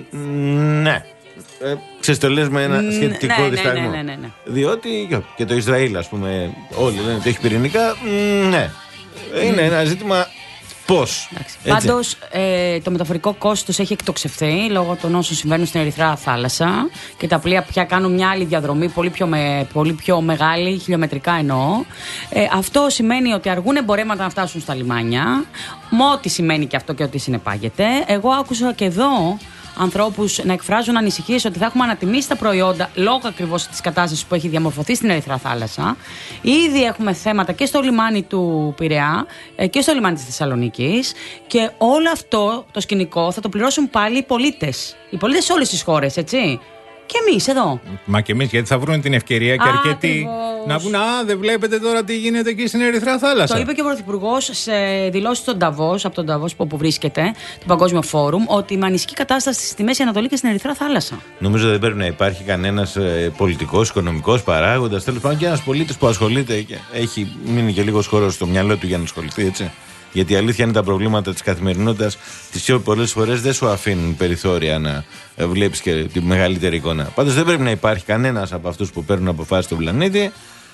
Ναι. Ε, ξέρεις, το λες με ένα σχετικό ναι, δισταγμό. Ναι, ναι, ναι, ναι. Διότι και το Ισραήλ, ας πούμε, όλοι λένε ότι έχει πυρηνικά. Ναι. Είναι mm. ένα ζήτημα πώς. Πάντως, ε, το μεταφορικό κόστος έχει εκτοξευθεί λόγω των όσων συμβαίνουν στην Ερυθρά Θάλασσα και τα πλοία πια κάνουν μια άλλη διαδρομή, πολύ πιο, με, πολύ πιο μεγάλη, χιλιομετρικά εννοώ. Ε, αυτό σημαίνει ότι αργούν εμπορεύματα να φτάσουν στα λιμάνια, με ό,τι σημαίνει και αυτό και ό,τι συνεπάγεται. Εγώ άκουσα και εδώ ανθρώπους να εκφράζουν ανησυχίες ότι θα έχουμε ανατιμήσει τα προϊόντα λόγω ακριβώς της κατάστασης που έχει διαμορφωθεί στην Ερυθρά Θάλασσα. Ήδη έχουμε θέματα και στο λιμάνι του Πειραιά και στο λιμάνι της Θεσσαλονίκης και όλο αυτό το σκηνικό θα το πληρώσουν πάλι οι πολίτες. Οι πολίτες σε όλες τις χώρες, έτσι. Και εμείς εδώ. Μα και εμείς, γιατί θα βρουν την ευκαιρία και αρκετοί να πούν: Α, δεν βλέπετε τώρα τι γίνεται εκεί στην Ερυθρά Θάλασσα. Το είπε και ο Πρωθυπουργός σε δηλώσεις στον Νταβός, από τον Νταβός που βρίσκεται, το Παγκόσμιο Φόρουμ, ότι με ανησυχεί κατάσταση στη Μέση Ανατολή και στην Ερυθρά Θάλασσα. Νομίζω δεν πρέπει να υπάρχει κανένας ε, πολιτικός, οικονομικός παράγοντας. Τέλος πάντων, και ένας πολίτης που ασχολείται και έχει μείνει και λίγος χώρος στο μυαλό του για να ασχοληθεί, έτσι. Γιατί η αλήθεια είναι τα προβλήματα της καθημερινότητας, τις πιο πολλές φορές δεν σου αφήνουν περιθώρια να βλέπεις και τη μεγαλύτερη εικόνα. Πάντως δεν πρέπει να υπάρχει κανένας από αυτούς που παίρνουν αποφάσεις στον πλανήτη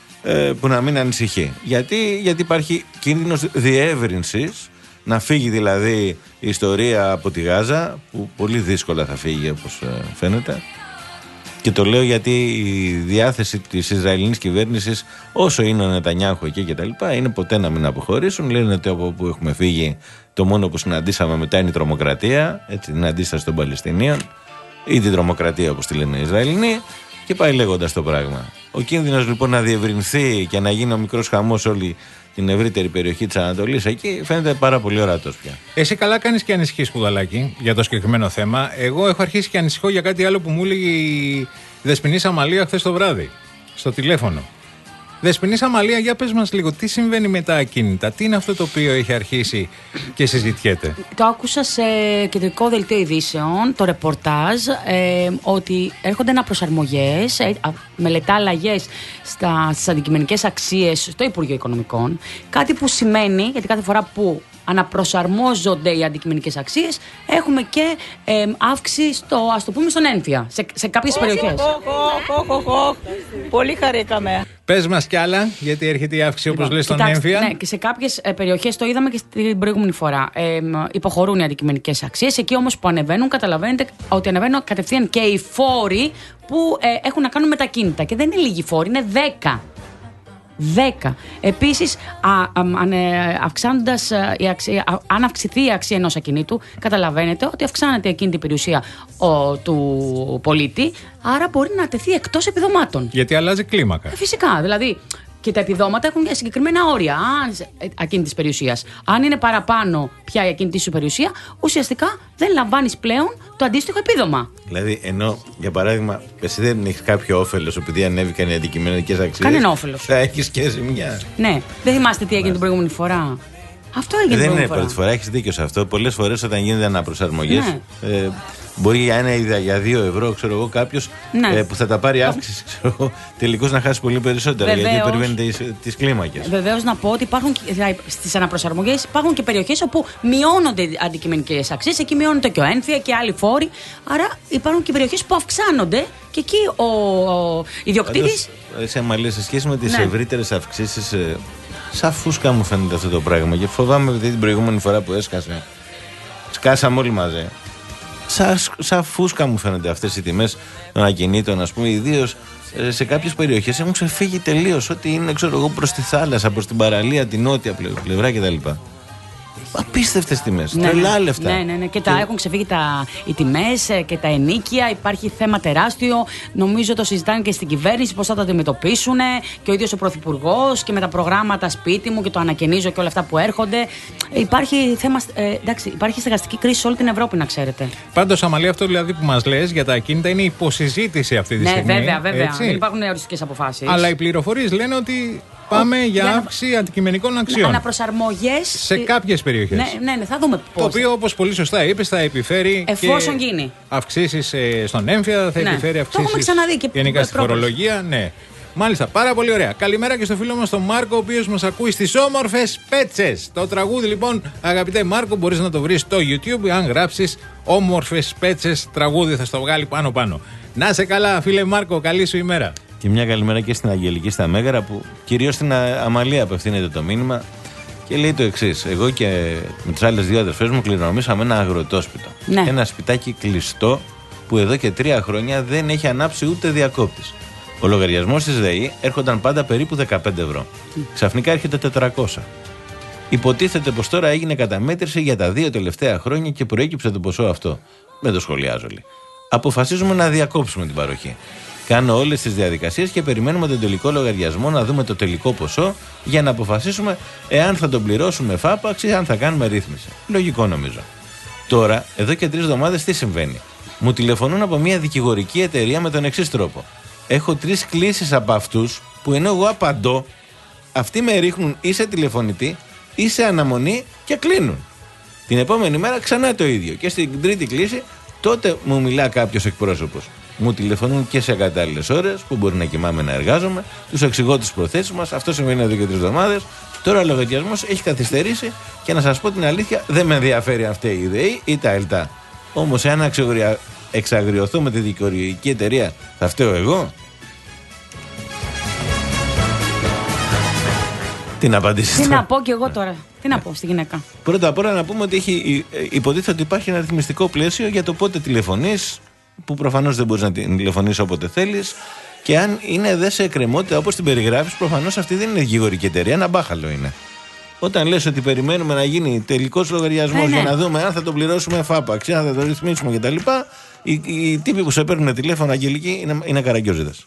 ε, που να μην ανησυχεί. Γιατί, γιατί υπάρχει κίνδυνος διεύρυνσης, να φύγει δηλαδή η ιστορία από τη Γάζα, που πολύ δύσκολα θα φύγει όπως ε, φαίνεται. Και το λέω γιατί η διάθεση της Ισραηλινής κυβέρνησης, όσο είναι ο Νετανιάχου εκεί και τα λοιπά, είναι ποτέ να μην αποχωρήσουν. Λένε ότι από όπου έχουμε φύγει, το μόνο που συναντήσαμε μετά είναι η τρομοκρατία, έτσι, την αντίσταση των Παλαιστινίων ή την τρομοκρατία όπως τη λένε οι Ισραηλινοί, και πάει λέγοντας το πράγμα. Ο κίνδυνος λοιπόν να διευρυνθεί και να γίνει ο μικρός χαμός όλη την ευρύτερη περιοχή της Ανατολής εκεί φαίνεται πάρα πολύ ορατός πια. Εσύ καλά κάνεις και ανησυχείς, Σπουδαλάκη, για το συγκεκριμένο θέμα. Εγώ έχω αρχίσει και ανησυχώ για κάτι άλλο που μου έλεγε η Δεσποινή Σαμαλία χθες το βράδυ, στο τηλέφωνο. Δεσποινή Σαμαλία, για πες μας λίγο, τι συμβαίνει με τα ακίνητα, τι είναι αυτό το οποίο έχει αρχίσει και συζητιέται. Το άκουσα σε κεντρικό δελτίο ειδήσεων, το ρεπορτάζ, ε, ότι έρχονται αναπροσαρμογές, ε, μελετά αλλαγές στις αντικειμενικές αξίες στο Υπουργείο Οικονομικών. Κάτι που σημαίνει, γιατί κάθε φορά που αναπροσαρμόζονται οι αντικειμενικές αξίες, έχουμε και ε, αύξηση στο, ας το πούμε, στον ένφια, σε, σε κάποιες περιοχές. Πολύ χαρήκαμε. Πες μας κι άλλα, γιατί έρχεται η αύξηση, όπως λες, στον έμφυα. Ναι, και σε κάποιες ε, περιοχές, το είδαμε και την προηγούμενη φορά, ε, υποχωρούν οι αντικειμενικές αξίες. Εκεί όμως που ανεβαίνουν, καταλαβαίνετε ότι ανεβαίνουν κατευθείαν και οι φόροι που ε, έχουν να κάνουν με τα κίνητα. Και δεν είναι λίγοι φόροι, είναι δέκα. δέκα. Επίσης, αυξάνοντας η αξία, αν αυξηθεί η αξία ενός ακινήτου, καταλαβαίνετε ότι αυξάνεται εκείνη την περιουσία ο, του πολίτη, άρα μπορεί να τεθεί εκτός επιδομάτων. Γιατί αλλάζει κλίμακα. Ε, φυσικά. Δηλαδή, και τα επιδόματα έχουν συγκεκριμένα όρια ακίνητης της περιουσίας. Αν είναι παραπάνω πια η ακίνητη σου περιουσία, ουσιαστικά δεν λαμβάνεις πλέον το αντίστοιχο επίδομα. Δηλαδή, ενώ για παράδειγμα, εσύ δεν έχεις κάποιο όφελος επειδή ανέβηκαν οι αντικειμενικές αξίες. Κανένα όφελος. Θα έχεις και ζημιά. Ναι, δεν θυμάστε τι έγινε την προηγούμενη φορά. Αυτό έγινε την προηγούμενη φορά. Δεν είναι πρώτη φορά, έχεις δίκιο σε αυτό. Πολλές φορές όταν γίνονται αναπροσαρμογές. Ναι. Ε, Μπορεί για ένα ή για δύο ευρώ, ξέρω εγώ, κάποιος ναι. ε, που θα τα πάρει αύξηση, ξέρω εγώ, τελικώς να χάσει πολύ περισσότερα. Βεβαίως, γιατί περιμένετε τις κλίμακες. Βεβαίως, να πω ότι υπάρχουν στις αναπροσαρμογές υπάρχουν και περιοχές όπου μειώνονται αντικειμενικές αξίες, εκεί μειώνεται και ο ένφια και άλλοι φόροι. Άρα υπάρχουν και περιοχές που αυξάνονται και εκεί ο, ο ιδιοκτήτης. Σε μαλλί, σε σχέση με τις ναι. ευρύτερες αυξήσεις, ε, σαν φούσκα μου φαίνεται αυτό το πράγμα. Και φοβάμαι ότι την προηγούμενη φορά που έσκασε, σκάσαμε όλοι μαζί. Σαν σα φούσκα μου φαίνονται αυτές οι τιμές των ακινήτων, ας πούμε, ιδίως σε κάποιες περιοχές έχουν ξεφύγει τελείως ό,τι είναι, ξέρω εγώ, προς τη θάλασσα, προς την παραλία, την νότια πλευρά κτλ. Απίστευτες τιμές. Ναι, τρελά ναι, λεφτά. ναι, ναι, ναι. Και, τα έχουν ξεφύγει τα, οι τιμές και τα ενοίκια. Υπάρχει θέμα τεράστιο. Νομίζω το συζητάνε και στην κυβέρνηση πώς θα το αντιμετωπίσουν. Και ο ίδιος ο Πρωθυπουργός και με τα προγράμματα σπίτι μου και το ανακαινίζω και όλα αυτά που έρχονται. Υπάρχει θέμα. Ε, εντάξει, υπάρχει στεγαστική κρίση σε όλη την Ευρώπη, να ξέρετε. Πάντως, Αμαλία, αυτό δηλαδή που μας λες για τα ακίνητα είναι υποσυζήτηση αυτή τη ναι, στιγμή. Ναι, βέβαια, βέβαια. Έτσι? Δεν υπάρχουν οριστικές αποφάσεις. Αλλά οι πληροφορίες λένε ότι πάμε Ο, για, για αύξηση αντικειμενικών αξιών. Αναπροσαρμογές σε κάποιες περιοχές. Ναι, ναι, ναι, θα δούμε πώς. Το οποίο, όπως πολύ σωστά είπες, θα επιφέρει. Εφόσον και γίνει. Αυξήσεις ε, στον έμφυα, θα ναι. επιφέρει αυξήσεις γενικά στη φορολογία. Ναι. Μάλιστα, πάρα πολύ ωραία. Καλημέρα και στο φίλο μας τον Μάρκο, ο οποίος μας ακούει στις όμορφες Πέτσες. Το τραγούδι, λοιπόν, αγαπητέ Μάρκο, μπορείς να το βρεις στο YouTube. Αν γράψεις όμορφες Πέτσες τραγούδι, θα στο βγάλει πάνω-πάνω. Να σε καλά, φίλε Μάρκο, καλή σου ημέρα. Και μια καλημέρα και στην Αγγελική στα Μέγαρα, που κυρίως στην Αμαλία απευθύνεται το μήνυμα και λέει το εξής. Εγώ και με τις άλλες δύο αδερφές μου κληρονομήσαμε ένα αγροτόσπιτο. Ναι. Ένα σπιτάκι κλειστό που εδώ και τρία χρόνια δεν έχει ανάψει ούτε διακόπτης. Ο λογαριασμός της ΔΕΗ έρχονταν πάντα περίπου δεκαπέντε ευρώ. Ξαφνικά έρχεται τετρακόσια. Υποτίθεται πως τώρα έγινε καταμέτρηση για τα δύο τελευταία χρόνια και προέκυψε το ποσό αυτό. Δεν το σχολιάζω, λέει. Αποφασίζουμε να διακόψουμε την παροχή. Κάνω όλες τις διαδικασίες και περιμένουμε τον τελικό λογαριασμό, να δούμε το τελικό ποσό για να αποφασίσουμε εάν θα τον πληρώσουμε φάπαξ ή αν θα κάνουμε ρύθμιση. Λογικό νομίζω. Τώρα, εδώ και τρεις εβδομάδες τι συμβαίνει. Μου τηλεφωνούν από μια δικηγορική εταιρεία με τον εξής τρόπο. Έχω τρεις κλήσεις από αυτούς που ενώ εγώ απαντώ, αυτοί με ρίχνουν ή σε τηλεφωνητή ή σε αναμονή και κλείνουν. Την επόμενη μέρα ξανά το ίδιο. Και στην τρίτη κλήση τότε μου μιλά κάποιος εκπρόσωπος. Μου τηλεφωνούν και σε κατάλληλες ώρες που μπορεί να κοιμάμαι να εργάζομαι. Τους εξηγώ τις προθέσεις μας. Αυτό συμβαίνει εδώ και τρεις εβδομάδες. Τώρα ο λογαριασμός έχει καθυστερήσει και να σας πω την αλήθεια, δεν με ενδιαφέρει αυτή η ΔΕΗ ή τα ΕΛΤΑ. Όμως, εάν εξαγριωθώ με τη δικηγορική εταιρεία, θα φταίω εγώ. Τι να απαντήσεις. Τι να πω κι εγώ τώρα. Τι να πω στη γυναίκα. Πρώτα απ' όλα να πούμε ότι έχει, υποτίθεται ότι υπάρχει ένα ρυθμιστικό πλαίσιο για το πότε τηλεφωνείς, που προφανώς δεν μπορείς να τηλεφωνείς όποτε θέλεις, και αν είναι δε σε εκκρεμότητα όπως την περιγράφεις, προφανώς αυτή δεν είναι δικηγορική εταιρεία, ένα μπάχαλο είναι. Όταν λες ότι περιμένουμε να γίνει τελικός λογαριασμός, ναι, για ναι. να δούμε αν θα το πληρώσουμε φάπαξ, αν θα το ρυθμίσουμε κτλ., οι, οι τύποι που σε παίρνουν τηλέφωνο, Αγγελική, είναι, είναι καραγκιόζιδες.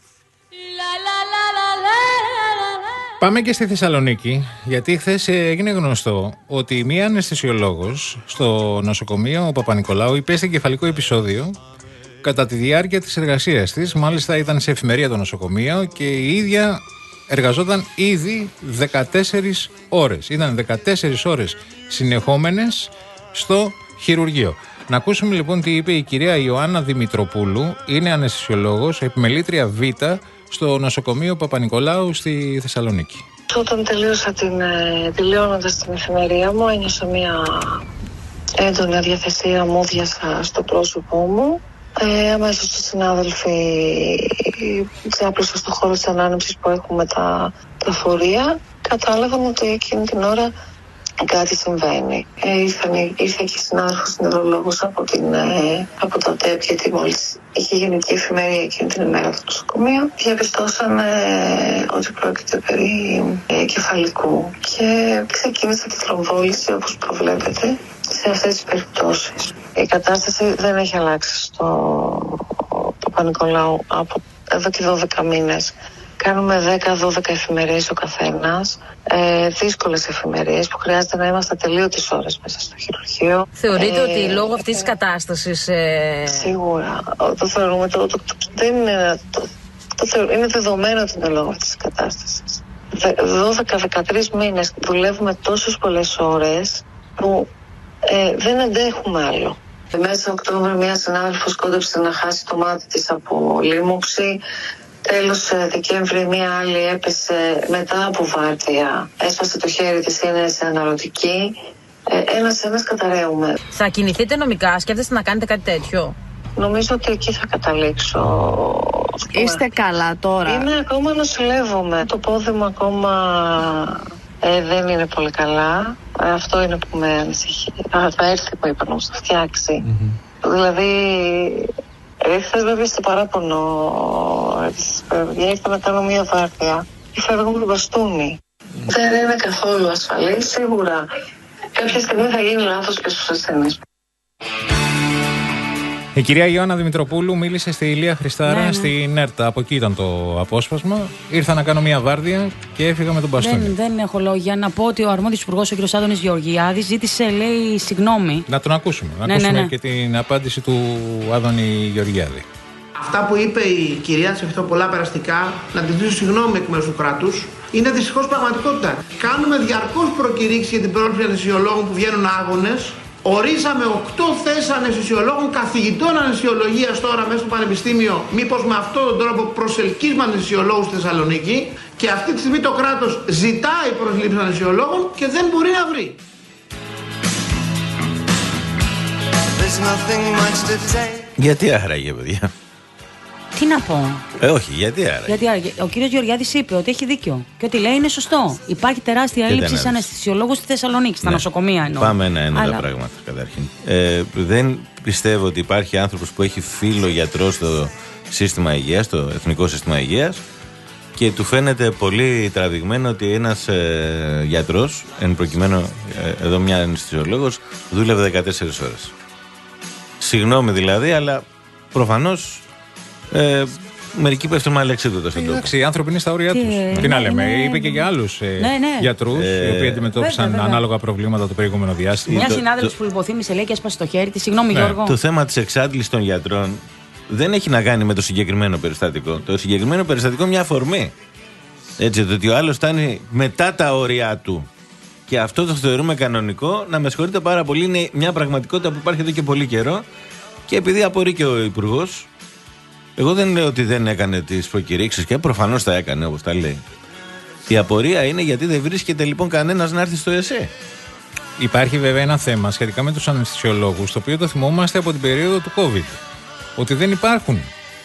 Πάμε και στη Θεσσαλονίκη, γιατί χθες έγινε γνωστό ότι μία αναισθησιολόγος στο νοσοκομείο Παπα-Νικολάου υπέστη εγκεφαλικό επεισόδιο κατά τη διάρκεια της εργασίας της. Μάλιστα ήταν σε εφημερία το νοσοκομείο και η ίδια εργαζόταν ήδη δεκατέσσερις ώρες. Ήταν δεκατέσσερις ώρες συνεχόμενες στο χειρουργείο. Να ακούσουμε λοιπόν τι είπε η κυρία Ιωάννα Δημητροπούλου, είναι αναισθησιολόγος, επιμελήτρια Β στο νοσοκομείο Παπα-Νικολάου στη Θεσσαλονίκη. Όταν τελείωσα την, τελειώνοντας την εφημερία μου, ένιωσα μια έντονη αδιαθεσία, μούδιασα στο πρόσωπό μου. Ε, αμέσως οι συνάδελφοι ξάπλωσαν στο χώρο της ανάνυψης που έχουμε τα, τα φορεία. Κατάλαβαν ότι εκείνη την ώρα κάτι συμβαίνει. Ε, ήρθαν, ήρθε και η συνάδελφος νευρολόγος από, την, ε, από τα ΤΕΠ, γιατί μόλις είχε γενική εφημερία εκείνη την ημέρα στο νοσοκομείο. Διαπιστώσαν ε, ότι πρόκειται περί ε, κεφαλικού και ξεκίνησε τη θρομβόληση όπως προβλέπετε σε αυτές τις περιπτώσεις. Η κατάσταση δεν έχει αλλάξει στο Παπα-Νικολάου από εδώ και δώδεκα μήνες. Κάνουμε δέκα δώδεκα εφημερίες ο καθένας, ε, δύσκολες εφημερίες που χρειάζεται να είμαστε τελείωτες ώρες μέσα στο χειρουργείο. Θεωρείτε ε, ότι λόγω αυτής της κατάστασης... Ε... Σίγουρα, το θεωρούμε, το, το, το, δεν είναι, το, το θεωρώ, είναι δεδομένο ότι είναι λόγω αυτής της κατάστασης. δώδεκα δεκατρείς μήνες δουλεύουμε τόσες πολλές ώρες που ε, δεν αντέχουμε άλλο. Μέσα Οκτώβριο μία συνάδελφος κόντεψε να χάσει το μάτι της από λίμωξη. Τέλος Δεκέμβρη μία άλλη έπεσε μετά από βάρδια. Έσπασε το χέρι της, είναι σε αναρωτική. Ε, ένας ένας καταραίουμε. Θα κινηθείτε νομικά, σκέφτεστε να κάνετε κάτι τέτοιο? Νομίζω ότι εκεί θα καταλήξω. Είστε καλά τώρα? Είναι ακόμα νοσηλεύομαι. Το πόδι μου ακόμα ε, δεν είναι πολύ καλά. Ε, αυτό είναι που με ανησυχεί. Α, θα έρθει που είπα να μου το φτιάξει. Mm-hmm. Δηλαδή... Ήρθες βέβαια στο παράπονο της παιδιά, ήρθα να κάνω μία βάρδια. Φεύγω με τον μπαστούνι. Δεν είναι καθόλου ασφαλή. Σίγουρα κάποια στιγμή θα γίνει λάθος και στους ασθενείς. Η κυρία Ιωάννα Δημητροπούλου μίλησε στη Ηλία Χριστάρα, ναι, ναι. στην ΕΡΤΑ. Από εκεί ήταν το απόσπασμα. Ήρθα να κάνω μια βάρδια και έφυγα με τον μπαστούνι. Δεν, δεν έχω λόγια. Να πω ότι ο αρμόδιος υπουργός, ο κ. Άδωνης Γεωργιάδης, ζήτησε, λέει, συγγνώμη. Να τον ακούσουμε. Να ναι, ακούσουμε ναι, ναι. και την απάντηση του Άδωνη Γεωργιάδη. Αυτά που είπε η κυρία, της ευχηθώ πολλά περαστικά, να τη ζητήσω συγγνώμη εκ μέρους του κράτους, είναι δυστυχώς πραγματικότητα. Κάνουμε διαρκώς προκηρύξεις για την πρόληψη αναισθησιολόγων που βγαίνουν άγονες. Ορίσαμε οκτώ θέσεις αναισθησιολόγων, καθηγητών αναισθησιολογίας τώρα μέσα στο Πανεπιστήμιο, μήπως με αυτόν τον τρόπο προσελκύσουμε αναισθησιολόγους στη Θεσσαλονίκη, και αυτή τη στιγμή το κράτος ζητάει προσλήψεις αναισθησιολόγων και δεν μπορεί να βρει. Γιατί άραγε, παιδιά? Τι να πω. Ε, όχι, γιατί άραγε. Γιατί άραγε. Ο κύριος Γεωργιάδης είπε ότι έχει δίκιο. Και ότι λέει είναι σωστό. Υπάρχει τεράστια έλλειψη σε αναισθησιολόγους στη Θεσσαλονίκη, στα ναι. νοσοκομεία εννοώ. Πάμε ένα-ένα Αλλά... τα πράγματα καταρχήν. Ε, δεν πιστεύω ότι υπάρχει άνθρωπος που έχει φίλο γιατρό στο σύστημα υγείας, το Εθνικό Σύστημα Υγείας, και του φαίνεται πολύ τραβηγμένο ότι ένας ε, γιατρός, εν προκειμένου ε, εδώ μια αναισθησιολόγος, δούλευε δεκατέσσερις ώρες. Συγγνώμη δηλαδή, αλλά προφανώς ε, μερικοί πέφτουν με αλεξίδωτα στον τόπο. Εντάξει, οι άνθρωποι είναι στα όρια τους. ε, Τι να ναι, λέμε, ναι. είπε και για άλλους ε, ναι, ναι. γιατρούς, Ε, οι οποίοι αντιμετώπισαν βέβαια, βέβαια. ανάλογα προβλήματα το προηγούμενο διάστημα. Μια το- συνάδελφος το- που λιποθύμησε, λέει, και έσπασε το χέρι της. Συγγνώμη, Ναι. Γιώργο. Το θέμα της εξάντλησης των γιατρών δεν έχει να κάνει με το συγκεκριμένο περιστατικό. Το συγκεκριμένο περιστατικό είναι μια αφορμή. Έτσι, το ότι ο άλλος φτάνει μετά τα όρια του και αυτό το θεωρούμε κανονικό, να με συγχωρείτε πάρα πολύ, είναι μια πραγματικότητα που υπάρχει εδώ και πολύ καιρό, και επειδή απορεί και ο Υπουργός, εγώ δεν λέω ότι δεν έκανε τις προκηρύξεις, και προφανώς τα έκανε όπως τα λέει. Η απορία είναι γιατί δεν βρίσκεται λοιπόν κανένας να έρθει στο ΕΣΕ. Υπάρχει βέβαια ένα θέμα σχετικά με τους αναισθησιολόγους, το οποίο το θυμόμαστε από την περίοδο του COVID. Ότι δεν υπάρχουν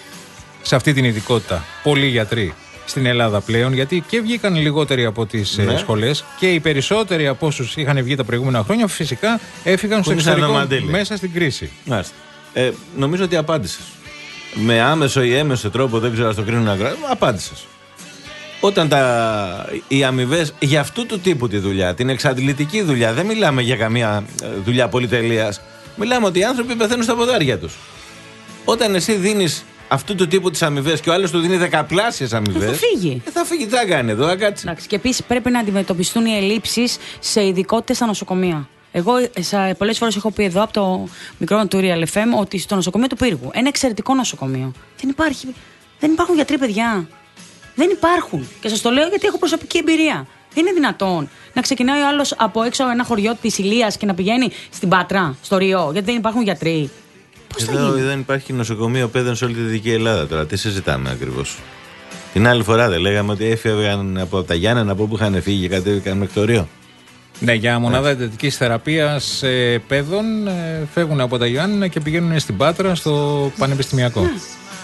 σε αυτή την ειδικότητα πολλοί γιατροί στην Ελλάδα πλέον, γιατί και βγήκαν λιγότεροι από τις Ναι. ε, σχολές και οι περισσότεροι από όσους είχαν βγει τα προηγούμενα χρόνια φυσικά έφυγαν στο Που είναι σαν εξωτερικό ένα μαντήλι. μέσα στην κρίση. Μάλιστα. Ε, νομίζω ότι απάντησες. Με άμεσο ή έμεσο τρόπο, δεν ξέρω αν το κρίνουν αγρά, απάντησες. Όταν τα, οι αμοιβές για αυτού του τύπου τη δουλειά, την εξαντλητική δουλειά, δεν μιλάμε για καμία ε, δουλειά πολυτελείας. Μιλάμε ότι οι άνθρωποι πεθαίνουν στα ποδάρια τους. Όταν εσύ δίνεις αυτού του τύπου τις αμοιβές και ο άλλος του δίνει δεκαπλάσιες αμοιβές. Θα φύγει. Ε, θα φύγει, τι θα κάνει εδώ, θα κάτσει. Εντάξει, και επίσης πρέπει να αντιμετωπιστούν οι ελλείψεις σε ειδικότητες στα νοσοκομεία. Εγώ πολλές φορές έχω πει εδώ από το μικρό του Real εφ εμ ότι στο νοσοκομείο του Πύργου, ένα εξαιρετικό νοσοκομείο, δεν, υπάρχει, δεν υπάρχουν γιατροί, παιδιά. Δεν υπάρχουν. Και σας το λέω γιατί έχω προσωπική εμπειρία. Δεν είναι δυνατόν να ξεκινάει ο άλλος από έξω ένα χωριό της Ηλίας και να πηγαίνει στην Πάτρα, στο Ριό, γιατί δεν υπάρχουν γιατροί. Πώς θα Εδώ γίνει? δεν υπάρχει νοσοκομείο παιδών σε όλη τη Δυτική Ελλάδα τώρα. Τι συζητάμε ακριβώς? Την άλλη φορά δεν λέγαμε ότι έφευγαν από τα Γιάννενα από όπου είχαν φύγει και κατέβηκαν μέχρι το Ριό. Ναι, για μονάδα εντατικής θεραπείας ε, παιδών ε, φεύγουν από τα Γιάννενα και πηγαίνουν στην Πάτρα στο Πανεπιστημιακό. Ναι.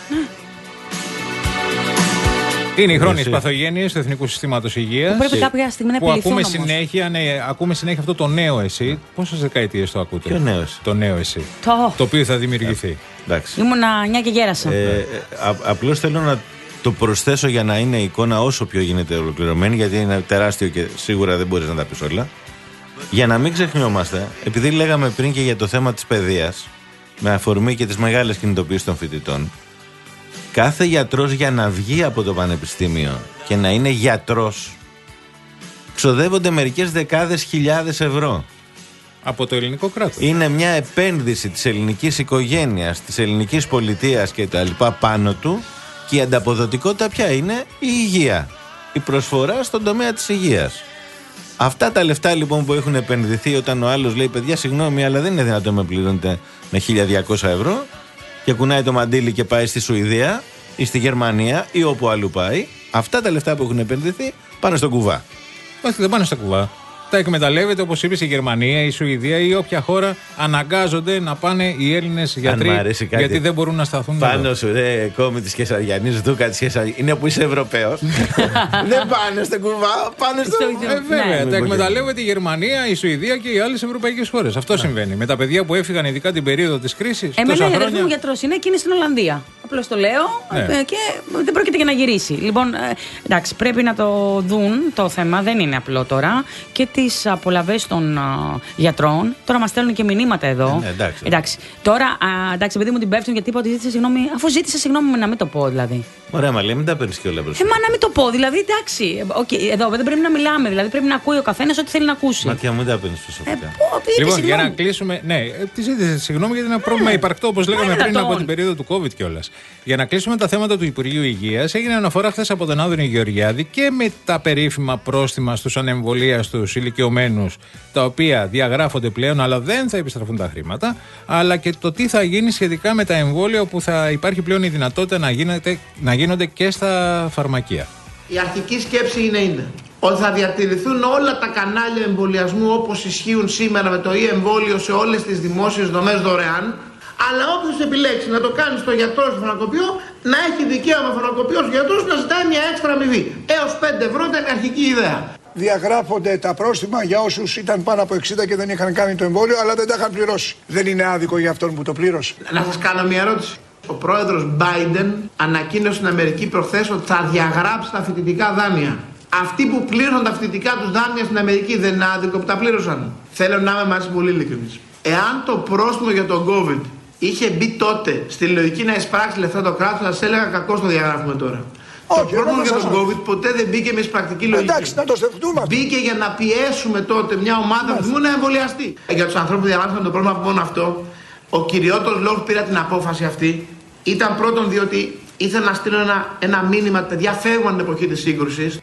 Είναι οι χρόνιες Εσύ. παθογένειες του Εθνικού Συστήματος Υγείας. Που πρέπει κάποια στιγμή να που επιληθούν ακούμε όμως. συνέχεια, ναι, ακούμε συνέχεια αυτό το νέο εσύ. Πόσες δεκαετίες το ακούτε? Ποιο νέο εσύ? Το νέο εσύ. Το. Το οποίο θα δημιουργηθεί. Εντάξει. Ήμουνα νιά και γέρασα. Ε, ε, α- απλώς θέλω να το προσθέσω για να είναι η εικόνα όσο πιο γίνεται ολοκληρωμένη, γιατί είναι τεράστιο και σίγουρα δεν μπορείς να τα πεις όλα. Για να μην ξεχνιόμαστε, επειδή λέγαμε πριν και για το θέμα της παιδείας, με αφορμή και τις μεγάλες κινητοποιήσεις των φοιτητών, κάθε γιατρός για να βγει από το πανεπιστήμιο και να είναι γιατρός, ξοδεύονται μερικές δεκάδες χιλιάδες ευρώ. Από το ελληνικό κράτος. Είναι μια επένδυση της ελληνικής οικογένειας, της ελληνικής πολιτείας και τα λοιπά πάνω του, και η ανταποδοτικότητα ποια είναι? Η υγεία. Η προσφορά στον τομέα της υγείας. Αυτά τα λεφτά λοιπόν που έχουν επενδυθεί, όταν ο άλλος λέει παιδιά συγγνώμη αλλά δεν είναι δυνατόν να με πληρώνετε με χίλια διακόσια ευρώ, και κουνάει το μαντίλι και πάει στη Σουηδία ή στη Γερμανία ή όπου αλλού πάει, αυτά τα λεφτά που έχουν επενδυθεί πάνε στον κουβά. Όχι, δεν πάνε στα κουβά. Τα εκμεταλλεύεται, όπως είπες, η Γερμανία, η Σουηδία ή όποια χώρα αναγκάζονται να πάνε οι Έλληνες γιατροί, μ' αρέσει κάτι, γιατί δεν μπορούν να σταθούν πάνω εδώ. σου, ρε κόμι της Κεσαριανής, δούκα της Κεσαριανής, είναι που είσαι Ευρωπαίος. Δεν πάνε στον κουβά, πάνε στο... Ε, βέβαια, Ναι. τα εκμεταλλεύεται η Γερμανία, η Σουηδία και οι άλλες ευρωπαϊκές χώρες. Αυτό συμβαίνει. Με τα παιδιά που έφυγαν, ειδικά την περίοδο της κρίσης. Εμένα τόσα η αδερφή χρόνια. μου γιατρός είναι, εκείνη στην Ολλανδία. Απλά απλώς το λέω Ναι. και δεν πρόκειται για να γυρίσει. Λοιπόν, ε, εντάξει, πρέπει να το δουν το θέμα, δεν είναι απλό τώρα. Και τις απολαβές των α, γιατρών. Τώρα μας στέλνουν και μηνύματα εδώ. Ναι, εντάξει. εντάξει. Τώρα, α, εντάξει, επειδή μου την πέφτουν γιατί είπα ότι ζήτησε συγγνώμη, αφού ζήτησε συγγνώμη να μην το πω δηλαδή. Ωραία, μα λέει, μην τα παίρνει και όλα μπροστά. Ε, μα να μην το πω, δηλαδή εντάξει. Okay, εδώ δεν πρέπει να μιλάμε, δηλαδή πρέπει να ακούει ο καθένας ό,τι θέλει να ακούσει. Μάτια μου, μην τα παίρνει προσωπικά. Ε, πω, Λοιπόν, συγγνώμη. για να κλείσουμε. Ναι, τη ζήτησε συγγνώμη γιατί είναι ένα πρόβλημα υπαρκτό, όπως λέγαμε πριν δυνατόν. από την περίοδο του COVID κιόλας. Για να κλείσουμε τα θέματα του Υπουργείου Υγείας, έγινε αναφορά χθες από τον Άδωνη Γεωργιάδη και με τα περίφημα πρόστιμα στους ανεμβολίαστους ηλικιωμένους, τα οποία διαγράφονται πλέον, αλλά δεν θα επιστραφούν τα χρήματα, αλλά και το τι θα γίνει σχετικά με τα εμβόλια, όπου θα υπάρχει πλέον η δυνατότητα να, γίνεται, να γίνονται και στα φαρμακεία. Η αρχική σκέψη είναι, είναι ότι θα διατηρηθούν όλα τα κανάλια εμβολιασμού όπως ισχύουν σήμερα με το e-εμβόλιο σε όλες τις δημόσιες δομές δωρεάν, αλλά όποιος επιλέξει να το κάνει στο γιατρό στο φαρμακοποιό, να έχει δικαίωμα φαρμακοποιός γιατρός να ζητάει μια έξτρα αμοιβή. Έως πέντε ευρώ ήταν η αρχική ιδέα. Διαγράφονται τα πρόστιμα για όσους ήταν πάνω από εξήντα και δεν είχαν κάνει το εμβόλιο, αλλά δεν τα είχαν πληρώσει. Δεν είναι άδικο για αυτόν που το πλήρωσε? Να σας κάνω μια ερώτηση. Ο πρόεδρος Biden ανακοίνωσε στην Αμερική προχθές ότι θα διαγράψει τα φοιτητικά δάνεια. Αυτοί που πλήρωσαν τα φοιτητικά τους δάνεια στην Αμερική δεν είναι άδικο που τα πλήρωσαν? Θέλω να είμαι μαζί πολύ ειλικρινής. Εάν το πρόστιμο για τον COVID είχε μπει τότε στη λογική να εισπράξει λεφτά το κράτος, θα σας έλεγα κακώς το διαγράφουμε τώρα. Όχι, το πρόβλημα για τον σας... COVID ποτέ δεν μπήκε με εισπρακτική λογική. Εντάξει, να το σκεφτούμε. Μπήκε για να πιέσουμε τότε μια ομάδα που να εμβολιαστεί. Για τους ανθρώπους που διαγράψαν το πρόβλημα από μόνο αυτό, ο κυριότερος λόγος που πήρα την απόφαση αυτή ήταν πρώτον διότι ήθελα να στείλω ένα, ένα μήνυμα, παιδιά φεύγουν την εποχή της σύγκρουσης.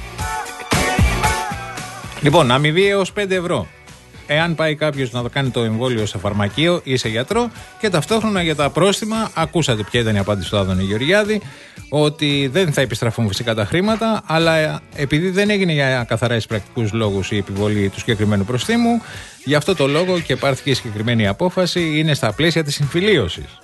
Λοιπόν, αμοιβή έως πέντε ευρώ. Εάν πάει κάποιος να το κάνει το εμβόλιο σε φαρμακείο ή σε γιατρό, και ταυτόχρονα για τα πρόστιμα, ακούσατε ποια ήταν η απάντηση του Άδωνη Γεωργιάδη, ότι δεν θα επιστραφούν φυσικά τα χρήματα, αλλά επειδή δεν έγινε για καθαρά εισπρακτικούς λόγους η επιβολή του συγκεκριμένου προστίμου, γι' αυτό το λόγο και πάρθηκε η συγκεκριμένη απόφαση, είναι στα πλαίσια της συμφιλίωσης.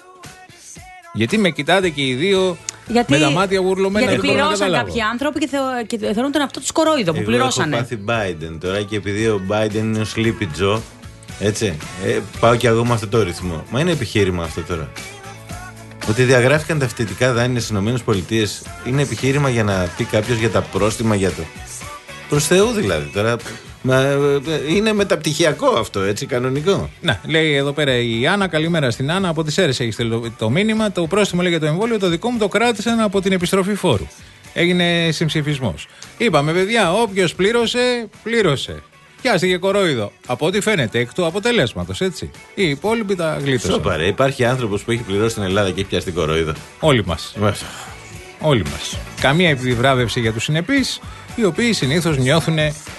Γιατί με κοιτάτε και οι δύο γιατί, με τα μάτια γουρλωμένα. Γιατί πληρώσαν κάποιοι άνθρωποι και, θεω, και θεωρούν τον αυτό του κορόιδο που Εγώ πληρώσανε. έχω πάθει Biden τώρα και επειδή ο Biden είναι ο Sleepy Joe, έτσι, ε, πάω και εγώ με αυτό το ρυθμό. Μα είναι επιχείρημα αυτό τώρα. Ότι διαγράφηκαν τα φοιτητικά δάνεια στις ΗΠΑ είναι επιχείρημα για να πει κάποιος για τα πρόστιμα για το. Προς Θεού δηλαδή τώρα. Μα, είναι μεταπτυχιακό αυτό, έτσι, κανονικό. Να, λέει εδώ πέρα η Άννα, καλημέρα στην Άννα. Από τις Σέρρες έχει στείλει το μήνυμα. Το πρόστιμο λέει για το εμβόλιο, το δικό μου το κράτησαν από την επιστροφή φόρου. Έγινε συμψηφισμός. Είπαμε, παιδιά, όποιος πλήρωσε, πλήρωσε. Πιάστηκε κορόιδο. Από ό,τι φαίνεται, εκ του αποτελέσματος, έτσι. Οι υπόλοιποι τα γλίτωσαν. Σοπαρέ, υπάρχει άνθρωπος που έχει πληρώσει στην Ελλάδα και έχει πιάσει κορόιδο. Όλοι μας. Όλοι μας. Καμία επιβράβευση για τους συνεπείς, οι οποίοι συνήθως νιώθουν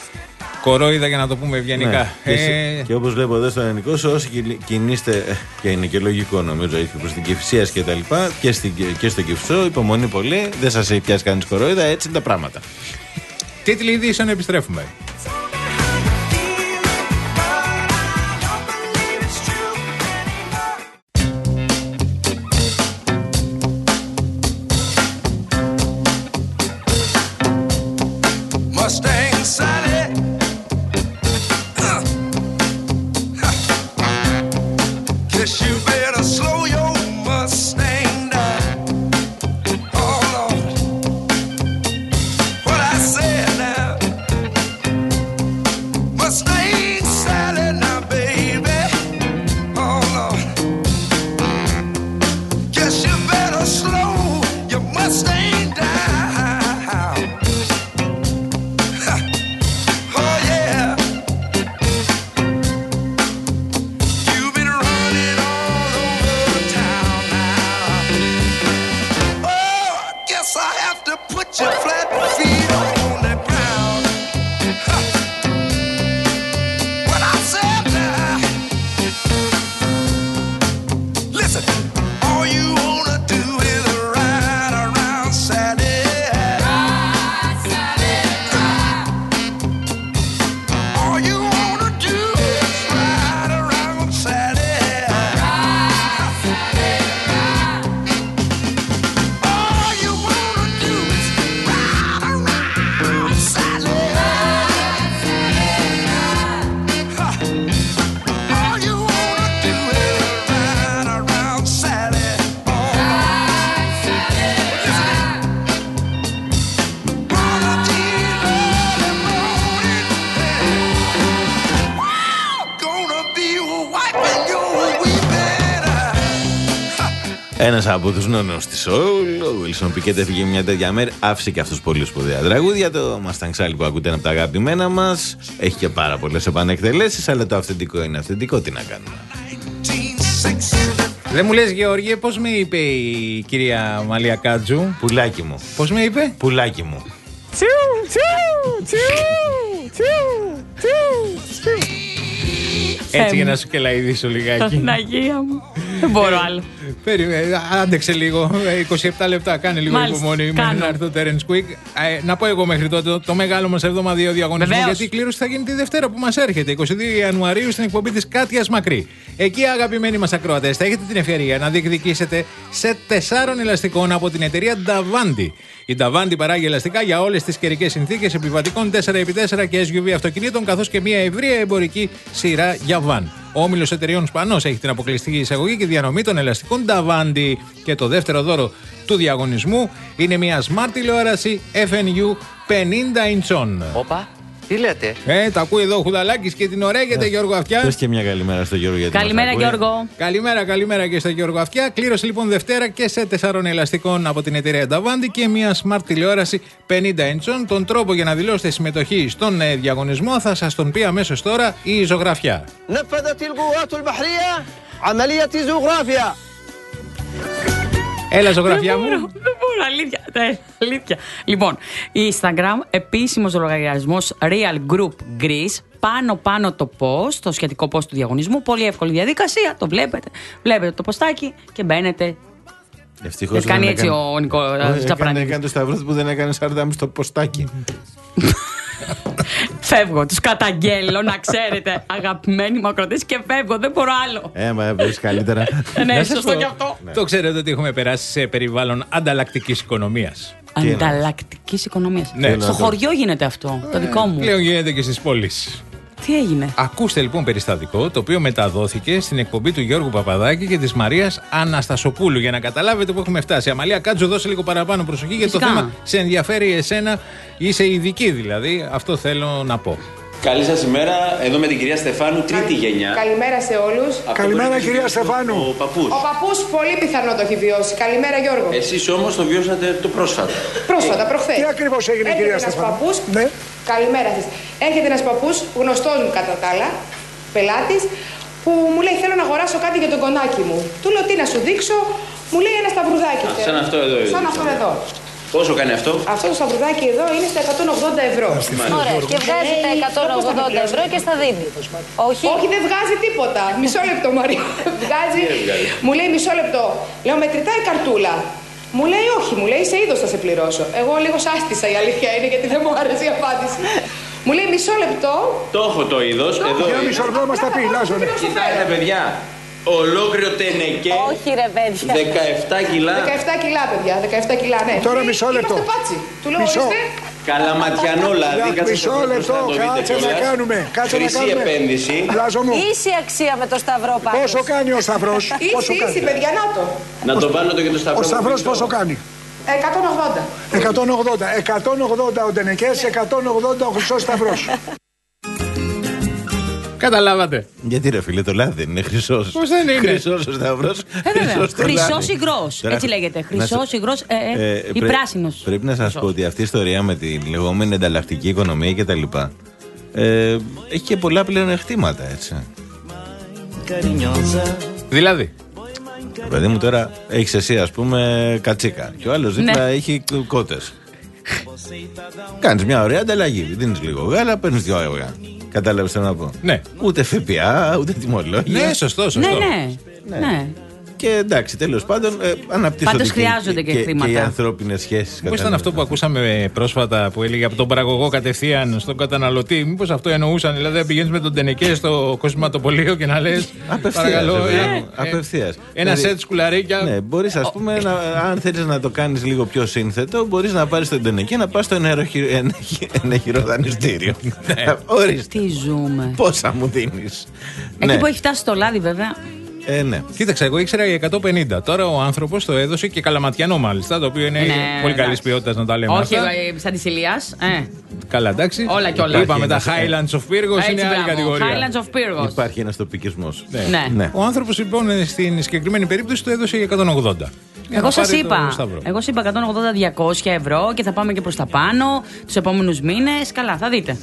κορόιδα, για να το πούμε ευγενικά. Ναι. Και, ε... και όπως βλέπω εδώ στο ελληνικό, όσοι κινείστε, και είναι και λογικό νομίζω, έχει προς την Κηφισίας και τα λοιπά, και, στην, και στο Κηφισό, υπομονή πολύ, δεν σας έχει πιάσει κανείς κορόιδα, έτσι είναι τα πράγματα. Τίτλοι ειδήσεων, επιστρέφουμε. All you wanna do is ride. Ένας από τους νόνους της Soul, ο Wilson Pickett, έφυγε μια τέτοια μέρα. Άφησε και αυτούς πολύ σπουδαία τραγούδια. Το Mustang Sally που ακούτε είναι από τα αγαπημένα μας. Έχει και πάρα πολλές επανεκτελέσεις, αλλά το αυθεντικό είναι αυθεντικό. Τι να κάνουμε. Δεν μου λες, Γεώργιε, πώς με είπε η κυρία Μαλία Κάτζου? Πουλάκι μου. Πώς με είπε? Πουλάκι μου. Τσιου, τσιου, τσιου, τσιου, τσιου. Έτσι για να σου κελαηδήσω λιγάκι. Παναγία μου. Δεν μπορώ άλλο. Περίμενε, άντεξε λίγο. είκοσι επτά λεπτά. Κάνε λίγο υπομονή μέχρι να έρθει ο Terence Quick. Ε, να πω εγώ μέχρι τότε το μεγάλο μας εβδομαδιαίο διαγωνισμό. Γιατί η κλήρωση θα γίνει τη Δευτέρα που μας έρχεται, εικοστή δεύτερη Ιανουαρίου, στην εκπομπή της Κάτιας Μακρύ. Εκεί, αγαπημένοι μας ακροατές, θα έχετε την ευκαιρία να διεκδικήσετε σε τεσσάρων ελαστικών από την εταιρεία Davanti. Η Davanti παράγει ελαστικά για όλες τις καιρικές συνθήκες επιβατικών τέσσερα επί τέσσερα και ες γιου βι αυτοκινήτων, καθώς και μια ευρεία εμπορική σειρά για βαν. Ο όμιλος εταιρεών Σπανός έχει την αποκλειστική εισαγωγή και διανομή των ελαστικών Davanti. Και το δεύτερο δώρο του διαγωνισμού είναι μια smart τηλεόραση εφ εν γιου πενήντα ιντσών. Όπα. Τι λέτε? Ε, τα ακούει εδώ ο Χουδαλάκης και την ωραίγεται, Γιώργο Αυτιά. Πες και μια καλημέρα στο Γιώργο. Γιατί καλημέρα, Γιώργο. Καλημέρα, καλημέρα και στο Γιώργο Αυτιά. Κλήρωση λοιπόν Δευτέρα και σε τεσσάρων ελαστικών από την εταιρεία Davanti και μια smart τηλεόραση πενήντα ιντσών. Τον τρόπο για να δηλώσετε συμμετοχή στον ε, διαγωνισμό θα σας τον πει αμέσως τώρα η ζωγραφιά. Έλα, ζωγραφιά μου. Δεν μπορώ, δεν μπορώ, αλήθεια. Ναι, αλήθεια. Λοιπόν, Instagram, επίσημος λογαριασμός Real Group Greece. Πάνω-πάνω το post, το σχετικό post του διαγωνισμού. Πολύ εύκολη διαδικασία, το βλέπετε. Βλέπετε το ποστάκι και μπαίνετε. Ευτυχώς κάνει έτσι έκανε... ο Νικό Τσαπρανίδης. Έκανε το σταυρό που δεν έκανε σαρδάμι στο ποστάκι. Φεύγω, τους καταγγέλω, να ξέρετε, αγαπημένοι μου ακροτές, και φεύγω, δεν μπορώ άλλο. Ε, μα βρεις καλύτερα. Ναι, σωστό κι αυτό. Το ξέρετε ότι έχουμε περάσει σε περιβάλλον ανταλλακτικής οικονομίας. Ανταλλακτικής οικονομίας. Ναι. Στο χωριό γίνεται αυτό, το δικό μου. Πλέον γίνεται και στις πόλεις. Τι έγινε? Ακούστε λοιπόν περιστατικό το οποίο μεταδόθηκε στην εκπομπή του Γιώργου Παπαδάκη και της Μαρίας Αναστασοπούλου. Για να καταλάβετε που έχουμε φτάσει. Αμαλία Κάτζο, δώσε λίγο παραπάνω προσοχή, γιατί το θέμα σε ενδιαφέρει εσένα. Είσαι ειδική δηλαδή. Αυτό θέλω να πω. Καλή σας ημέρα, εδώ με την κυρία Στεφάνου, τρίτη γενιά. Καλημέρα σε όλους. Καλημέρα, κυρία Στεφάνου. Ο παππούς. Ο παππούς πολύ πιθανό το έχει βιώσει. Καλημέρα, Γιώργο. Εσείς όμως το βιώσατε το πρόσφατα. Πρόσφατα, προχθές. Τι ακριβώς έγινε, Έρχεται κυρία ένας Στεφάνου? Παππούς, ναι. Καλημέρα σας. Έρχεται ένας παππούς, γνωστός μου κατά τα άλλα, πελάτης, που μου λέει: θέλω να αγοράσω κάτι για τον κονάκι μου. Του λέω: τι να σου δείξω? Μου λέει ένα σταυρουδάκι. Α, σαν αυτό εδώ. Σαν αυτό εδώ. Πόσο κάνει αυτό? Αυτό το σταυρουδάκι εδώ είναι στα εκατόν ογδόντα ευρώ. Ωραία, και βγάζει τα εκατόν ογδόντα ευρώ και στα δίνει. Όχι. Όχι, δεν βγάζει τίποτα. Μισό λεπτό, Μαρία. βγάζει. Μου λέει μισό λεπτό. Λέω: μετρητά η καρτούλα. Μου λέει: όχι, μου λέει: σε είδος θα σε πληρώσω. Εγώ λίγο σάστησα, η αλήθεια είναι, γιατί δεν μου άρεσε η απάντηση. Μου λέει: μισό λεπτό. Το έχω το είδος. Εδώ. Για μισό λεπτό μας τα πει, Λάζωνε. Κοιτάξτε, παιδιά. Ολόκληρο τενεκέ. Όχι, ρε παιδιά. δεκαεπτά κιλά. δεκαεπτά κιλά, παιδιά. δεκαεπτά κιλά, ναι. Τώρα μισό λεπτό. Είμαστε πάτσι. Του λέω: ορίστε. Καλαματιανό λάδι. Μισό λεπτό, κάτσε να κάνουμε. Κάτσε να κάνουμε. επένδυση. Ίση αξία με το σταυρό πάνω. Πόσο κάνει ο σταυρός? Ίση, ίση, παιδιά, να το. Να το βάλω το και το σταυρό. Ο σταυρός πόσο κάνει? εκατόν ογδόντα. εκατόν ογδόντα. εκατόν ογδόντα ο Ντενεκές, εκατόν ογδόντα ο Χρυσός Σταυρός. Καταλάβατε. Γιατί ρε φίλε, το λάδι δεν είναι χρυσός? Πώς δεν είναι? Χρυσός ο σταυρός. Χρυσός υγρός. Έτσι λέγεται. Χρυσός υγρός ή πράσινος. Πρέπει να σας πω ότι αυτή η ιστορία με τη λεγόμενη ανταλλακτική οικονομία και τα λοιπά ε, έχει και πολλά πλεονεκτήματα, έτσι. Δηλαδή, παιδί μου, τώρα έχεις εσύ ας πούμε κατσίκα και ο άλλος δίπλα ναι. έχει κότες. Κάνεις μια ωραία ανταλλαγή. Δίνεις λίγο γάλα, παίρνεις δυο αυγά. Κατάλαβες τι να πω? Ναι. Ούτε ΦΠΑ, ούτε τιμολόγια. Ναι, σωστό, σωστό. Ναι, ναι. ναι. ναι. Και εντάξει, τέλος πάντων, ε, αναπτύσσονται πάντως χρειάζονται και, και, χρήματα. Και οι ανθρώπινες σχέσεις. Πώς ήταν αυτό που ακούσαμε πρόσφατα που έλεγε από τον παραγωγό κατευθείαν στον καταναλωτή? Μήπως αυτό εννοούσαν? Δηλαδή, να πηγαίνεις με τον Τενεκέ στο κοσματοπωλείο και να λες: παρακαλώ, ε, απευθείας. Ένα σετ σκουλαρίκια. Ναι, μπορείς, ας πούμε, να, αν θέλεις να το κάνεις λίγο πιο σύνθετο, μπορείς να πάρεις τον Τενεκέ να πας στο ενεχειροδανιστήριο. Τι ζούμε. Πόσα μου δίνεις? Εκεί που έχει φτάσει το λάδι, βέβαια. Ε, ναι. Κοίταξε, εγώ ήξερα για εκατόν πενήντα. Τώρα ο άνθρωπος το έδωσε και καλαματιανό μάλιστα, το οποίο είναι ναι, πολύ καλή ποιότητα να τα λέμε. Όχι, αυτά. σαν τη Ηλίας. Ε. Καλά, εντάξει. Όλα και όλα. Είπαμε τα Highlands of Pyrgos, είναι άλλη κατηγορία. Highlands of Pyrgos. Υπάρχει ένας τοπικισμός. Ναι. Ναι. Ναι. Ο άνθρωπος λοιπόν στην συγκεκριμένη περίπτωση το έδωσε για εκατόν ογδόντα. Εγώ σας είπα, εγώ σας είπα εκατόν ογδόντα διακόσια ευρώ και θα πάμε και προς τα πάνω τους επόμενους μήνες. Καλά, θα δείτε.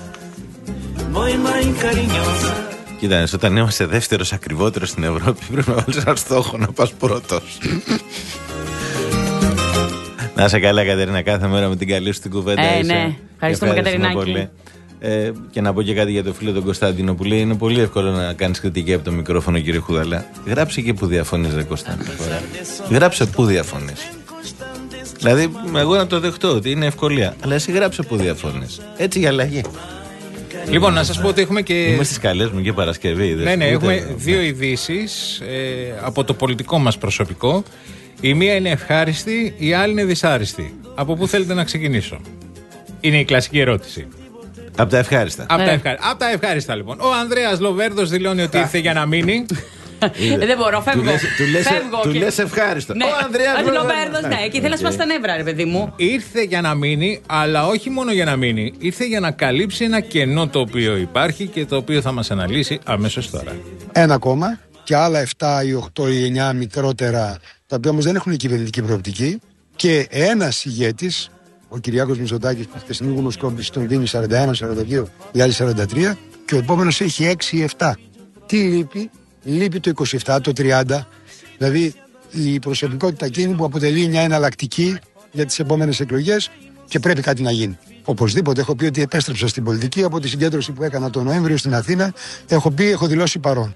Κοίτα, όταν είμαστε δεύτερος ακριβότερος στην Ευρώπη, πρέπει να βάλεις ένα στόχο να πας πρώτος. Να είσαι καλά, Κατερίνα, κάθε μέρα με την καλή σου την κουβέντα. Ε, ναι, ευχαριστούμε, Κατερινάκη. Ε, και να πω και κάτι για το φίλο τον Κωνσταντίνο που λέει: είναι πολύ εύκολο να κάνεις κριτική από το μικρόφωνο, κύριε Χουδαλά. Γράψε και που διαφωνείς, ρε Κωνσταντίνο. Γράψε που διαφωνείς. Δηλαδή, εγώ να το δεχτώ ότι είναι ευκολία. Αλλά εσύ γράψε που διαφωνείς. Έτσι για αλλαγή. Λοιπόν, να σας πω ότι έχουμε και. Είμαι στις καλές μου και Παρασκευή. Ναι, ναι, έχουμε δύο ειδήσεις ε, από το πολιτικό μας προσωπικό. Η μία είναι ευχάριστη, η άλλη είναι δυσάριστη. Από πού θέλετε να ξεκινήσω? Είναι η κλασική ερώτηση. Από τα ευχάριστα. Από, ε. τα, ευχάριστα. από τα ευχάριστα, λοιπόν. Ο Ανδρέας Λοβέρδος δηλώνει ότι ήρθε για να μείνει. Δεν μπορώ, φεύγω. Του λες ευχάριστο. Ναι. Ο Ανδρέας Λοβέρδος, ναι, και ήθελα να σπάσει τα νεύρα, ρε παιδί μου. Ήρθε για να μείνει, αλλά όχι μόνο για να μείνει. Ήρθε για να καλύψει ένα κενό το οποίο υπάρχει και το οποίο θα μας αναλύσει αμέσως τώρα. Ένα κόμμα και άλλα επτά ή οκτώ ή εννιά μικρότερα, τα οποία όμως δεν έχουν κυβερνητική προοπτική, και ένας ηγέτης, ο Κυριάκος Μητσοτάκης, που χθεσινή γνωσκόπηση τον δίνει σαράντα ένα σαράντα δύο, οι άλλοι σαράντα τρία, και ο επόμενος έχει έξι ή επτά. Τι λείπει? Λείπει το είκοσι επτά, το τριάντα, δηλαδή η προσωπικότητα εκείνη που αποτελεί μια εναλλακτική για τις επόμενες εκλογές και πρέπει κάτι να γίνει. Οπωσδήποτε έχω πει ότι επέστρεψα στην πολιτική από τη συγκέντρωση που έκανα τον Νοέμβριο στην Αθήνα. Έχω πει, έχω δηλώσει παρόν.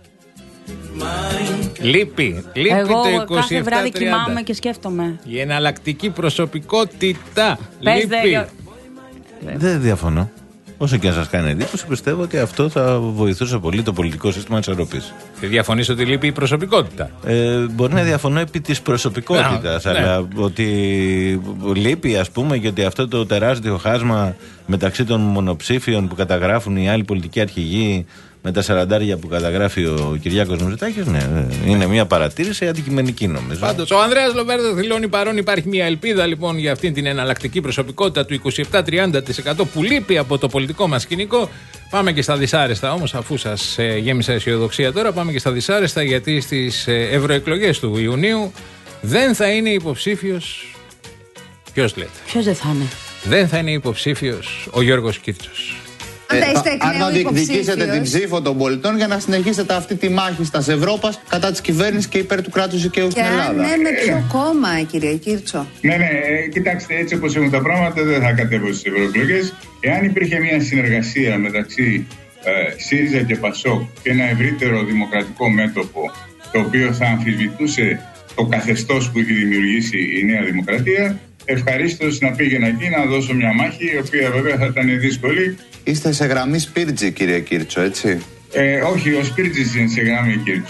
Λείπει, λείπει Εγώ το είκοσι επτά κάθε βράδυ τριάντα. κοιμάμαι και σκέφτομαι. Η εναλλακτική προσωπικότητα. Πες, λείπει. δε... Δεν διαφωνώ. Όσο και αν σας κάνει εντύπωση, πιστεύω ότι αυτό θα βοηθούσε πολύ το πολιτικό σύστημα της Ευρώπης. Και διαφωνείς ότι λείπει η προσωπικότητα? Ε, μπορεί να διαφωνώ επί της προσωπικότητας, ναι. αλλά ότι λείπει, ας πούμε, γιατί αυτό το τεράστιο χάσμα μεταξύ των μονοψήφιων που καταγράφουν οι άλλοι πολιτικοί αρχηγοί με τα σαραντάρια που καταγράφει ο Κυριάκος Μητσοτάκης, ναι, είναι μια παρατήρηση αντικειμενική, νομίζω. Πάντως, ο Ανδρέας Λοβέρδος δηλώνει παρόν υπάρχει μια ελπίδα λοιπόν για αυτήν την εναλλακτική προσωπικότητα του είκοσι επτά τριάντα τοις εκατό που λείπει από το πολιτικό μας σκηνικό. Πάμε και στα δυσάρεστα όμως, αφού σας ε, γέμισα αισιοδοξία τώρα, πάμε και στα δυσάρεστα, γιατί στις ε, ευρωεκλογές του Ιουνίου δεν θα είναι υποψήφιος. Ποιος λέτε? Ποιος δεν θα είναι? Δεν θα είναι υποψήφιος ο Γιώργος Κίρτσος. Αν να διεκδικήσετε την ψήφο των πολιτών για να συνεχίσετε αυτή τη μάχη στα Ευρώπας κατά της κυβέρνησης και υπέρ του κράτους δικαίου στην Ελλάδα. Ναι, με ποιο κόμμα, κύριε Κίρτσο? Ναι, ναι, κοιτάξτε, έτσι όπως έχουν τα πράγματα δεν θα κατέβω στις ευρωεκλογές. Εάν υπήρχε μια συνεργασία μεταξύ ε, ΣΥΡΙΖΑ και ΠΑΣΟΚ και ένα ευρύτερο δημοκρατικό μέτωπο, το οποίο θα αμφισβητούσε το καθεστώς που έχει δημιουργήσει η Νέα Δημοκρατία, ευχαρίστως να πήγαινα εκεί να δώσω μια μάχη, η οποία βέβαια θα ήταν δύσκολη. Είστε σε γραμμή Σπίρτζη, κύριε Κίρτσο, έτσι? Ε, όχι, ο Σπίρτζης είναι σε γραμμή Κίρτσο.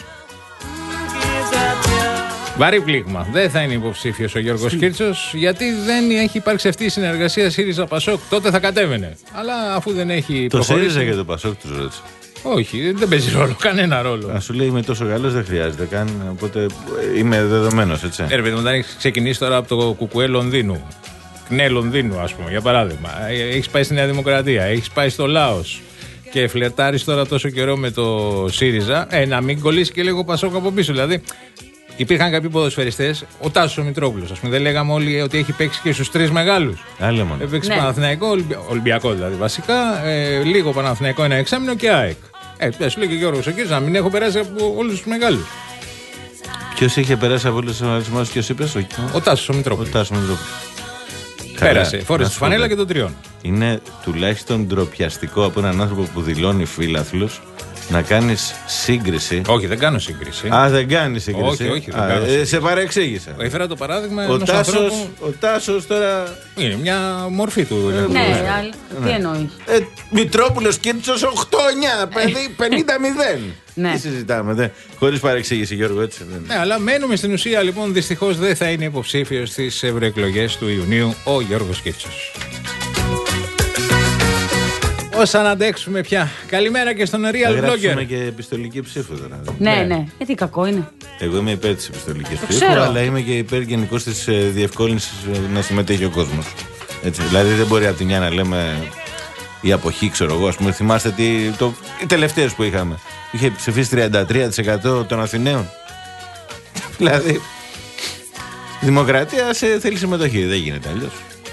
Βαρύ πλήγμα. Δεν θα είναι υποψήφιος ο Γιώργος Κίρτσος, γιατί δεν έχει υπάρξει αυτή η συνεργασία ΣΥΡΙΖΑ-ΠΑΣΟΚ. Τότε θα κατέβαινε. Αλλά αφού δεν έχει το προχωρήσει. Το ΣΥΡΙΖΑ και το ΠΑΣΟΚ τους ρώτησε. Όχι, δεν παίζει ρόλο, κανένα ρόλο. Α, σου λέει είμαι τόσο καλός, δεν χρειάζεται καν. Οπότε είμαι δεδομένος, έτσι. Ε, ρε παιδί μου, όταν έχει ξεκινήσει τώρα από το κουκουέ Λονδίνου, ΚΝΕ Λονδίνου, ας πούμε, για παράδειγμα, έχει πάει στη Νέα Δημοκρατία, έχει πάει στο Λάος και φλερτάρει τώρα τόσο καιρό με το ΣΥΡΙΖΑ, ε, να μην κολλήσει και λίγο ΠΑΣΟΚ από πίσω. Δηλαδή, υπήρχαν κάποιοι ποδοσφαιριστές, ο Τάσος ο Μητρόπουλος, ας πούμε, δεν λέγαμε όλοι ότι έχει παίξει και στους τρεις μεγάλους. Άλλε μόνο. Έπαιξε Ναι. Παναθηναϊκό, Ολυμπια... Ολυμπιακό δηλαδή βασικά, ε, λίγο Παναθηναϊκό ένα εξάμηνο και ΑΕΚ. Ε, σου λέει και ο Γιώργος ο Κίρτσος, να μην έχω περάσει από όλους τους μεγάλους. Ποιος είχε περάσει από όλους τους μεγάλους, ποιος είπες? Ο, ο Τάσος ο Μητρόπουλος. Ο Τάσος ο Μητρόπουλος. Πέρασε, φόρεσε τη φανέλα και των τριών. Είναι τουλάχιστον ντροπιαστικό από έναν άνθρωπο που δηλώνει φίλαθλος να κάνεις σύγκριση. Όχι, δεν κάνω σύγκριση. Α, δεν κάνεις σύγκριση. Όχι, όχι, δεν Α, κάνω ε, σύγκριση. σε παρεξήγησα. Έφερα το παράδειγμα Ο ενός Τάσος, ανθρώπου. ο Τάσος τώρα. Είναι μια μορφή του. Ναι, ναι. αλλά τι εννοείς? Ε, Μητρόπουλος Κίρτσος οκτώ εννιά, παιδί, πενήντα μηδέν. Ναι. Τι συζητάμε, δε. Χωρίς παρεξήγηση, Γιώργο, έτσι. Δεν. Ναι, αλλά μένουμε στην ουσία λοιπόν. Δυστυχώς δεν θα είναι υποψήφιος στις ευρωεκλογές του Ιουνίου ο Γιώργος Κίρτσος. Πώς θα αντέξουμε πια. Καλημέρα και στον Real Blogger. Θα γράψουμε και επιστολική ψήφο τώρα. Ναι, ναι, ναι. Γιατί κακό είναι. Εγώ είμαι υπέρ της επιστολικής ψήφου, αλλά είμαι και υπέρ γενικώς της διευκόλυνσης να συμμετέχει ο κόσμος. Έτσι, δηλαδή δεν μπορεί από τη μια να λέμε η αποχή, ξέρω εγώ. Ας πούμε, θυμάστε τι, το, οι τελευταίες που είχαμε. Είχε ψηφίσει τριάντα τρία τοις εκατό των Αθηναίων. Δηλαδή, δημοκρατία σε, θέλει συμμετοχή. Δεν γίνεται αλλιώς.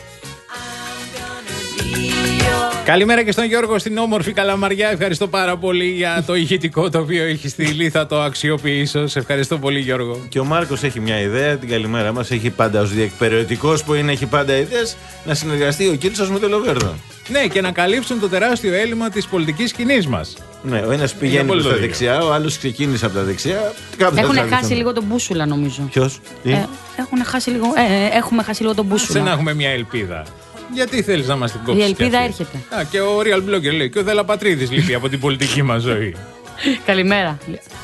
Καλημέρα και στον Γιώργο στην όμορφη Καλαμαριά. Ευχαριστώ πάρα πολύ για το ηχητικό το οποίο έχει στείλει. Θα το αξιοποιήσω. Σε ευχαριστώ πολύ, Γιώργο. Και ο Μάρκος έχει μια ιδέα. Την καλημέρα μας. Έχει πάντα ως διεκπεραιωτικός που είναι, έχει πάντα ιδέες, να συνεργαστεί ο Κίρτσος με τον Λοβέρδο. Ναι, και να καλύψουν το τεράστιο έλλειμμα της πολιτικής σκηνής μας. Ναι, ο ένας πηγαίνει προς τα δεξιά, ο άλλος ξεκίνησε από τα δεξιά. Έχουν χάσει λίγο τον μπούσουλα, νομίζω. Ποιος? Ε, έχουν χάσει λίγο, ε, έχουμε χάσει λίγο τον μπούσουλα. Δεν έχουμε μια ελπίδα. Γιατί θέλεις να μας την κόψεις? Η ελπίδα έρχεται. Α, και ο Real Blogger λέει. Και ο Δέλα Πατρίδης λείπει από την πολιτική μας ζωή. Καλημέρα.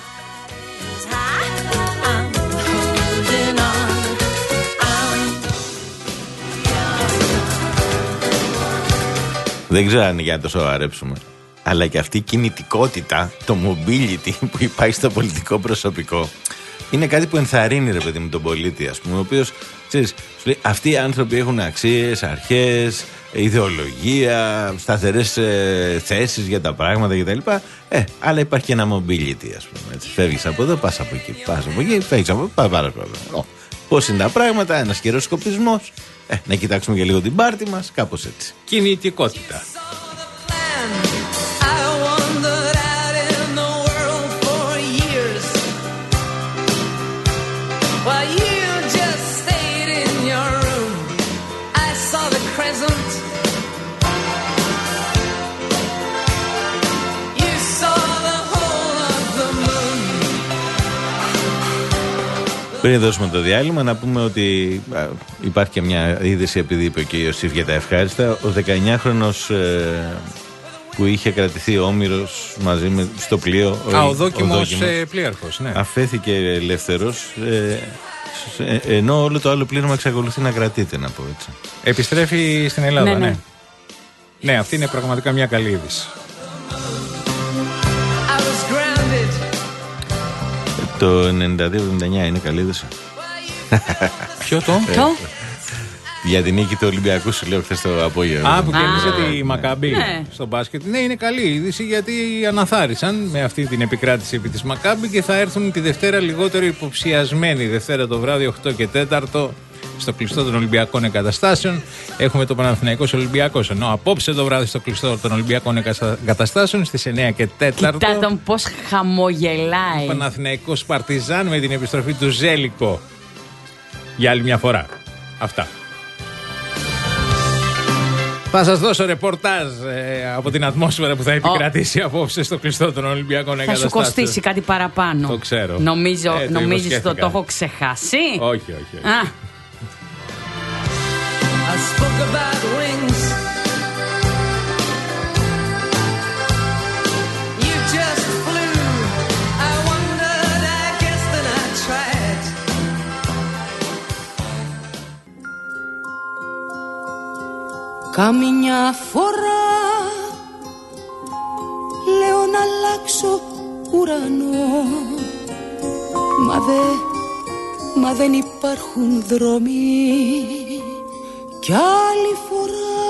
Δεν ξέρω αν είναι για να το σοβαρέψουμε, αλλά και αυτή η κινητικότητα, το mobility που υπάρχει στο πολιτικό προσωπικό, είναι κάτι που ενθαρρύνει, ρε παιδί μου, τον πολίτη, ας πούμε, ο οποίος, ξέρεις, σου λέει, αυτοί οι άνθρωποι έχουν αξίες, αρχές, ιδεολογία, σταθερές ε, θέσεις για τα πράγματα κτλ. Ε, αλλά υπάρχει και ένα mobility, ας πούμε. Έτσι. Φεύγεις από εδώ, πας από εκεί, πας από εκεί, φεύγεις από εδώ, πας από εδώ. Πώς είναι τα πράγματα, ένας καιροσκοπισμός. Ε, να κοιτάξουμε και λίγο την πάρτη μας, κάπως έτσι. Κινητικότητα. Πριν δώσουμε το διάλειμμα, να πούμε ότι α, υπάρχει και μια είδηση, επειδή είπε και ο Ιωσήφ για τα ευχάριστα. Ο δεκαεννιάχρονος ε, που είχε κρατηθεί όμηρος μαζί με στο πλοίο. Α, ο, ο δόκιμος ε, πλοίαρχος, ναι. Αφέθηκε ελεύθερος, ε, ε, ενώ όλο το άλλο πλήρωμα εξακολουθεί να κρατείται, να πω έτσι. Επιστρέφει στην Ελλάδα, ναι. Ναι, ναι. Ναι, αυτή είναι πραγματικά μια καλή είδηση. Το ενενήντα δύο εβδομήντα εννιά είναι καλή είδηση. Ποιο το? Ποιο? Για την νίκη του Ολυμπιακού, σου λέω χθες το απόγευμα. Α, που κέρδισε τη Μακάμπι ναι. στο μπάσκετ. Ναι, είναι καλή είδηση γιατί αναθάρισαν με αυτή την επικράτηση επί της Μακάμπι και θα έρθουν τη Δευτέρα λιγότερο υποψιασμένοι. Δευτέρα το βράδυ, οκτώ και τέταρτο, στο κλειστό των Ολυμπιακών Εγκαταστάσεων. Έχουμε το Παναθηναϊκός Ολυμπιακός. Ενώ απόψε το βράδυ στο κλειστό των Ολυμπιακών Εγκαταστάσεων στις εννιά και τέταρτο. Κοιτά τον πώς χαμογελάει. Παναθηναϊκός Παρτιζάν με την επιστροφή του Ζέλικο. Για άλλη μια φορά. Αυτά. Θα σας δώσω ρεπορτάζ ε, από την ατμόσφαιρα που θα επικρατήσει oh. απόψε στο κλειστό των Ολυμπιακών Εγκαταστάσεων. Θα σου κοστίσει κάτι παραπάνω. Το ξέρω. Νομίζω, ε, το νομίζεις το, το έχω ξεχάσει. Όχι, όχι. όχι. Α. I spoke about wings. You just flew. I wondered, I guess that I tried. Καμιά φορά λέω να αλλάξω ουρανό, μα δε, μα δεν υπάρχουν δρόμοι. Κι άλλη φορά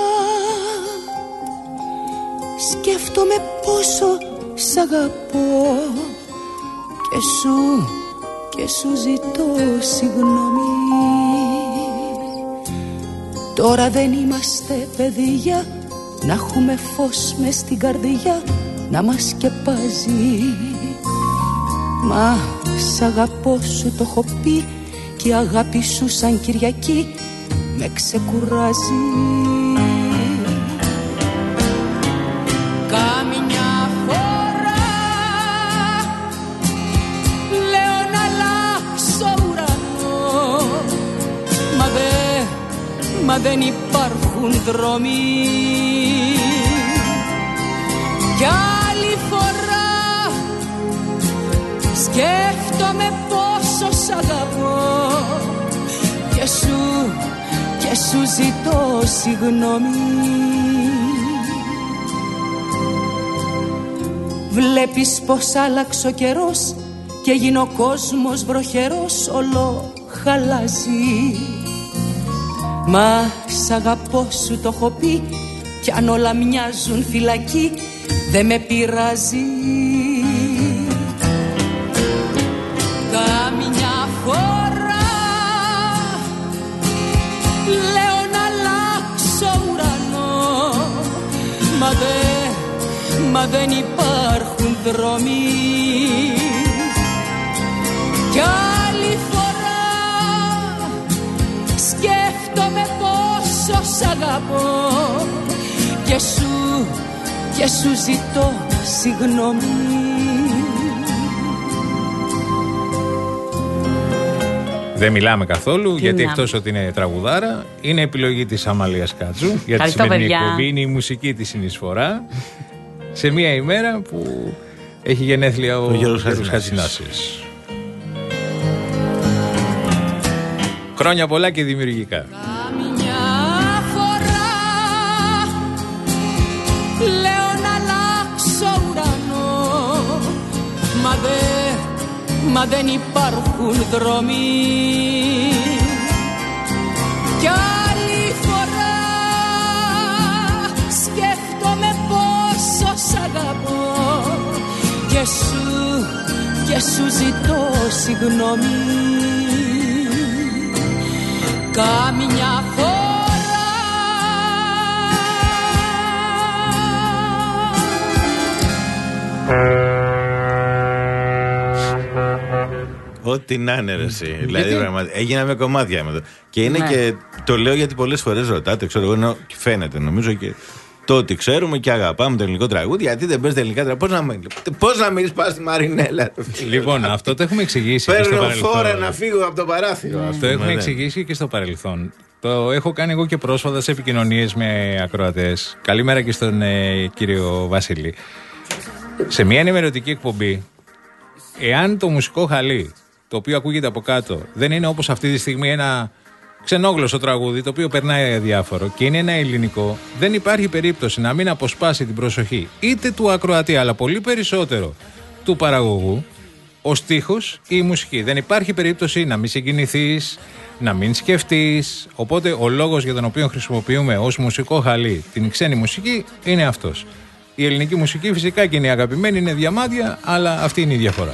σκέφτομαι πόσο σ' αγαπώ και σου, και σου ζητώ συγγνώμη. Τώρα δεν είμαστε παιδιά, να έχουμε φως μες στην καρδιά να μας σκεπάζει. Μα σ' αγαπώ, σου το έχω πει, και η αγάπη σου σαν Κυριακή με ξεκουράζει. Καμιά φορά λέω να αλλάξω ουρανό, μα, δε, μα δεν υπάρχουν δρόμοι. Κι άλλη φορά σκέφτομαι πόσο σ' αγαπώ και σου, και σου ζητώ συγγνώμη. Βλέπεις πως άλλαξε ο καιρός και γίνει ο κόσμος βροχερός, όλο χαλάζει. Μα σ' αγαπώ σου το έχω πει, κι αν όλα μοιάζουν φυλακή δεν με πειράζει. Καμιά φορά λέω να αλλάξω ουρανό, μα δεν, μα δεν υπάρχουν δρόμοι. Κι άλλη φορά σκέφτομαι πόσο σ' αγαπώ και σου, και σου ζητώ συγγνώμη. Δεν μιλάμε καθόλου, τι γιατί εκτός ότι είναι τραγουδάρα, είναι επιλογή της Αμαλίας Κάτσου για τη σημερινή εκπομπή. Είναι η μουσική της συνεισφορά σε μια ημέρα που έχει γενέθλια ο, ο Γιώργος Χατζηνάσης. Χρόνια πολλά και δημιουργικά. Καμιά φορά λέω να αλλάξω ουρανό, μα δεν, μα δεν υπάρχουν δρόμοι. Κι άλλη φορά σκέφτομαι πόσο σ' αγαπώ και σου, και σου ζητώ συγγνώμη. Καμιά φορά ό,τι να είναι ρε εσύ. Δηλαδή έγινα με κομμάτια με το. Και είναι ναι. Και το λέω γιατί πολλές φορές ρωτάτε, ξέρω εγώ, ενώ φαίνεται νομίζω και το ότι ξέρουμε και αγαπάμε το ελληνικό τραγούδι, γιατί δεν παίζει τα ελληνικά τραγούδια. Πώς να, πώς να μην πας στη Μαρινέλα. Λοιπόν, αυτό το έχουμε εξηγήσει. Παίρνω φόρα να φύγω από το παράθυρο. Αυτό έχουμε εξηγήσει και στο παρελθόν. Το έχω κάνει εγώ και πρόσφατα σε επικοινωνίες με ακροατές. Καλημέρα και στον ε, κύριο Βασίλη. Σε μια ενημερωτική εκπομπή, εάν το μουσικό χαλί, το οποίο ακούγεται από κάτω, δεν είναι όπως αυτή τη στιγμή ένα ξενόγλωσσο τραγούδι, το οποίο περνάει αδιάφορο και είναι ένα ελληνικό, δεν υπάρχει περίπτωση να μην αποσπάσει την προσοχή είτε του ακροατή, αλλά πολύ περισσότερο του παραγωγού, ο στίχος ή η μουσική. Δεν υπάρχει περίπτωση να μην συγκινηθείς, να μην σκεφτείς. Οπότε ο λόγος για τον οποίο χρησιμοποιούμε ως μουσικό χαλί την ξένη μουσική είναι αυτός. Η ελληνική μουσική φυσικά και είναι η αγαπημένη, είναι διαμάντια, αλλά αυτή είναι η διαφορά.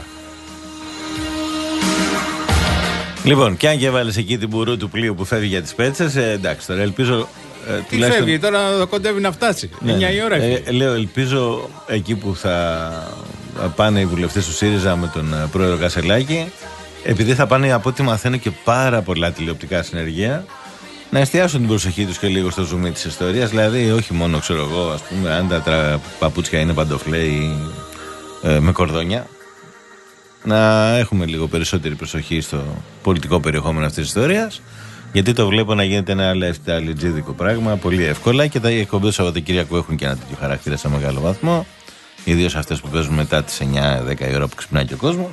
Λοιπόν, και αν και βάλεις εκεί την μπουρού του πλοίου που φεύγει για τις Πέτσες, ε, εντάξει, τώρα ελπίζω. Ε, Τι τουλάχιστον... φεύγει, τώρα κοντεύει να φτάσει. Ναι, εννιά η ώρα. Ε, λέω, ελπίζω εκεί που θα πάνε οι βουλευτές του ΣΥΡΙΖΑ με τον πρόεδρο Κασελάκη, επειδή θα πάνε από ό,τι μαθαίνω και πάρα πολλά τηλεοπτικά συνεργεία, να εστιάσουν την προσοχή τους και λίγο στο ζουμί της ιστορίας. Δηλαδή, όχι μόνο, ξέρω εγώ, ας πούμε, αν τα τρα... παπούτσια είναι παντοφλέ ή ε, με κορδόνια. Να έχουμε λίγο περισσότερη προσοχή στο πολιτικό περιεχόμενο αυτής της ιστορίας, γιατί το βλέπω να γίνεται ένα αλετζίδικο πράγμα πολύ εύκολα και τα εκπομπές του Σαββατοκύριακου έχουν και ένα τέτοιο χαρακτήρα σε μεγάλο βαθμό, ιδίως αυτές που παίζουν μετά τις εννιά δέκα η ώρα που ξυπνάει και ο κόσμος.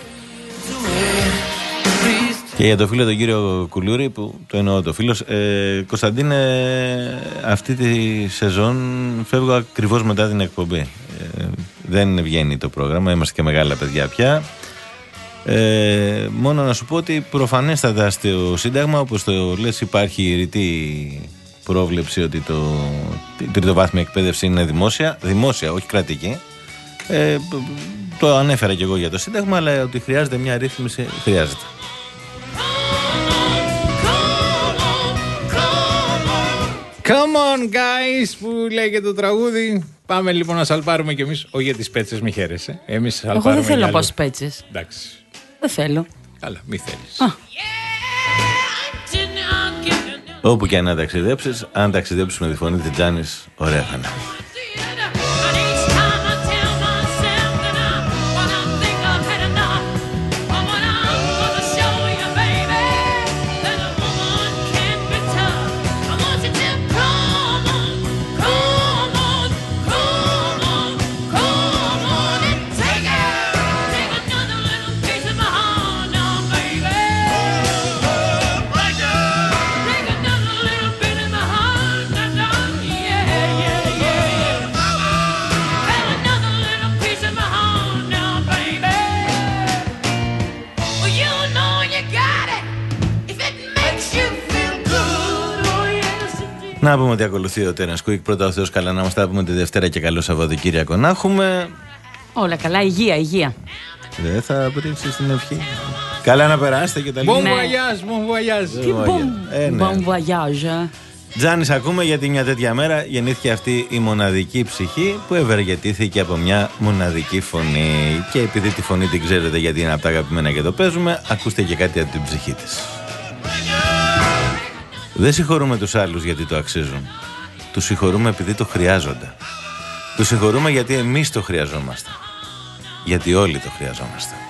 Και για το φίλο τον κύριο Κουλούρη, που το εννοώ το φίλος, ε, Κωνσταντίνε, αυτή τη σεζόν φεύγω ακριβώς μετά την εκπομπή. Ε, δεν βγαίνει το πρόγραμμα, είμαστε και μεγάλα παιδιά πια. Ε, μόνο να σου πω ότι προφανέστατα στο Σύνταγμα, όπως το λες, υπάρχει ρητή πρόβλεψη ότι το τριτοβάθμια εκπαίδευση είναι δημόσια, δημόσια, όχι κρατική. Ε, το ανέφερα και εγώ για το Σύνταγμα, αλλά ότι χρειάζεται μια ρύθμιση, χρειάζεται. Come on guys, που λέει και το τραγούδι. Πάμε λοιπόν να σαλπάρουμε κι εμείς. Όχι για τις πέτσες, μη χαίρεσαι. Εμείς σαλπάρουμε. Εγώ δεν θέλω να πάω στις πέτσες. Εντάξει. Δεν θέλω. Καλά, μη θέλεις. Α. Όπου και αν ταξιδέψεις, αν ταξιδέψεις με τη φωνή της Τζάνης, ωραία θα είναι. Να πούμε ότι ακολουθεί ο Τέρενς Κουίκ. Πρώτα ο Θεός καλά να μας τα πούμε τη Δευτέρα και καλό Σαββατοκύριακο να έχουμε. Όλα καλά, υγεία, υγεία. Δεν θα πρίξεις την ευχή. Καλά να περάσετε και τα λοιπά. Bon voyage, bon voyage. Τι bon voyage. Τζάνης, ακούμε γιατί μια τέτοια μέρα γεννήθηκε αυτή η μοναδική ψυχή που ευεργετήθηκε από μια μοναδική φωνή. Και επειδή τη φωνή την ξέρετε γιατί είναι από τα αγαπημένα και το παίζουμε, ακούστε και κάτι από την ψυχή της. Δεν συγχωρούμε τους άλλους γιατί το αξίζουν. Τους συγχωρούμε επειδή το χρειάζονται. Τους συγχωρούμε γιατί εμείς το χρειαζόμαστε. Γιατί όλοι το χρειαζόμαστε.